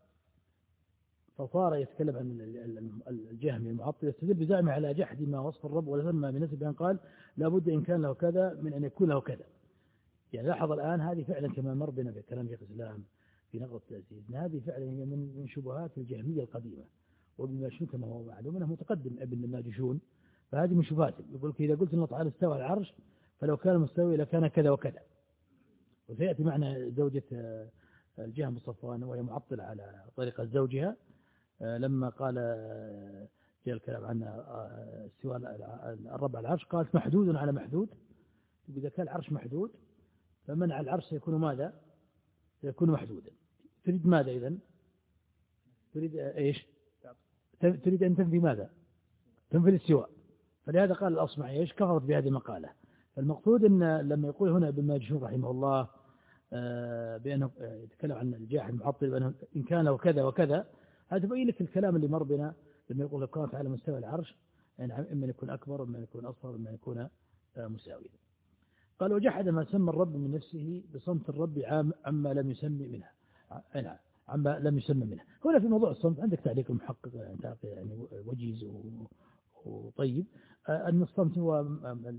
فصار يتكلم عن الجهمي المعطل يستدل بزعمه على جحد ما وصف الرب ولما من نسبه أن قال لابد إن كان له كذا من أن يكون له كذا. يعني لاحظ الآن هذه فعلا كما مر بنا بكلام شيخ الإسلام في نقض التأسيس، هذه فعلا هي من من شبهات الجهمية القديمة. وابن ماجشون كما هو معلوم أنه متقدم ابن الماجشون، فهذه من شبهاته. يقول لك إذا قلت أن الله تعالى استوى على العرش فلو كان مستوي لكان كذا وكذا. وسيأتي معنا زوجة الجهم الصفوان وهي معطلة على طريقة زوجها لما قال جاء الكلام عن استواء الرب على العرش قالت محدود على محدود. إذا كان العرش محدود فمنع العرش سيكون ماذا؟ سيكون محدودا. تريد ماذا إذن؟ تريد إيش؟ تريد أن تنفي ماذا؟ تنفي الاستواء. فلهذا قال الأصمعي إيش؟ كفرت بهذه المقالة. فالمقصود أن لما يقول هنا ابن ماجشون رحمه الله بأنه يتكلم عن الجاحد المعطل بأنه إن كان له كذا وكذا، هذا يبين لك الكلام اللي مر بنا لما يقول لك كانت على مستوى العرش يعني إما يكون أكبر وإما يكون أصغر وإما يكون مساويا. قال وجحد ما سمى الرب من نفسه بصمت الرب عام عما لم يسمي منها نعم عما لم يسمى منها. هنا في موضوع الصمت عندك تعليق المحقق يعني وجيز وطيب أن الصمت هو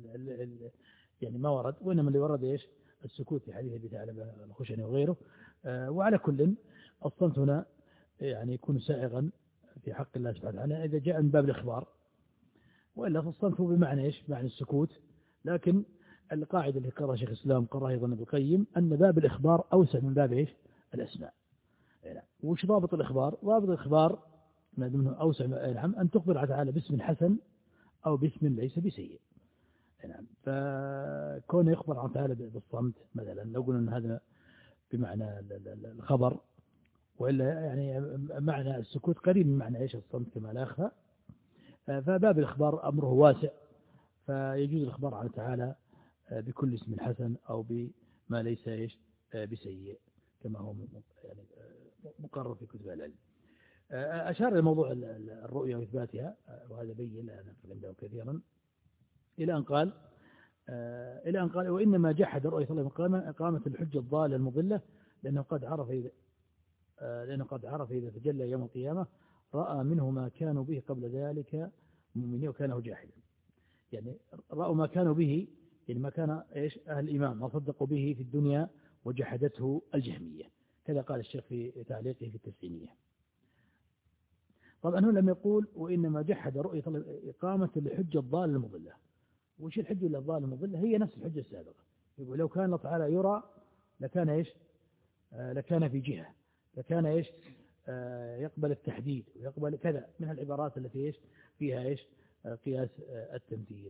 يعني ما ورد، وإنما اللي ورد إيش؟ السكوت في حديث أبي ثعلبة الخشني وغيره. وعلى كل الصمت هنا يعني يكون سائغا في حق الله سبحانه وتعالى إذا جاء من باب الإخبار، وإلا فالصمت هو بمعنى إيش؟ بمعنى السكوت. لكن القاعدة اللي قرأها شيخ الإسلام قرأها أيضا ابن القيم أن باب الإخبار أوسع من باب إيش؟ الأسماء. وش ضابط الإخبار؟ ضابط الإخبار ما دمه أوسع نعم أن تخبر تعالى باسم حسن أو باسم ليس بسيء. نعم فكون يخبر عن تعالى بالصمت مثلا لو قلنا أن هذا بمعنى الخبر، وإلا يعني معنى السكوت قريب من معنى إيش؟ الصمت كما لا أخفى. فباب الإخبار أمره واسع، فيجوز الإخبار عن تعالى بكل اسم حسن أو بما ليس إيش؟ بسيء كما هو يعني مقرر في كتب العلم. أشار إلى موضوع الرؤية وإثباتها وهذا بين لا نقل عنده كثيرا إلى أن قال إلى أن قال وإنما جحد الرؤية صلى الله عليه وسلم قامت الحجة الضالة المضلة لأنه قد عرف إذا لأنه قد عرف إذا تجلى يوم القيامة رأى منه ما كانوا به قبل ذلك مؤمنين وكانه جاحدا. يعني رأوا ما كانوا به، يعني ما كان إيش أهل الإيمان ما صدقوا به في الدنيا وجحدته الجهمية. كذا قال الشيخ في تعليقه في التسعينية. طبعا هو لم يقول وإنما جحد رؤية إقامة لحجة الضالة المضلة. وش الحجة الضالة المضلة؟ هي نفس الحجة السابقة. يقول لو كان الله تعالى يرى لكان إيش آه لكان في جهة، لكان إيش آه يقبل التحديد ويقبل كذا من العبارات التي إيش فيها إيش آه قياس آه التمثيل.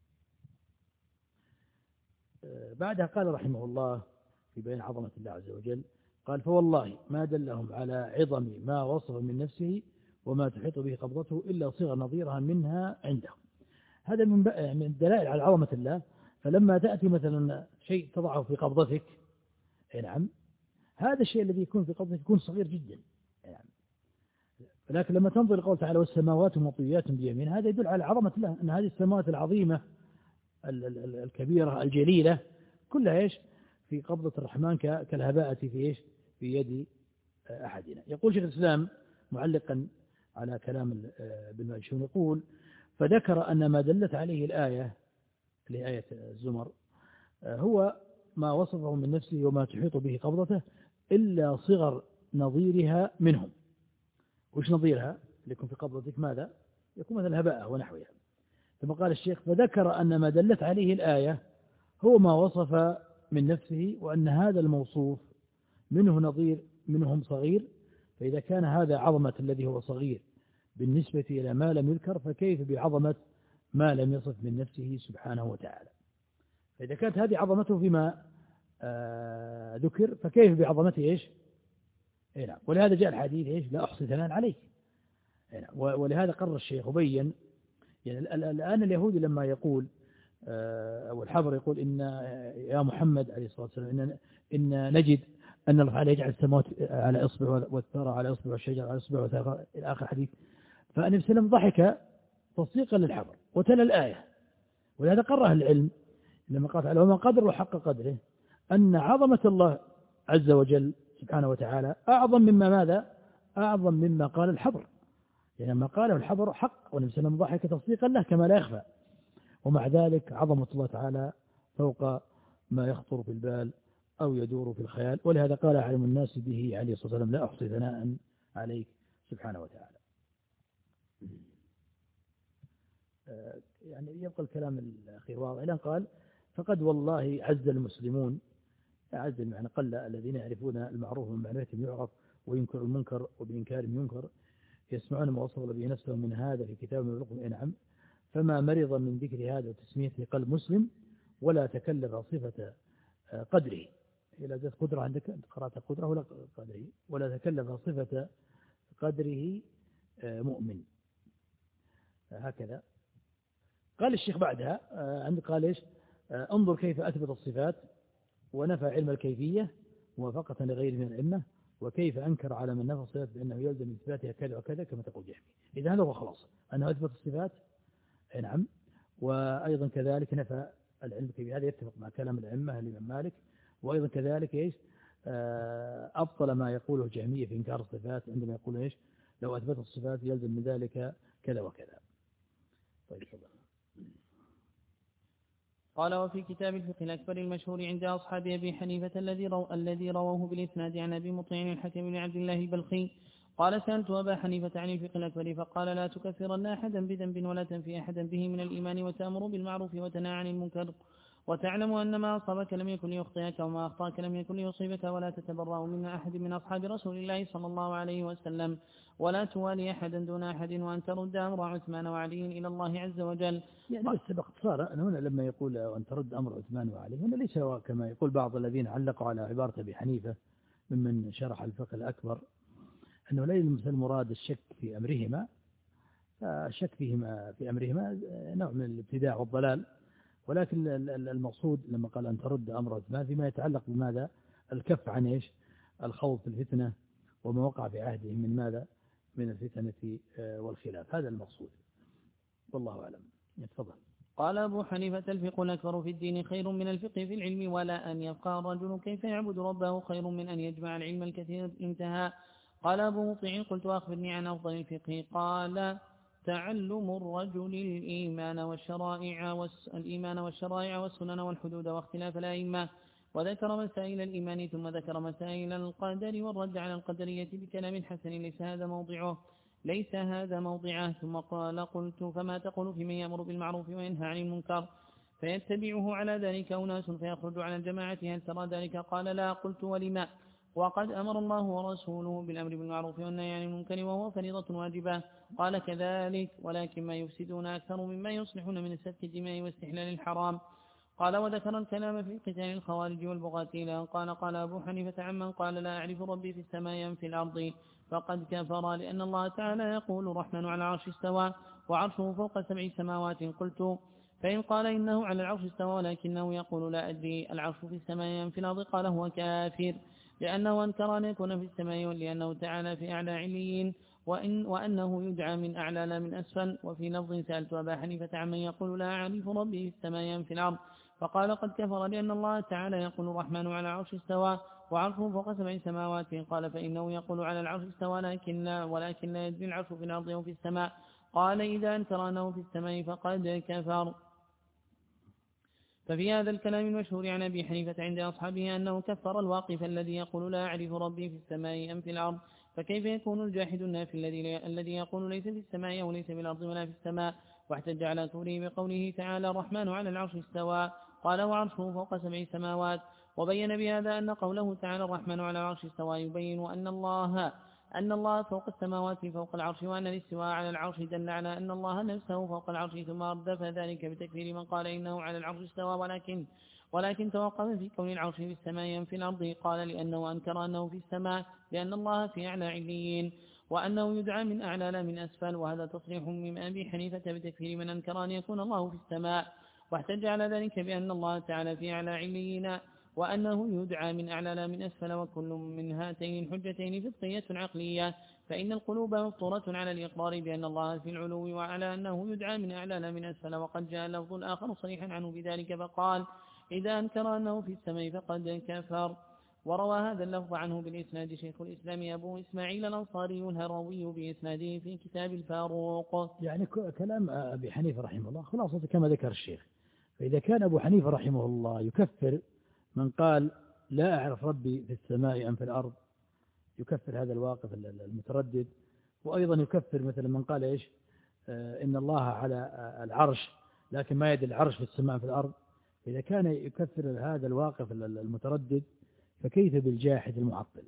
آه بعدها قال رحمه الله في بيان عظمة الله عز وجل، قال فوالله ما دلهم على عظم ما وصف من نفسه وما تحيط به قبضته إلا صيغة نظيرها منها عندهم. هذا من من الدلائل على عظمة الله. فلما تأتي مثلا شيء تضعه في قبضتك، نعم، هذا الشيء الذي يكون في قبضتك يكون صغير جدا، نعم. لكن لما تنظر لقول تعالى والسماوات مطويات بيمين، هذا يدل على عظمة الله، أن هذه السماوات العظيمة الكبيرة الجليلة كلها إيش في قبضة الرحمن كالهباءة في إيش في يد أحدنا. يقول شيخ الإسلام معلقا على كلام ابن ماجشون، يقول فذكر أن ما دلت عليه الآية لآية الزمر هو ما وصفه من نفسه وما تحيط به قبضته إلا صغر نظيرها منهم. وش نظيرها؟ يكون في قبضتك ماذا؟ يكون مثل الهباء ونحوها. ثم قال الشيخ فذكر أن ما دلت عليه الآية هو ما وصف من نفسه وأن هذا الموصوف منه نظير منهم صغير. فإذا كان هذا عظمة الذي هو صغير بالنسبة إلى ما لم يذكر، فكيف بعظمة ما لم يصف من نفسه سبحانه وتعالى؟ فإذا كانت هذه عظمته فيما آه ذكر، فكيف بعظمته إيش؟ إيه نعم. ولهذا جاء الحديث إيش لا أحصي ثناء عليك. إيه نعم. ولهذا قرر الشيخ وبين يعني الآن اليهودي لما يقول آه أو الحبر يقول إن يا محمد عليه الصلاة والسلام إن, إن نجد أن الله تعالى يجعل السماوات على إصبع والثرى على إصبع والشجر على إصبع وثرى إلى آخر حديث. فالنبي صلى الله عليه وسلم ضحك تصديقا للحبر وتلا الآية. ولهذا قرر العلم لما قال تعالى وما قدر حق قدره أن عظمة الله عز وجل سبحانه وتعالى أعظم مما ماذا؟ أعظم مما قال الحبر. يعني ما قاله الحبر حق والنبي صلى الله عليه وسلم ضحك تصديقا له كما لا يخفى. ومع ذلك عظمة الله تعالى فوق ما يخطر في البال أو يدور في الخيال. ولهذا قال أعلم الناس به عليه الصلاة والسلام لا أحصي ثناء عليك سبحانه وتعالى. يعني يبقى الكلام الأخير واضح. الآن قال فقد والله عز المسلمون، عز المعنى قل الذين يعرفون المعروف من معرفتهم يعرف وينكر المنكر وبإنكارهم ينكر، يسمعون ما وصل به نفسه من هذا في كتاب من الرقم إنعم. فما مرض من ذكر هذا وتسميته قلب مسلم ولا تكلف صفة قدره. إلى ذات قدرة عندك أنت قرأت قدرة ولا قدره، ولا تكلف صفة قدره مؤمن. هكذا قال الشيخ بعدها عند قال إيش انظر كيف أثبت الصفات ونفى علم الكيفية موافقة لغير من الأئمة، وكيف أنكر على من نفى الصفات بأنه يلزم إثباتها كذا وكذا كما تقول جهمي. إذا هذا هو خلاص أنه أثبت الصفات نعم، وأيضا كذلك نفى العلم الكيفية. هذا يتفق مع كلام الأئمة الإمام مالك. وأيضا كذلك إيش أبطل ما يقوله جهمية في إنكار الصفات عندما يقول إيش لو أثبت الصفات يلزم من ذلك كذا وكذا. طيب تفضل. قال وفي كتاب الفقه الأكبر المشهور عند أصحاب أبي حنيفة الذي رو الذي رواه بالإسناد عن أبي مطيع الحكم بن عبد الله البلخي قال سألت أبا حنيفة عن الفقه الأكبر فقال لا تكفرن أحدا بذنب ولا تنفي أحدا به من الإيمان وتأمر بالمعروف وتنهى عن المنكر وتعلم أن ما أصابك لم يكن ليخطئك وما أخطأك لم يكن ليصيبك ولا تتبرأ من أحد من أصحاب رسول الله صلى الله عليه وسلم ولا توالي أحدا دون أحد وأن ترد أمر عثمان وعلي إلى الله عز وجل. يعني بس باختصار هنا لما يقول أن ترد أمر عثمان وعلي هنا ليس كما يقول بعض الذين علقوا على عبارة أبي حنيفة ممن شرح الفقه الأكبر أنه ليس المراد الشك في أمرهما، الشك فيهما في أمرهما نوع من الابتداع والضلال، ولكن المقصود لما قال أن ترد أمر عثمان فيما يتعلق بماذا الكف عن إيش الخوض في الفتنة وما وقع في عهدهم من ماذا من الفتنة والخلاف. هذا المقصود والله أعلم. يتفضل. قال أبو حنيفة الفقه الأكبر في الدين خير من الفقه في العلم ولا أن يبقى الرجل كيف يعبد ربه خير من أن يجمع العلم الكثير انتهى. قال أبو مطيع قلت أخبرني عن أفضل الفقه قال تعلم الرجل الإيمان والشرائع والإيمان والشرائع والسنن والحدود واختلاف الأئمة، وذكر مسائل الإيمان ثم ذكر مسائل القدر والرد على القدرية بكلام حسن ليس هذا موضعه ليس هذا موضعه ثم قال قلت فما تقول في من يأمر بالمعروف وينهى عن المنكر فيتبعه على ذلك أناس فيخرج على الجماعة هل ترى ذلك؟ قال لا. قلت ولما؟ وقد أمر الله ورسوله بالأمر بالمعروف والنهي عن المنكر وهو فريضة واجبة. قال كذلك ولكن ما يفسدون أكثر مما يصلحون من سفك الدماء واستحلال الحرام. قال وذكر الكلام في قتال الخوارج والبغاة إلى قال قال أبو حنيفة عمن قال لا أعرف ربي في السماء في الأرض فقد كفر لأن الله تعالى يقول الرحمن على العرش استوى وعرشه فوق سبع سماوات. قلت فإن قال إنه على العرش استوى ولكنه يقول لا أدري العرش في السماء في الأرض قال هو كافر لأنه أنكر أن يكون في السماء ولأنه تعالى في أعلى عليين وإن وأنه يدعى من أعلى لا من أسفل. وفي لفظ سألت أبا حنيفة عمن يقول لا أعرف ربي في السماء في الأرض فقال قد كفر لأن الله تعالى يقول الرحمن على العرش استوى وعرشه فوق سبع سماوات. قال فإنه يقول على العرش استوى لكن لا ولكن لا يدري العرش في الأرض أو في السماء. قال إذا أنكر أنه في السماء فقد كفر. ففي هذا الكلام المشهور عن أبي حنيفة عند أصحابه أنه كفر الواقف الذي يقول لا أعرف ربي في السماء أم في الأرض. فكيف يكون الجاحد النافي الذي الذي يقول ليس في السماء أو ليس في الأرض ولا في السماء؟ واحتج على كفره بقوله تعالى الرحمن على العرش استوى قال وعرشه فوق سبع سماوات. وبين بهذا أن قوله تعالى الرحمن على العرش استوى يبين أن الله أن الله فوق السماوات فوق العرش وأن الاستواء على العرش دل على أن الله نفسه فوق العرش ثم أردف ذلك بتكفير من قال إنه على العرش استوى ولكن ولكن توقف في كون العرش في السماء في الأرض. قال لأنه أنكر أنه في السماء لأن الله في أعلى عليين وأنه يدعى من أعلى لا من أسفل. وهذا تصريح من أبي حنيفة بتكفير من أنكر أن يكون الله في السماء. واحتج على ذلك بأن الله تعالى في أعلى عليين وأنه يدعى من أعلى لا من أسفل وكل من هاتين الحجتين فطرية عقلية فإن القلوب مفطورة على الإقرار بأن الله في العلو وعلى أنه يدعى من أعلى لا من أسفل. وقد جاء اللفظ الآخر صريحا عنه بذلك فقال إذا أنكر أنه في السماء فقد كفر. وروى هذا اللفظ عنه بالإسناد شيخ الإسلام أبو إسماعيل الأنصاري الهروي بإسناده في كتاب الفاروق. يعني كلام أبي حنيفة رحمه الله خلاصة كما ذكر الشيخ. فإذا كان أبو حنيفة رحمه الله يكفر من قال لا أعرف ربي في السماء أم في الأرض يكفر هذا الواقف المتردد. وأيضا يكفر مثلا من قال إيش آه إن الله على العرش لكن ما يدري العرش في السماء في الأرض. إذا كان يكفر هذا الواقف المتردد فكيف بالجاحد المعطل؟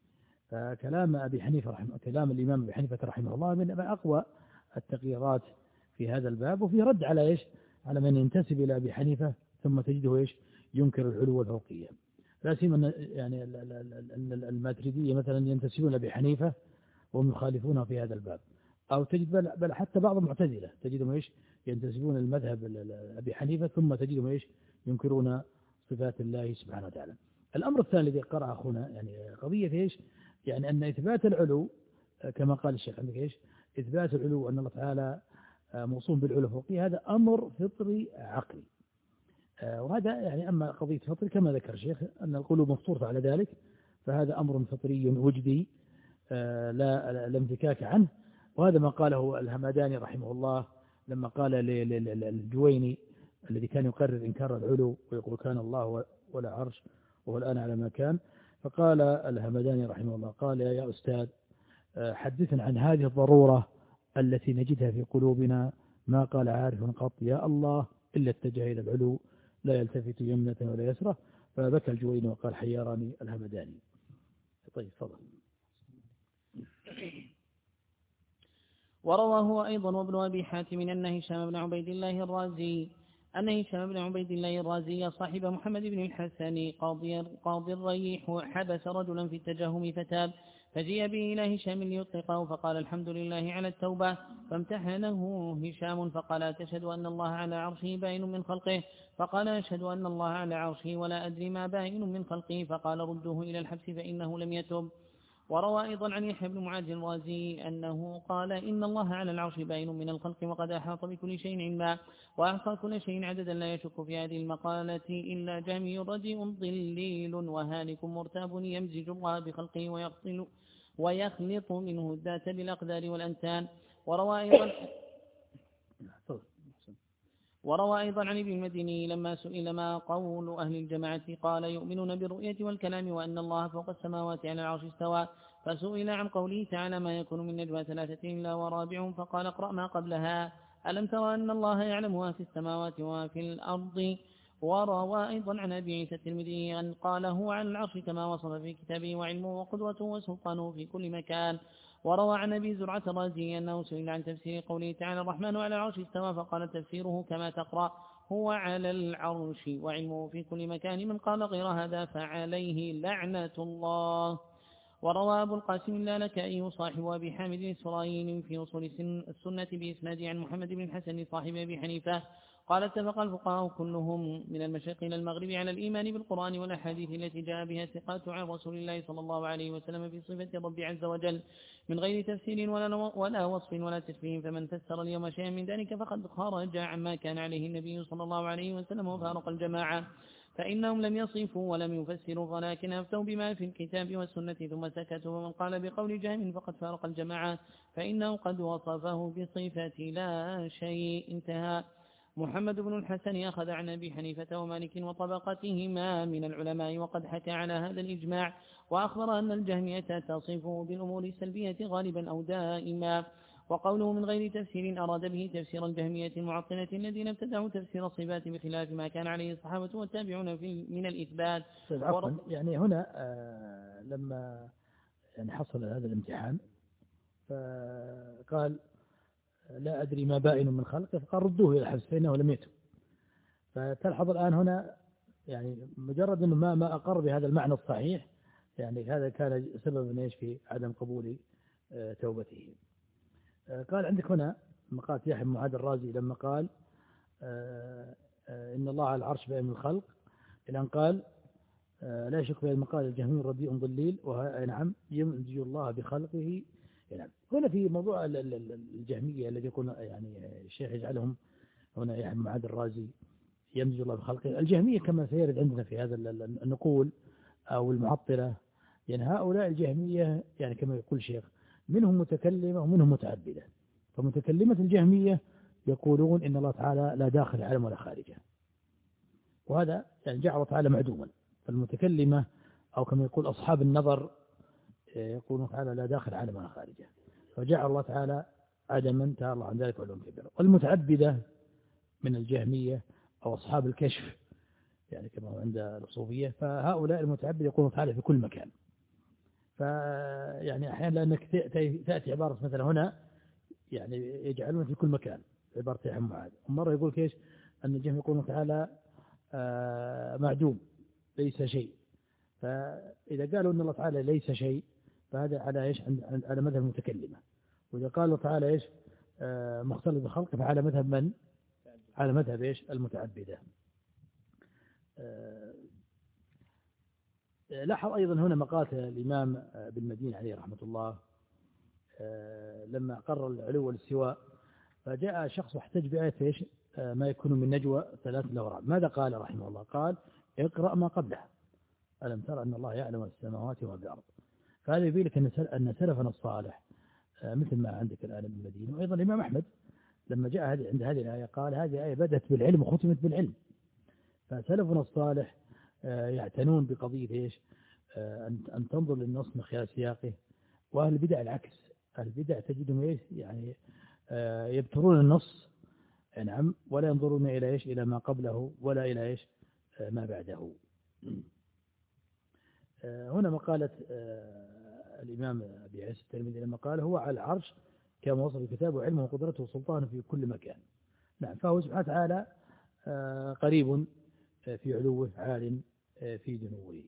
فكلام أبي حنيفة رحمه كلام الإمام أبي حنيفة رحمه الله من أقوى التقريرات في هذا الباب. وفي رد على إيش على من ينتسب إلى أبي حنيفة ثم تجده إيش ينكر العلو والفوقية. لا سيما يعني الماتريدية مثلا ينتسبون لأبي حنيفة وهم يخالفونه في هذا الباب. أو تجد بل, بل حتى بعض المعتزلة تجدهم إيش ينتسبون المذهب أبي حنيفة ثم تجدهم إيش ينكرون صفات الله سبحانه وتعالى. الأمر الثاني الذي قرأ أخونا يعني قضية إيش يعني أن إثبات العلو كما قال الشيخ عندك إيش إثبات العلو أن الله تعالى موصوف بالعلو الفوقي هذا أمر فطري عقلي. وهذا يعني أما قضية فطري كما ذكر الشيخ أن القلوب مفطورة على ذلك فهذا أمر فطري وجدي لا لا انفكاك عنه. وهذا ما قاله الهمداني رحمه الله لما قال للجويني الذي كان يقرر إنكار العلو ويقول كان الله ولا عرش وهو الآن على ما كان. فقال الهمداني رحمه الله قال يا أستاذ حدثنا عن هذه الضرورة التي نجدها في قلوبنا ما قال عارف قط يا الله إلا اتجه إلى العلو لا يلتفت يمنة ولا يسرة. فبكى الجويني وقال حيراني الهمداني. طيب فضل. ورواه أيضا وابن أبي حاتم أن هشام بن عبيد الله الرازي أن هشام بن عبيد الله الرازي صاحب محمد بن الحسن قاضي قاضي الريح حبس رجلا في التجهم فتاب فجيء به إلى هشام ليطلقه فقال الحمد لله على التوبة فامتحنه هشام فقال تشهد أن الله على عرشه بائن من خلقه فقال أشهد أن الله على عرشه ولا أدري ما بائن من خلقه فقال ردوه إلى الحبس فإنه لم يتب. وروى أيضا عن يحيى بن معاذ الرازي أنه قال إن الله على العرش بائن من الخلق وقد أحاط بكل شيء علما وأحصى كل شيء عددا لا يشك في هذه المقالة إلا جامي رديء ضليل وهالك مرتاب يمزج الله بخلقه ويخلط ويخلط منه الذات بالأقدار والأنتان. وروى أيضا وروى أيضا عن ابن المديني لما سئل ما قول أهل الجماعة قال يؤمنون بالرؤية والكلام وأن الله فوق السماوات على العرش استوى، فسئل عن قوله تعالى ما يكون من نجوى ثلاثة إلا ورابعهم فقال اقرأ ما قبلها ألم ترى أن الله يعلم ما في السماوات وما في الأرض. وروى أيضا عن أبي عيسى الترمذي أن قال هو على العرش كما وصف في كتابه وعلمه وقدوته وسلطانه في كل مكان. وروى عن أبي زرعة الرازي أنه سئل عن تفسير قوله تعالى الرحمن على العرش استوى فقال تفسيره كما تقرأ هو على العرش وعلمه في كل مكان، من قال غير هذا فعليه لعنة الله. وروى أبو القاسم اللالكائي صاحب أبي حامد السرايين في أصول السنة بإسناد عن محمد بن الحسن صاحب أبي حنيفة قال اتفق الفقهاء كلهم من المشرق إلى المغرب على الإيمان بالقرآن والأحاديث التي جاء بها ثقات عن رسول الله صلى الله عليه وسلم في صفة الرب عز وجل من غير تفسير ولا, ولا وصف ولا تشبيه، فمن فسر اليوم شيئا من ذلك فقد خرج عما كان عليه النبي صلى الله عليه وسلم وفارق الجماعة، فإنهم لم يصفوا ولم يفسروا ولكن أفتوا بما في الكتاب والسنة ثم سكتوا، ومن قال بقول جهم فقد فارق الجماعة فإنه قد وصفه بصفة لا شيء. انتهى. محمد بن الحسن أخذ عن أبي حنيفة ومالك وطبقتهما من العلماء وقد حكى على هذا الإجماع، وأخبر أن الجهمية تصفه بالأمور السلبية غالبا أو دائما. وقوله من غير تفسير أراد به تفسير الجهمية المعطلة الذين ابتدعوا تفسير الصفات بخلاف ما كان عليه الصحابة والتابعون في من الإثبات. عفوا يعني هنا آه لما يعني حصل هذا الامتحان فقال لا أدري ما بائن من خلقه فقال ردوه إلى الحبس فإنه لم يتب. فتلحظ الآن هنا يعني مجرد أنه ما ما أقر بهذا المعنى الصحيح يعني هذا كان سببا ايش في عدم قبول آه توبته. آه قال عندك هنا مقال يحيى بن معاذ الرازي لما قال آه آه إن الله على العرش بين الخلق إلى أن قال آه لا يشك في المقال الجهمي رديء ضليل ونعم يمزج الله بخلقه. يعني هنا في موضوع الجهمية الذي يكون يعني الشيخ يجعلهم هنا يحيى بن معاذ الرازي يمزج الله بخلقه. الجهمية كما سيرد عندنا في هذا النقول أو المعطلة يعني هؤلاء الجهمية يعني كما يقول الشيخ منهم متكلمة ومنهم متعبدة. فمتكلمة الجهمية يقولون إن الله تعالى لا داخل العالم ولا خارجه، وهذا يعني جعل الله تعالى معدوما. فالمتكلمة أو كما يقول أصحاب النظر يقولون تعالى لا داخل العالم ولا خارجه، فجعل الله تعالى عدما تعالى الله عن ذلك علوم كبيرة. والمتعبدة من الجهمية أو أصحاب الكشف يعني كما هو عند الصوفية، فهؤلاء المتعبد يقولون تعالى في كل مكان. فيعني أحيانا لأنك تأتي عبارة مثلا هنا يعني يجعلون في كل مكان عبارة يحيى بن معاذ، ومرة يقول كيش أن الجهم يقولون تعالى معدوم ليس شيء. فإذا قالوا أن الله تعالى ليس شيء فهذا على إيش على مذهب المتكلمة، وإذا قالوا تعالى إيش مختلط بخلقه فعلى مذهب من؟ على مذهب إيش المتعبدة. لاحظ أيضا هنا مقالة الإمام بالمدينة عليه رحمة الله لما قرر العلو والاستواء، فجاء شخص واحتج بآية إيش ما يكون من نجوى ثلاث لورع. ماذا قال رحمه الله؟ قال اقرأ ما قبلها ألم ترى أن الله يعلم السماوات والأرض. فهذا يبين لك أن سلفنا الصالح مثل ما عندك الآن ابن المدينة وأيضا الإمام أحمد لما جاء عند هذه الآية قال هذه آية بدأت بالعلم وختمت بالعلم. فسلفنا الصالح يعتنون بقضية إيش أن تنظر للنص من خلال سياقه. وأهل البدع العكس، أهل البدع تجدهم إيش يعني يبترون النص نعم ولا ينظرون إلى إيش إلى ما قبله ولا إلى إيش ما بعده. هنا مقالة الإمام أبي عيسى الترمذي لما قال هو على العرش كما وصف كتابه علمه وقدرته وسلطانه في كل مكان. نعم فهو سبحانه وتعالى قريب في علوه عال في دنوه.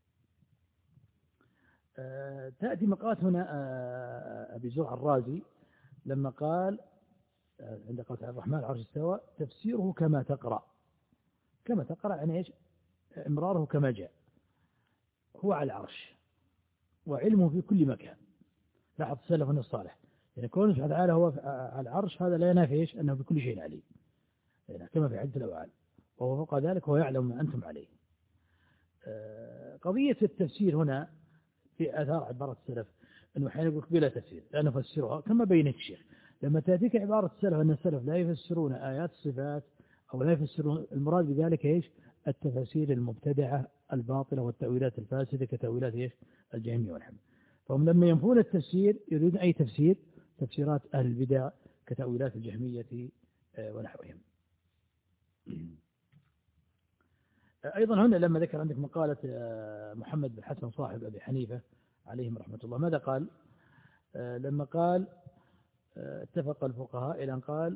تأتي مقالة هنا أبي زرع الرازي لما قال عند قول الرحمن العرش استوى تفسيره كما تقرأ. كما تقرأ يعني إيش؟ إمراره كما جاء. هو على العرش وعلمه في كل مكان. لاحظ سلفنا الصالح يعني كونه سبحانه وتعالى هو على العرش هذا لا ينافي إيش أنه بكل شيء عليم يعني كما في عدة الأوعال، وهو فوق ذلك هو يعلم ما أنتم عليه. قضية التفسير هنا في آثار عبارة السلف أنه حين يقول بلا تفسير لا نفسرها كما بينت الشيخ، لما تأتيك عبارة السلف أن السلف لا يفسرون آيات الصفات أو لا يفسرون، المراد بذلك إيش؟ التفاسير المبتدعة الباطلة والتأويلات الفاسدة كتأويلات إيش؟ الجهمية والحمد. فهم لما ينفون التفسير يريدون أي تفسير، تفسيرات أهل البدع كتأويلات الجهمية ونحوهم. أيضا هنا لما ذكر عندك مقالة محمد بن حسن صاحب أبي حنيفة عليهم رحمة الله، ماذا قال؟ لما قال اتفق الفقهاء إلى أن قال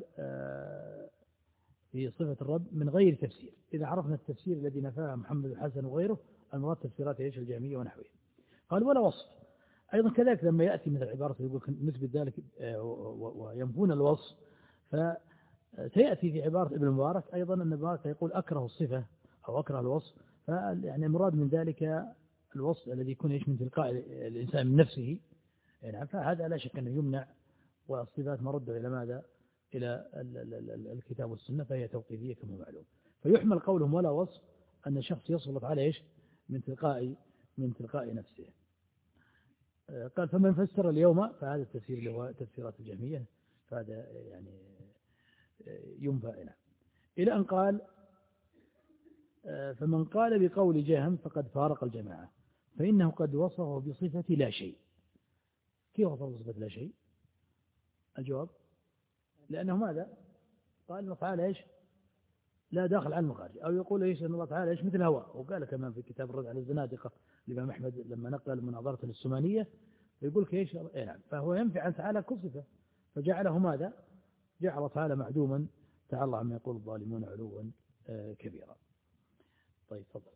في صفة الرب من غير تفسير. إذا عرفنا التفسير الذي نفاه محمد بن حسن وغيره، المراد تفسيرات إيش؟ الجهمية ونحوهم. قال ولا وصف. أيضا كذلك لما يأتي مثل عبارة يقول نثبت ذلك وينفون الوصف، فسيأتي في عبارة ابن المبارك أيضا أن المبارك يقول أكره الصفة أو أكره الوصف، فيعني المراد من ذلك الوصف الذي يكون إيش؟ من تلقاء الإنسان من نفسه، يعني فهذا لا شك أنه يمنع، والصفات مرده إلى ماذا؟ إلى الكتاب والسنة، فهي توقيفية كما معلوم. فيحمل قولهم ولا وصف أن الشخص يصلت على إيش؟ من تلقاء من تلقاء نفسه. قال فمن فسر اليوم، فهذا التفسير اللي هو تفسيرات الجهمية، فهذا يعني ينفى هنا. إلى أن قال فمن قال بقول جهم فقد فارق الجماعة، فإنه قد وصفه بصفة لا شيء. كيف وصفه بصفة لا شيء؟ الجواب لأنه ماذا؟ قال الله تعالى إيش؟ لا داخل عن المخارج، أو يقول إيش؟ أن الله تعالى إيش؟ مثل هواء. وقال كمان في كتاب الرد على الزنادقة الإمام أحمد لما نقل مناظرة السمانية يقول كيش؟ إيه نعم. فهو ينفع عن تعالى كل صفة، فجعله ماذا؟ جعل تعالى معدوما، تعالى الله عما يقول الظالمون علوا كبيرا. طيب تفضل.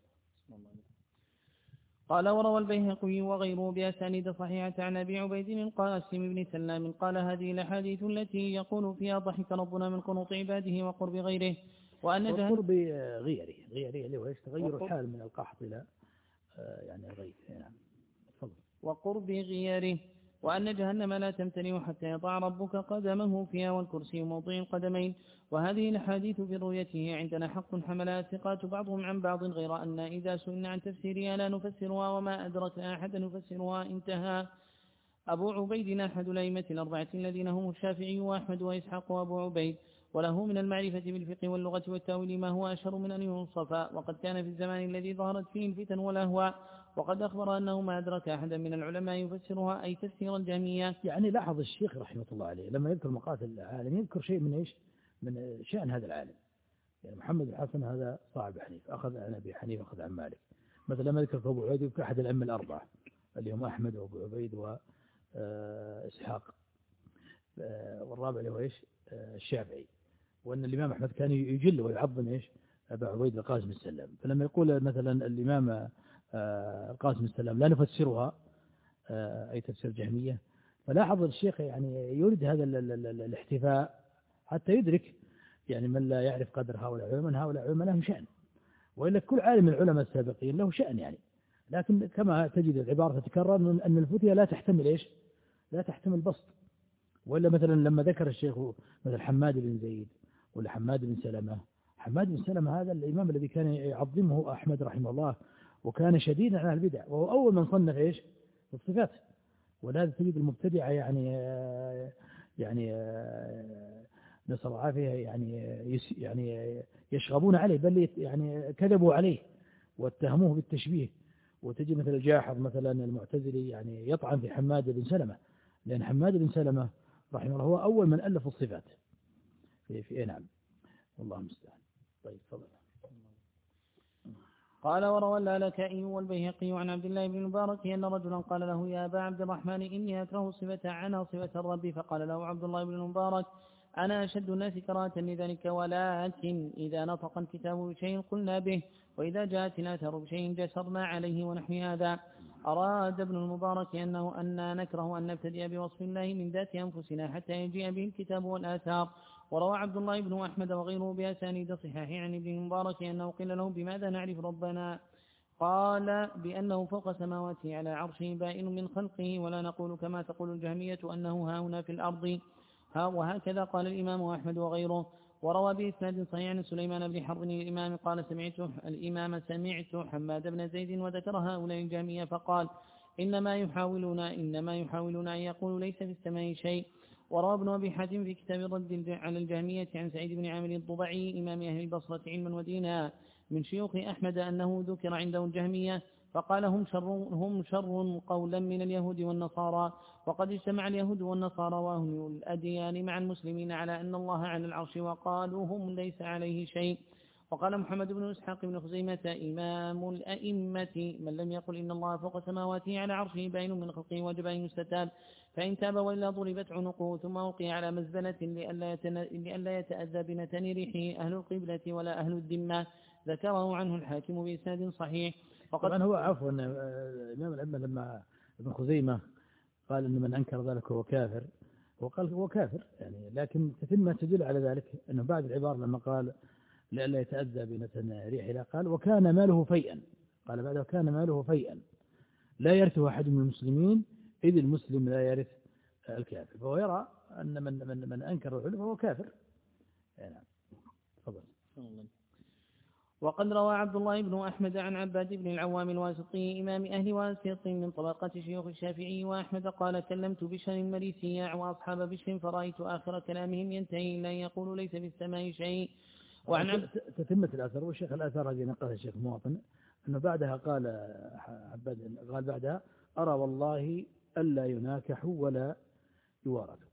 قال وروى البيهقي وغيره بأسانيد صحيحة عن أبي عبيد القاسم بن سلام قال هذه الأحاديث التي يقول فيها ضحك ربنا من قنوط عباده وقرب غيره، وأن وقرب غيره غيره اللي هو ايش؟ تغير الحال من القحط إلى يعني الغيث. نعم. تفضل. وقرب غيره، وأن جهنم لا تمتلئ حتى يضع ربك قدمه فيها والكرسي موضع القدمين. وهذه الحديث في رؤيته عندنا حق حملها الثقات بعضهم عن بعض، غير أن إذا سئلنا عن تفسيرها لا نفسرها وما أدرك أحد يفسرها. انتهى. أبو عبيد أحد الأئمة الأربعة الذين هم الشافعي وأحمد وإسحاق وأبو عبيد، وله من المعرفة بالفقه واللغة والتأويل ما هو أشهر من أن يوصف، وقد كان في الزمان الذي ظهرت فيه الفتن والأهواء، وقد أخبر أنه ما أدرك أحدا من العلماء يفسرها أي تفسيرا جهميا. يعني لاحظ الشيخ رحمه الله عليه لما يذكر مقاتل العالم يذكر شيء من إيش؟ من شأن هذا العالم. يعني محمد بن حسن هذا صاحب حنيفة، أخذ عن أبي حنيفة أخذ عن مالك. مثلا لما يذكر أبو عبيد يذكر أحد الأئمة الأربعة اللي هم أحمد وأبو عبيد وإسحاق، والرابع اللي هو إيش؟ الشافعي. وأن الإمام أحمد كان يجل ويعظم إيش؟ أبا عبيد القاسم السلام. فلما يقول مثلا الإمام القاسم السلام لا نفسرها أي تفسير جهمية، فلاحظ الشيخ يعني يريد هذا الاحتفاء حتى يدرك يعني من لا يعرف قدر هؤلاء العلماء، هؤلاء العلماء لهم شأن، وإلا كل عالم من العلماء السابقين له شأن يعني. لكن كما تجد العبارة تتكرر أن الفتية لا تحتمل إيش؟ لا تحتمل بسط. وإلا مثلا لما ذكر الشيخ مثل حماد بن زيد ولا حماد بن سلمة، حماد بن سلمة هذا الإمام الذي كان يعظمه أحمد رحمه الله، وكان شديدا على البدع، وهو أول من صنف إيش؟ الصفات. ولهذا تجد المبتدعة يعني يعني نسأل الله العافية يعني يعني يشغبون عليه، بل يعني كذبوا عليه واتهموه بالتشبيه. وتجد مثل الجاحظ مثلا المعتزلي يعني يطعن في حماد بن سلمة، لأن حماد بن سلمة رحمه الله هو أول من ألف الصفات في في نعم. والله المستعان. طيب تفضل. قال وروى اللالكائي والبيهقي عن عبد الله بن المبارك أن رجلا قال له يا أبا عبد الرحمن إني أكره صفة عنها صفة الرب، فقال له عبد الله بن المبارك أنا أشد الناس كراهة لذلك، ولكن إذا نطق الكتاب بشيء قلنا به، وإذا جاءت الآثار بشيء جسرنا عليه ونحو هذا. أراد ابن المبارك أنه أن نكره أن نبتدئ بوصف الله من ذات أنفسنا حتى يجيء به الكتاب والآثار. وروى عبد الله بن أحمد وغيره بأسانيد صحاح عن ابن المبارك أنه قيل له بماذا نعرف ربنا؟ قال بأنه فوق سماواته على عرشه بائن من خلقه، ولا نقول كما تقول الجهمية أنه ها هنا في الأرض. ها وهكذا قال الإمام أحمد وغيره. وروى بإسناد صحيح عن سليمان بن حرب الإمام قال سمعت الإمام سمعت حماد بن زيد وذكر هؤلاء الجهمية فقال إنما يحاولون إنما يحاولون أن يقولوا ليس في السماء شيء، وروى ابن أبي حاتم في كتاب الرد على الجهمية عن سعيد بن عامر الضبعي إمام أهل البصرة علما ودينا من شيوخ أحمد أنه ذكر عنده الجهمية فقال هم شر, هم شر قولا من اليهود والنصارى، وقد اجتمع اليهود والنصارى وأهل الأديان مع المسلمين على أن الله على العرش وقالوا هم ليس عليه شيء. وقال محمد بن إسحاق بن خزيمة إمام الأئمة من لم يقل إن الله فوق سماواته على عرشه باين من خلقه وجب أن يستتاب، فإن تاب وإلا ضربت عنقه ثم ألقي على مزبلة لئلا يتأذى بنتن ريحه أهل القبلة ولا أهل الذمة. ذكره عنه الحاكم بإسناد صحيح. طبعا هو عفوا الإمام الأئمة لما ابن خزيمة قال إن من أنكر ذلك هو كافر، وقال هو كافر يعني، لكن تتم تدل على ذلك أنه بعد العبارة لما قال لئلا يتأذى بنتن ريحه قال وكان ماله فيئا، قال بعده كان ماله فيئا لا يرثه أحد من المسلمين إذ المسلم لا يرث الكافر، فهو يرى أن من من من أنكر العلم فهو كافر. يعني تفضل. وقد روى عبد الله بن أحمد عن عباد بن العوام الواسطي إمام أهل واسط من طبقة شيوخ الشافعي وأحمد قال كلمت بشر المريسية وأصحاب بشر فرأيت آخر كلامهم ينتهي إلا يقول ليس في السماء شيء. وعن تتمة الأثر، والشيخ الأثر الذي نقله الشيخ مواطن أنه بعدها قال عباد قال بعدها أرى والله ألا يناكحوا ولا يوارثوا.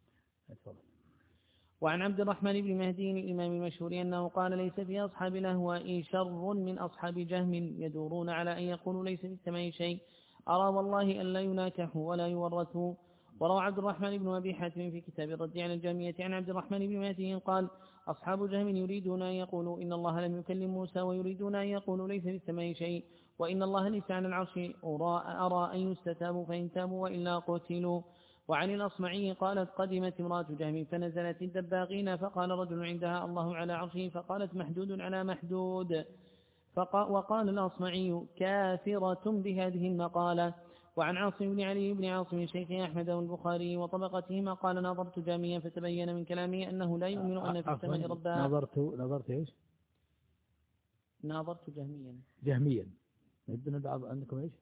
وعن عبد الرحمن بن مهدي الإمام المشهور أنه قال ليس في أصحاب الأهواء شر من أصحاب جهم يدورون على أن يقولوا ليس في السماء شيء، أرى والله ألا يناكحوا ولا يورثوا. وروى عبد الرحمن بن أبي حاتم في كتاب الرد على الجهمية عن عبد الرحمن بن مهدي قال أصحاب جهم يريدون أن يقولوا إن الله لم يكلم موسى ويريدون أن يقولوا ليس في السماء شيء وإن الله ليس على العرش أرى أن يستتابوا فإن تابوا وإلا قتلوا. وعن الأصمعي قالت قدمت امرأة جهم فنزلت الدباغين فقال رجل عندها الله على عرشه فقالت محدود على محدود، وقال الأصمعي كافرة بهذه المقالة. وعن عاصم بن علي بن عاصم شيخ أحمد والبخاري وطبقتهما قال نظرت جاميا فتبين من كلامه أنه لا يؤمن أن في السماء ربا. نظرت نظرت إيش؟ نظرت جهميا جهميا يبدو بعض عندكم إيش؟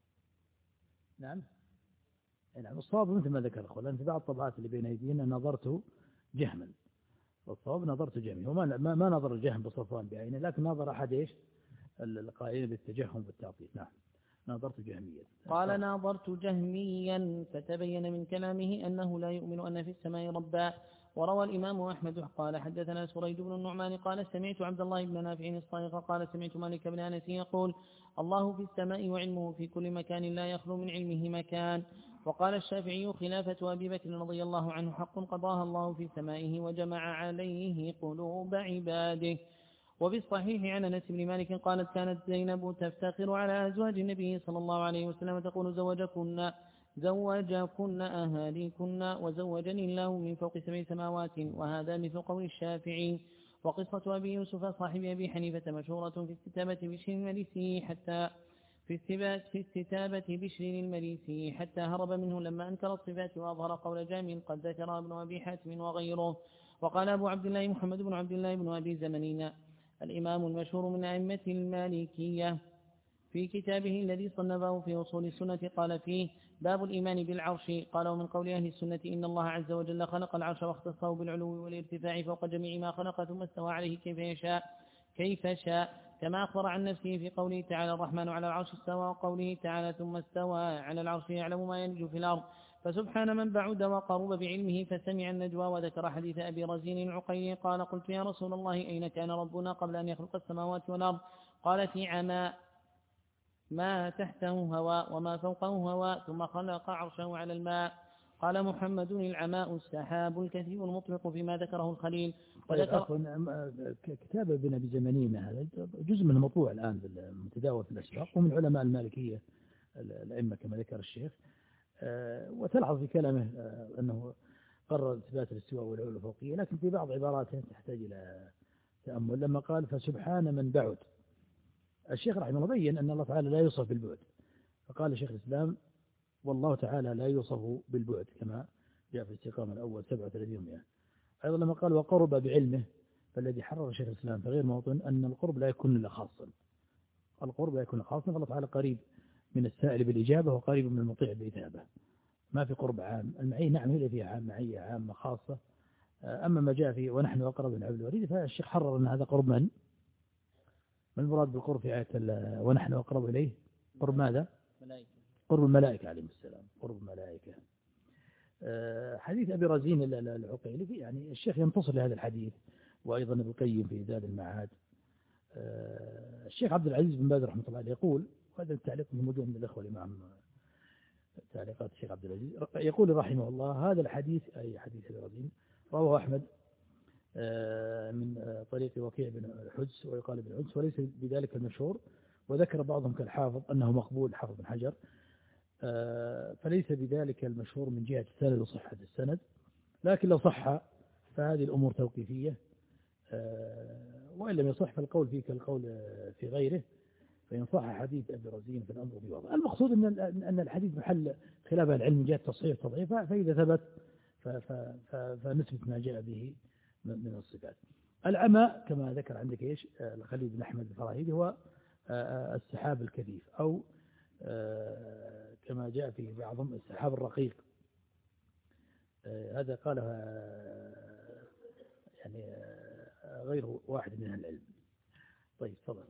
نعم نعم الصواب مثل ما ذكر الأخوة، لأن في بعض الطبعات اللي بين أيدينا نظرت جهما، والصواب نظرت جهميا، وما ما, ما نظر الجهم بصفوان بعينه، لكن نظر أحد إيش القائلين بالتجهم بالتعطيل. نعم نظرت جهميا. قال نظرت جهميا فتبين من كلامه أنه لا يؤمن أن في السماء ربا. وروى الإمام أحمد قال حدثنا سريج بن النعمان قال سمعت عبد الله بن نافع الصائغ قال سمعت مالك بن أنس يقول الله في السماء وعلمه في كل مكان لا يخلو من علمه مكان. وقال الشافعي خلافة أبي بكر رضي الله عنه حق قضاها الله في سمائه وجمع عليه قلوب عباده. وبالصحيح عن أنس بن مالك قالت كانت زينب تفتخر على أزواج النبي صلى الله عليه وسلم تقول زوجكن زوجكن أهاليكن وزوجني الله من فوق سبع سماوات، وهذا مثل قول الشافعي. وقصة أبي يوسف صاحب أبي حنيفة مشهورة في استتابة بشر المريسي حتى في استتابة في استتابة بشر المريسي حتى هرب منه لما أنكر الصفات وأظهر قول جامع قد ذكر ابن أبي حاتم وغيره. وقال أبو عبد الله محمد بن عبد الله بن أبي زمنين الإمام المشهور من أئمة المالكية في كتابه الذي صنفه في أصول السنة قال فيه باب الإيمان بالعرش قال ومن قول أهل السنة إن الله عز وجل خلق العرش واختصه بالعلو والارتفاع فوق جميع ما خلق ثم استوى عليه كيف يشاء كيف شاء كما أخبر عن نفسه في قوله تعالى الرحمن على العرش استوى، وقوله تعالى ثم استوى على العرش يعلم ما يلج في الأرض. فسبحان من بعد وقرب بعلمه فسمع النجوى. وذكر حديث أبي رزين العقيلي قال قلت يا رسول الله أين كان ربنا قبل أن يخلق السماوات والأرض؟ قال في عماء ما تحته هواء وما فوقه هواء ثم خلق عرشه على الماء. قال محمد العماء السحاب الكثير المطلق فيما ذكره الخليل. وذكر كتاب ابن أبي زمنين هذا جزء منه مطبوع الآن متداول في الأسواق ومن علماء المالكية الأئمة كما ذكر الشيخ. وتلحظ في كلامه أنه قرر إثبات الاستواء والعلو الفوقية، لكن في بعض عباراته تحتاج إلى تأمل لما قال فسبحان من بعد. الشيخ رحمه الله بين أن الله تعالى لا يوصف بالبعد، فقال شيخ الإسلام والله تعالى لا يوصف بالبعد كما جاء في الاستقامة الأول سبعة وثلاثين يعني. أيضا لما قال وقرب بعلمه، فالذي حرر شيخ الإسلام في غير موطن أن القرب لا يكون إلا خاصا، القرب لا يكون خاصا، فالله تعالى قريب من السائل بالإجابة وقريب من المطيع بالإثابة. ما في قرب عام. المعية نعم هي فيها عام معية عامة خاصة. أما ما جاء فيه ونحن أقرب من حبل الوريد فالشيخ حرر أن هذا قرب من؟ ما المراد بالقرب في آية ونحن أقرب إليه؟ قرب ماذا؟ ملائكة. قرب الملائكة عليهم السلام. قرب الملائكة. حديث أبي رزين العقيلي يعني الشيخ ينتصر لهذا الحديث، وأيضا ابن القيم في زاد المعاد. الشيخ عبد العزيز بن باز رحمه الله عليه يقول، وهذا التعليق موجود من الإخوة الإمام تعليقات الشيخ عبد العزيز، يقول رحمه الله هذا الحديث أي حديث أبي رزين رواه أحمد من طريق وكيع بن الحدس ويقال بن الحدس وليس بذلك المشهور، وذكر بعضهم كالحافظ أنه مقبول حافظ بن حجر، فليس بذلك المشهور من جهة السند وصحة السند، لكن لو صح فهذه الأمور توقيفية، وإن لم يصح فالقول فيه كالقول في غيره، فإن صح حديث أبي رزين فالأمر بوضع. المقصود أن أن الحديث محل خلاف العلم من جهة تصحيح تضعيف، فإذا ثبت فنثبت ما جاء به من الصفات. العمى كما ذكر عندك إيش الخليل بن أحمد الفراهيدي هو السحاب الكثيف، أو كما جاء في بعضهم السحاب الرقيق، هذا قالها يعني غير واحد من أهل العلم. طيب تفضل.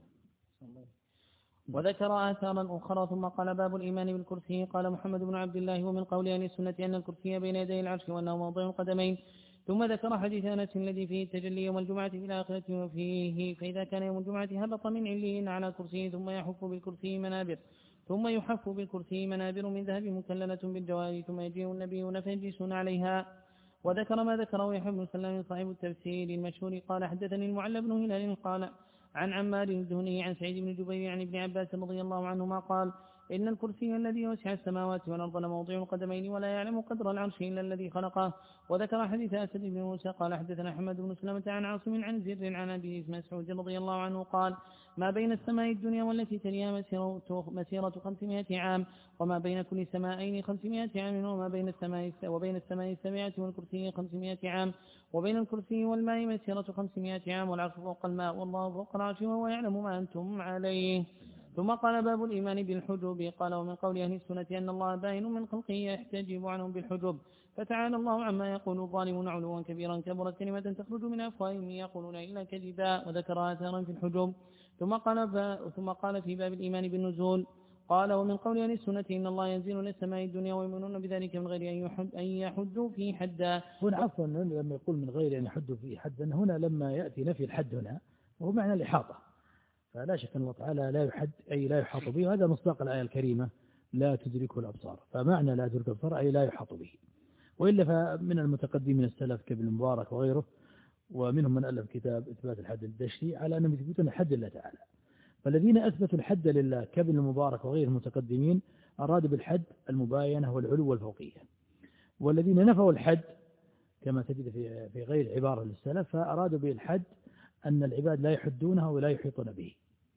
وذكر آثارا أخرى ثم قال باب الإيمان بالكرسي. قال محمد بن عبد الله ومن قول أهل السنة أن الكرسي بين يدي العرش وأنه موضع القدمين. ثم ذكر حديث أنس الذي فيه التجلي يوم الجمعة في الآخرة وفيه فإذا كان يوم الجمعة هبط من عليين على كرسي ثم يحف بالكرسي منابر ثم يحف بالكرسي منابر من ذهب مكللة بالجوار ثم يجيء النبيون فيجلسون عليها. وذكر ما ذكره يحيى بن سلام صاحب التفسير المشهور قال حدثني المعلى بن هلال قال عن عمار الدهني عن سعيد بن جبير عن ابن عباس رضي الله عنهما قال إن الكرسي الذي وسع السماوات والأرض لموضع القدمين ولا يعلم قدر العرش إلا الذي خلقه. وذكر حديث أسد بن موسى قال حدثنا أحمد بن سلمة عن عاصم عن زر عن أبي مسعود رضي الله عنه قال ما بين السماء الدنيا والتي تليها مسيرة, مسيرة خمسمائة عام وما بين كل سمائين خمسمائة عام وما بين السماء وبين السماء السبعة والكرسي خمسمائة عام وبين الكرسي والماء مسيرة خمسمائة عام والعرش فوق الماء والله فوق العرش وهو يعلم ما أنتم عليه. ثم قال باب الإيمان بالحجب. قال ومن قول أهل السنة أن الله باين من خلقه يحتجب عنهم بالحجب، فتعالى الله عما يقول الظالمون علوا كبيرا كبرت كلمة تخرج من أفواههم يقولون إلا كذبا. وذكر آثارا في الحجب. ثم قال, ثم قال في باب الإيمان بالنزول. قال ومن قول أهل السنة إن الله ينزل إلى السماء الدنيا ويؤمنون بذلك من غير أن يحدوا في حدا. هنا عفوا لما يقول من غير أن يحدوا في حدا، هنا لما يأتي نفي الحد هنا وهو معنى الإحاطة، فلا شك أن الله تعالى لا يحد أي لا يحاط به، هذا مصداق الآية الكريمة لا تدركه الأبصار، فمعنى لا تدرك الأبصار أي لا يحاط به. وإلا فمن المتقدمين السلف كابن المبارك وغيره ومنهم من ألف كتاب إثبات الحد الدشتي على أنهم يثبتون الحد لله تعالى، فالذين أثبتوا الحد لله كابن المبارك وغير المتقدمين أرادوا بالحد المباينة والعلو والفوقية، والذين نفوا الحد كما تجد في في غير عبارة للسلف فأرادوا بالحد أن العباد لا يحدونه ولا يحيطون به.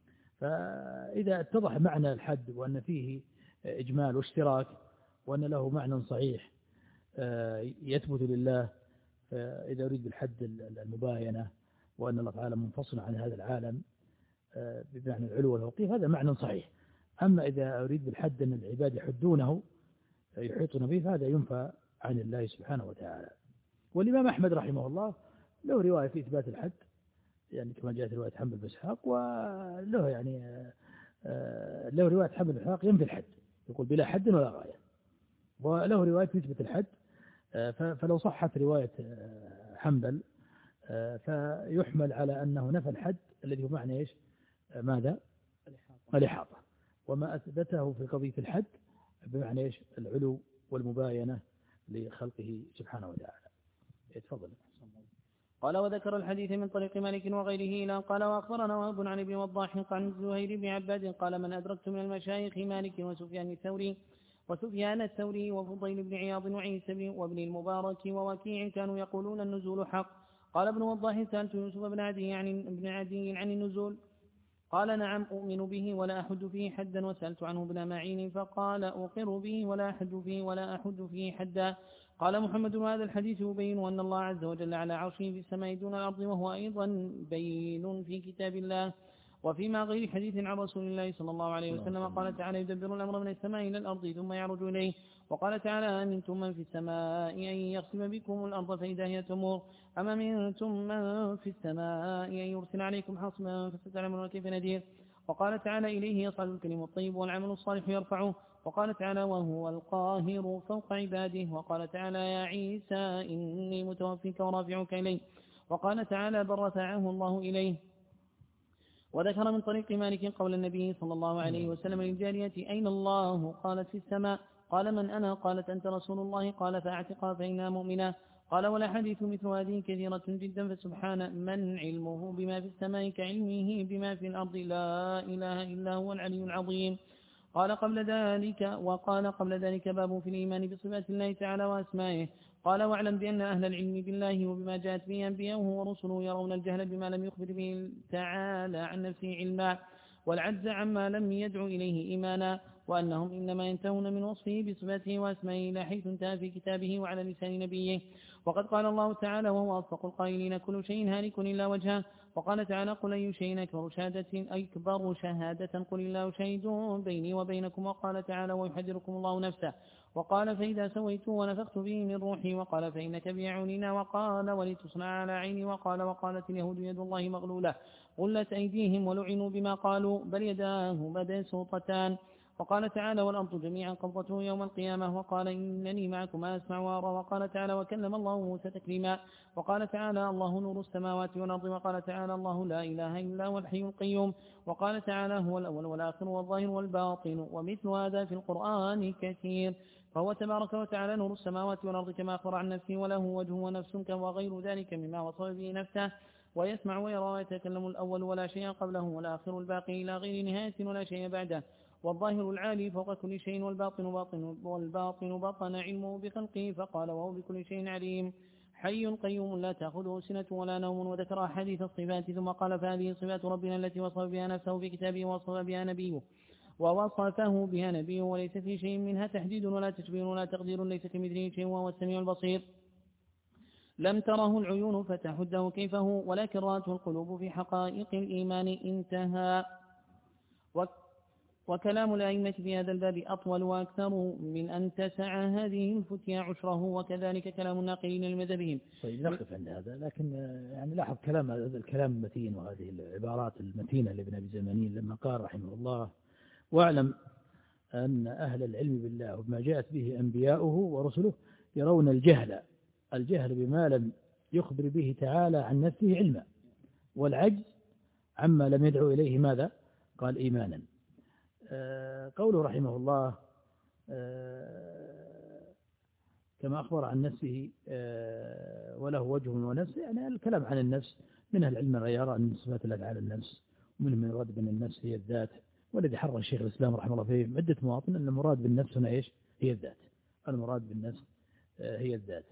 فإذا اتضح معنى الحد وأن فيه إجمال واشتراك وأن له معنى صحيح يثبت لله، فإذا أريد بالحد المباينة وأن الله تعالى منفصل عن هذا العالم بمعنى العلو والفوقية هذا معنى صحيح. أما إذا أريد بالحد أن العباد يحدونه يحيطون به فهذا ينفى عن الله سبحانه وتعالى. والإمام أحمد رحمه الله له رواية في إثبات الحد، يعني كما جاءت رواية حنبل بن إسحاق، وله يعني له رواية حنبل بن إسحاق ينفي الحد، يقول بلا حد ولا غاية، وله رواية تثبت الحد. فلو صحت رواية حنبل فيحمل على أنه نفى الحد الذي هو معنى إيش ماذا الإحاطة، وما أثبته في قضية الحد بمعنى إيش العلو والمباينة لخلقه سبحانه وتعالى. يتفضل. قال وذكر الحديث من طريق مالك وغيره إلى قال وأخبرنا وهب عن ابن وضاح عن زهير بن عباد قال من أدركت من المشايخ مالك وسفيان الثوري وسفيان الثوري وفضيل بن عياض وعيسى بن وابن المبارك ووكيع كانوا يقولون النزول حق. قال ابن وضاح سألت يوسف بن عدي عن ابن عدي عن النزول قال نعم أؤمن به ولا أحد فيه حدا. وسألت عنه ابن معين فقال أقر به ولا أحد فيه ولا أحد فيه حدا. قال محمد هذا الحديث يبين أن الله عز وجل على عرشه في السماء دون الأرض، وهو أيضا بين في كتاب الله. وفيما غير حديث عن رسول الله صلى الله عليه وسلم قال تعالى يدبر الأمر من السماء إلى الأرض ثم يعرج إليه. وقال تعالى أمنتم من في السماء أن يخسف بكم الأرض فإذا هي تمور أم أمنتم من في السماء أن يرسل عليكم حصبا فستعلمون كيف نذير. وقال تعالى إليه يصعد الكلم الطيب والعمل الصالح يرفعه. وقال تعالى وهو القاهر فوق عباده. وقال تعالى يا عيسى إني متوفيك ورافعك إليه. وقال تعالى بل رفعه الله إليه. وذكر من طريق مالك قول النبي صلى الله عليه وسلم للجارية أين الله؟ قالت في السماء. قال من أنا؟ قالت أنت رسول الله. قال فاعتقها فإنها مؤمنة. قال ولا حديث مثل هذه كثيرة جدا فسبحان من علمه بما في السماء كعلمه بما في الأرض لا إله إلا هو العلي العظيم. قال قبل ذلك وقال قبل ذلك باب في الإيمان بصفات الله تعالى وأسمائه. قال واعلم بأن أهل العلم بالله وبما جاءت به أنبياؤه ورسله يرون الجهل بما لم يخبر به تعالى عن نفسه علما والعجز عما لم يدعو إليه إيمانا وأنهم إنما ينتهون من وصفه بصفاته وأسمائه إلى حيث انتهى في كتابه وعلى لسان نبيه. وقد قال الله تعالى وهو أصدق القائلين كل شيء هالك إلا وجهه. وقال تعالى قل أي شيء أكبر شهادة أكبر شهادة قل الله شهيد بيني وبينكم. وقال تعالى ويحذركم الله نفسه. وقال فإذا سويت ونفخت به من روحي. وقال فإنك بأعيننا. وقال ولتصنع على عيني. وقال وقالت اليهود يد الله مغلولة غلت أيديهم ولعنوا بما قالوا بل يداه مبسوطتان. وقال تعالى والأرض جميعا قبضته يوم القيامة. وقال إنني معكم أسمع وأرى. وقال تعالى وكلم الله موسى تكليما. وقال تعالى الله نور السماوات والأرض. وقال تعالى الله لا إله إلا هو الحي القيوم. وقال تعالى هو الأول والآخر والظاهر والباطن ومثل هذا في القرآن كثير. فهو تبارك وتعالى نور السماوات والأرض كما أخبر عن نفسه وله وجه ونفس وغير ذلك مما وصف به نفسه. ويسمع ويرى ويتكلم الأول ولا شيء قبله والآخر الباقي إلى غير نهاية ولا شيء بعده. والظاهر العالي فوق كل شيء والباطن باطن والباطن بطن علمه بخلقه فقال وهو بكل شيء عليم حي قيوم لا تأخذه سنة ولا نوم. وذكر أحاديث الصفات ثم قال فهذه صفات ربنا التي وصف بها نفسه في كتابه ووصف بها نبيه ووصفه بها نبيه وليس في شيء منها تحديد ولا تشبيه ولا تقدير ليس كمثله شيء وهو السميع البصير لم تره العيون فتحده كيفه ولكن رأته القلوب في حقائق الإيمان. انتهى. وكلام الأئمة في هذا الباب أطول وأكثر من أن تسع هذه الفتيا عشره وكذلك كلام الناقلين لمذهبهم. طيب نقف عند هذا لكن يعني لاحظ كلام هذا الكلام المتين وهذه العبارات المتينة لابن أبي زمانين لما قال رحمه الله واعلم أن أهل العلم بالله وبما جاءت به أنبياؤه ورسله يرون الجهل الجهل بما لم يخبر به تعالى عن نفسه علما والعجز عما لم يدعو إليه ماذا؟ قال إيمانا. قوله رحمه الله كما أخبر عن نفسه وله وجه ونفس يعني الكلام عن النفس من العلم من يرى أن صفات الله على النفس ومن من يراد بأن النفس هي الذات والذي حرر الشيخ الإسلام رحمه الله فيه عدة مواطن أن المراد بالنفس هنا إيش هي الذات المراد بالنفس هي الذات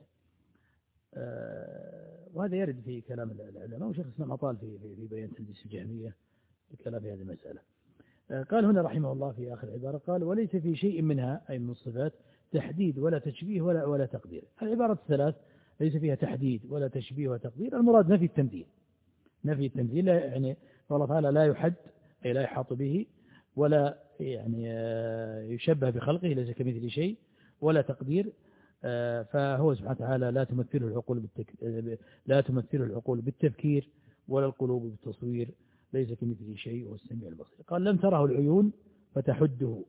وهذا يرد في كلام العلماء وشيخ الإسلام أطال في في بيان تلبيس الجهمية الكلام في هذه المسألة. قال هنا رحمه الله في آخر العبارة قال وليس في شيء منها أي من الصفات تحديد ولا تشبيه ولا ولا تقدير. العبارة الثلاث ليس فيها تحديد ولا تشبيه ولا تقدير المراد نفي التمثيل نفي التمثيل يعني الله تعالى لا يحد أي لا يحاط به ولا يعني يشبه بخلقه ليس كمثل شيء ولا تقدير فهو سبحانه وتعالى لا تمثله العقول بالتك... لا تمثله العقول بالتفكير ولا القلوب بالتصوير ليس كمثله شيء وهو السميع البصير. قال لم تره العيون فتحده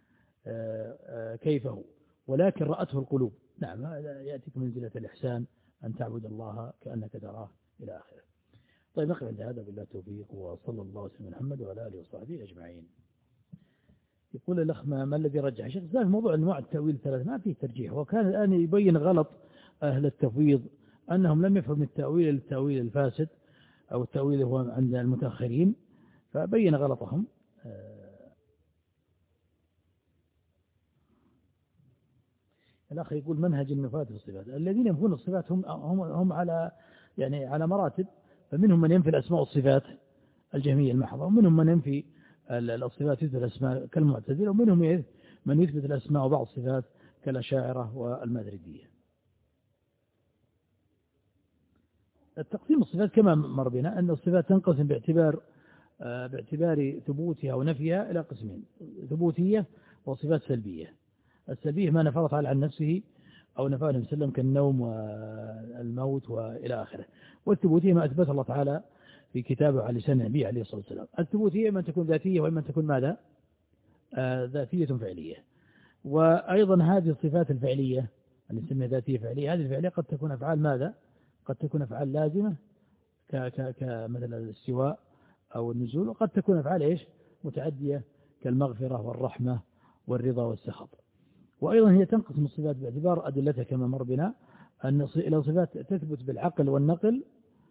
كيفه ولكن رأته القلوب. نعم هذا يأتيك منزلة الإحسان أن تعبد الله كأنك تراه إلى آخره. طيب نقف عند هذا بالله التوفيق وصلى الله وسلم محمد وعلى آله وصحبه أجمعين. يقول الأخ ما الذي رجح شيخ في موضوع أنواع التأويل ثلاث ما فيه ترجيح وكان الآن يبين غلط أهل التفويض أنهم لم يفهم التأويل التأويل الفاسد أو التأويل هو عند المتأخرين فبين غلطهم. الأخ يقول منهج النفاة في الصفات الذين ينفون الصفات هم هم هم على يعني على مراتب فمنهم من ينفي الأسماء والصفات الجهمية المحضة ومنهم من ينفي الصفات يثبت الأسماء كالمعتزلة ومنهم من يثبت الأسماء وبعض الصفات كالأشاعرة والماتريدية. التقسيم الصفات كما مر بنا أن الصفات تنقسم باعتبار باعتبار ثبوتها ونفيها إلى قسمين: ثبوتية وصفات سلبية. السلبية ما نفى تعالى عن نفسه أو نفاه النبي صلى الله عليه وسلم كالنوم والموت وإلى آخره. والثبوتية ما أثبت الله تعالى في كتابه على لسان النبي عليه الصلاة والسلام. الثبوتية إما أن تكون ذاتية وإما أن تكون ماذا؟ آه ذاتية فعلية. وأيضا هذه الصفات الفعلية اللي نسميها ذاتية فعلية، هذه الفعلية قد تكون أفعال ماذا؟ قد تكون أفعال لازمة كمثل الاستواء أو النزول، وقد تكون أفعال إيش؟ متعدية كالمغفرة والرحمة والرضا والسخط. وأيضا هي تنقسم الصفات باعتبار أدلتها كما مر بنا، أن إلى صفات تثبت بالعقل والنقل،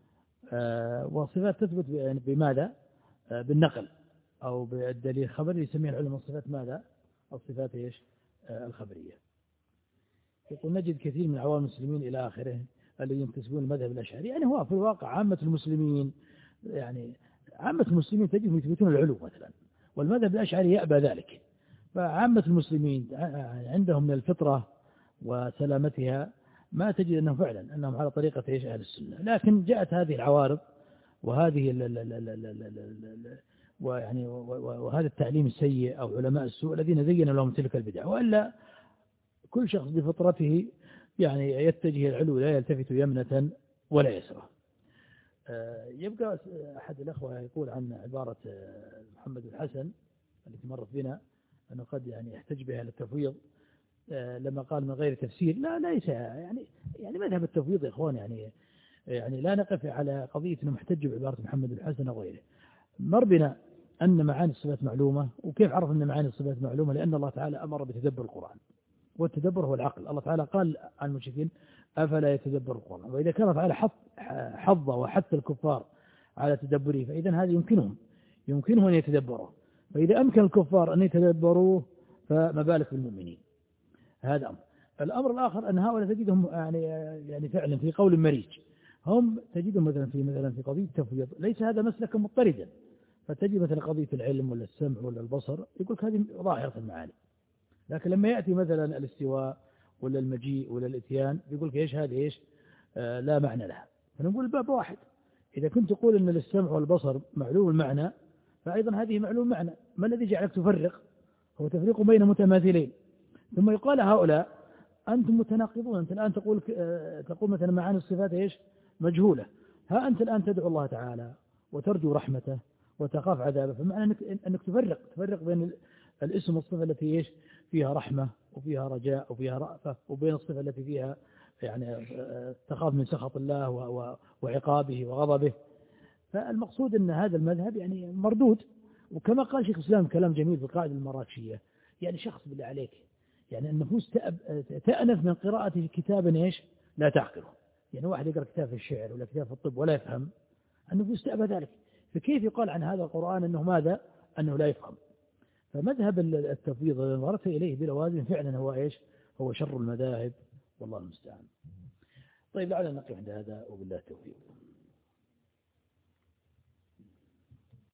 وصفات تثبت بماذا؟ بالنقل أو بالدليل الخبري، يسميها العلماء الصفات ماذا؟ الصفات إيش؟ الخبرية. يقول نجد كثير من عوام المسلمين إلى آخره الذين ينتسبون المذهب الأشعري، يعني هو في الواقع عامة المسلمين، يعني عامة المسلمين تجدهم يثبتون العلو مثلا، والمذهب الأشعري يأبى ذلك. فعامة المسلمين عندهم من الفطرة وسلامتها ما تجد أنهم فعلا أنهم على طريقة إيش أهل السنة. لكن جاءت هذه العوارض وهذه ال ال ال ال ال ال ويعني وهذا التعليم السيء أو علماء السوء الذين زينوا لهم تلك البدع. وإلا كل شخص بفطرته يعني يتجه العلو، لا يلتفت يمنة ولا يسرى. يبقى أحد الأخوة يقول عن عبارة محمد الحسن التي مرت بنا أنه قد يعني يحتج بها للتفويض لما قال من غير تفسير. لا ليس يعني يعني مذهب التفويض يا إخوان، يعني يعني لا نقف على قضية أنه محتج بعبارة محمد الحسن أو غيره. مر بنا أن معاني الصفات معلومة. وكيف عرف أن معاني الصفات معلومة؟ لأن الله تعالى أمر بتدبر القرآن، والتدبر هو العقل. الله تعالى قال عن المشركين أفلا يتدبر القرآن، وإذا كان تعالى حط حظ وحث الكفار على تدبره فإذا هذا يمكنهم يمكنهم أن يتدبروه. فإذا أمكن الكفار أن يتدبروه فما بالك بالمؤمنين. هذا أمر. الأمر الآخر أن هؤلاء تجدهم يعني يعني فعلا في قول مريج، هم تجدهم مثلا في مثلا في قضية التفويض ليس هذا مسلكا مضطردا، فتجد مثلا قضية العلم ولا السمع ولا البصر يقول هذه ظاهرة المعاني. لكن لما يأتي مثلا الاستواء ولا المجيء ولا الاتيان يقول ايش هذه ايش آه لا معنى لها. فنقول الباب واحد. إذا كنت تقول أن السمع والبصر معلوم المعنى فأيضا هذه معلوم معنى. ما الذي جعلك تفرق؟ هو تفريق بين متماثلين. ثم يقال هؤلاء أنتم متناقضون. أنت الآن تقول آه تقول مثلا معاني الصفات ايش مجهولة، ها أنت الآن تدعو الله تعالى وترجو رحمته وتخاف عذابه، فمعنى أنك, أنك تفرق تفرق بين الاسم والصفة التي ايش فيها رحمة وفيها رجاء وفيها رأفة، وبين الصفة التي فيها يعني تخاف من سخط الله وعقابه وغضبه. فالمقصود أن هذا المذهب يعني مردود. وكما قال شيخ الإسلام كلام جميل في القاعدة المراكشية، يعني شخص بالله عليك يعني النفوس تأنف من قراءة كتابا ايش لا تعقله. يعني واحد يقرأ كتاب في الشعر ولا كتاب في الطب ولا يفهم، النفوس تأبى ذلك. فكيف يقال عن هذا القرآن أنه ماذا؟ أنه لا يفهم. فمذهب التفويض إذا نظرت إليه بلوازم فعلا هو إيش؟ هو شر المذاهب، والله المستعان. طيب لعلنا نقف عند هذا وبالله التوفيق.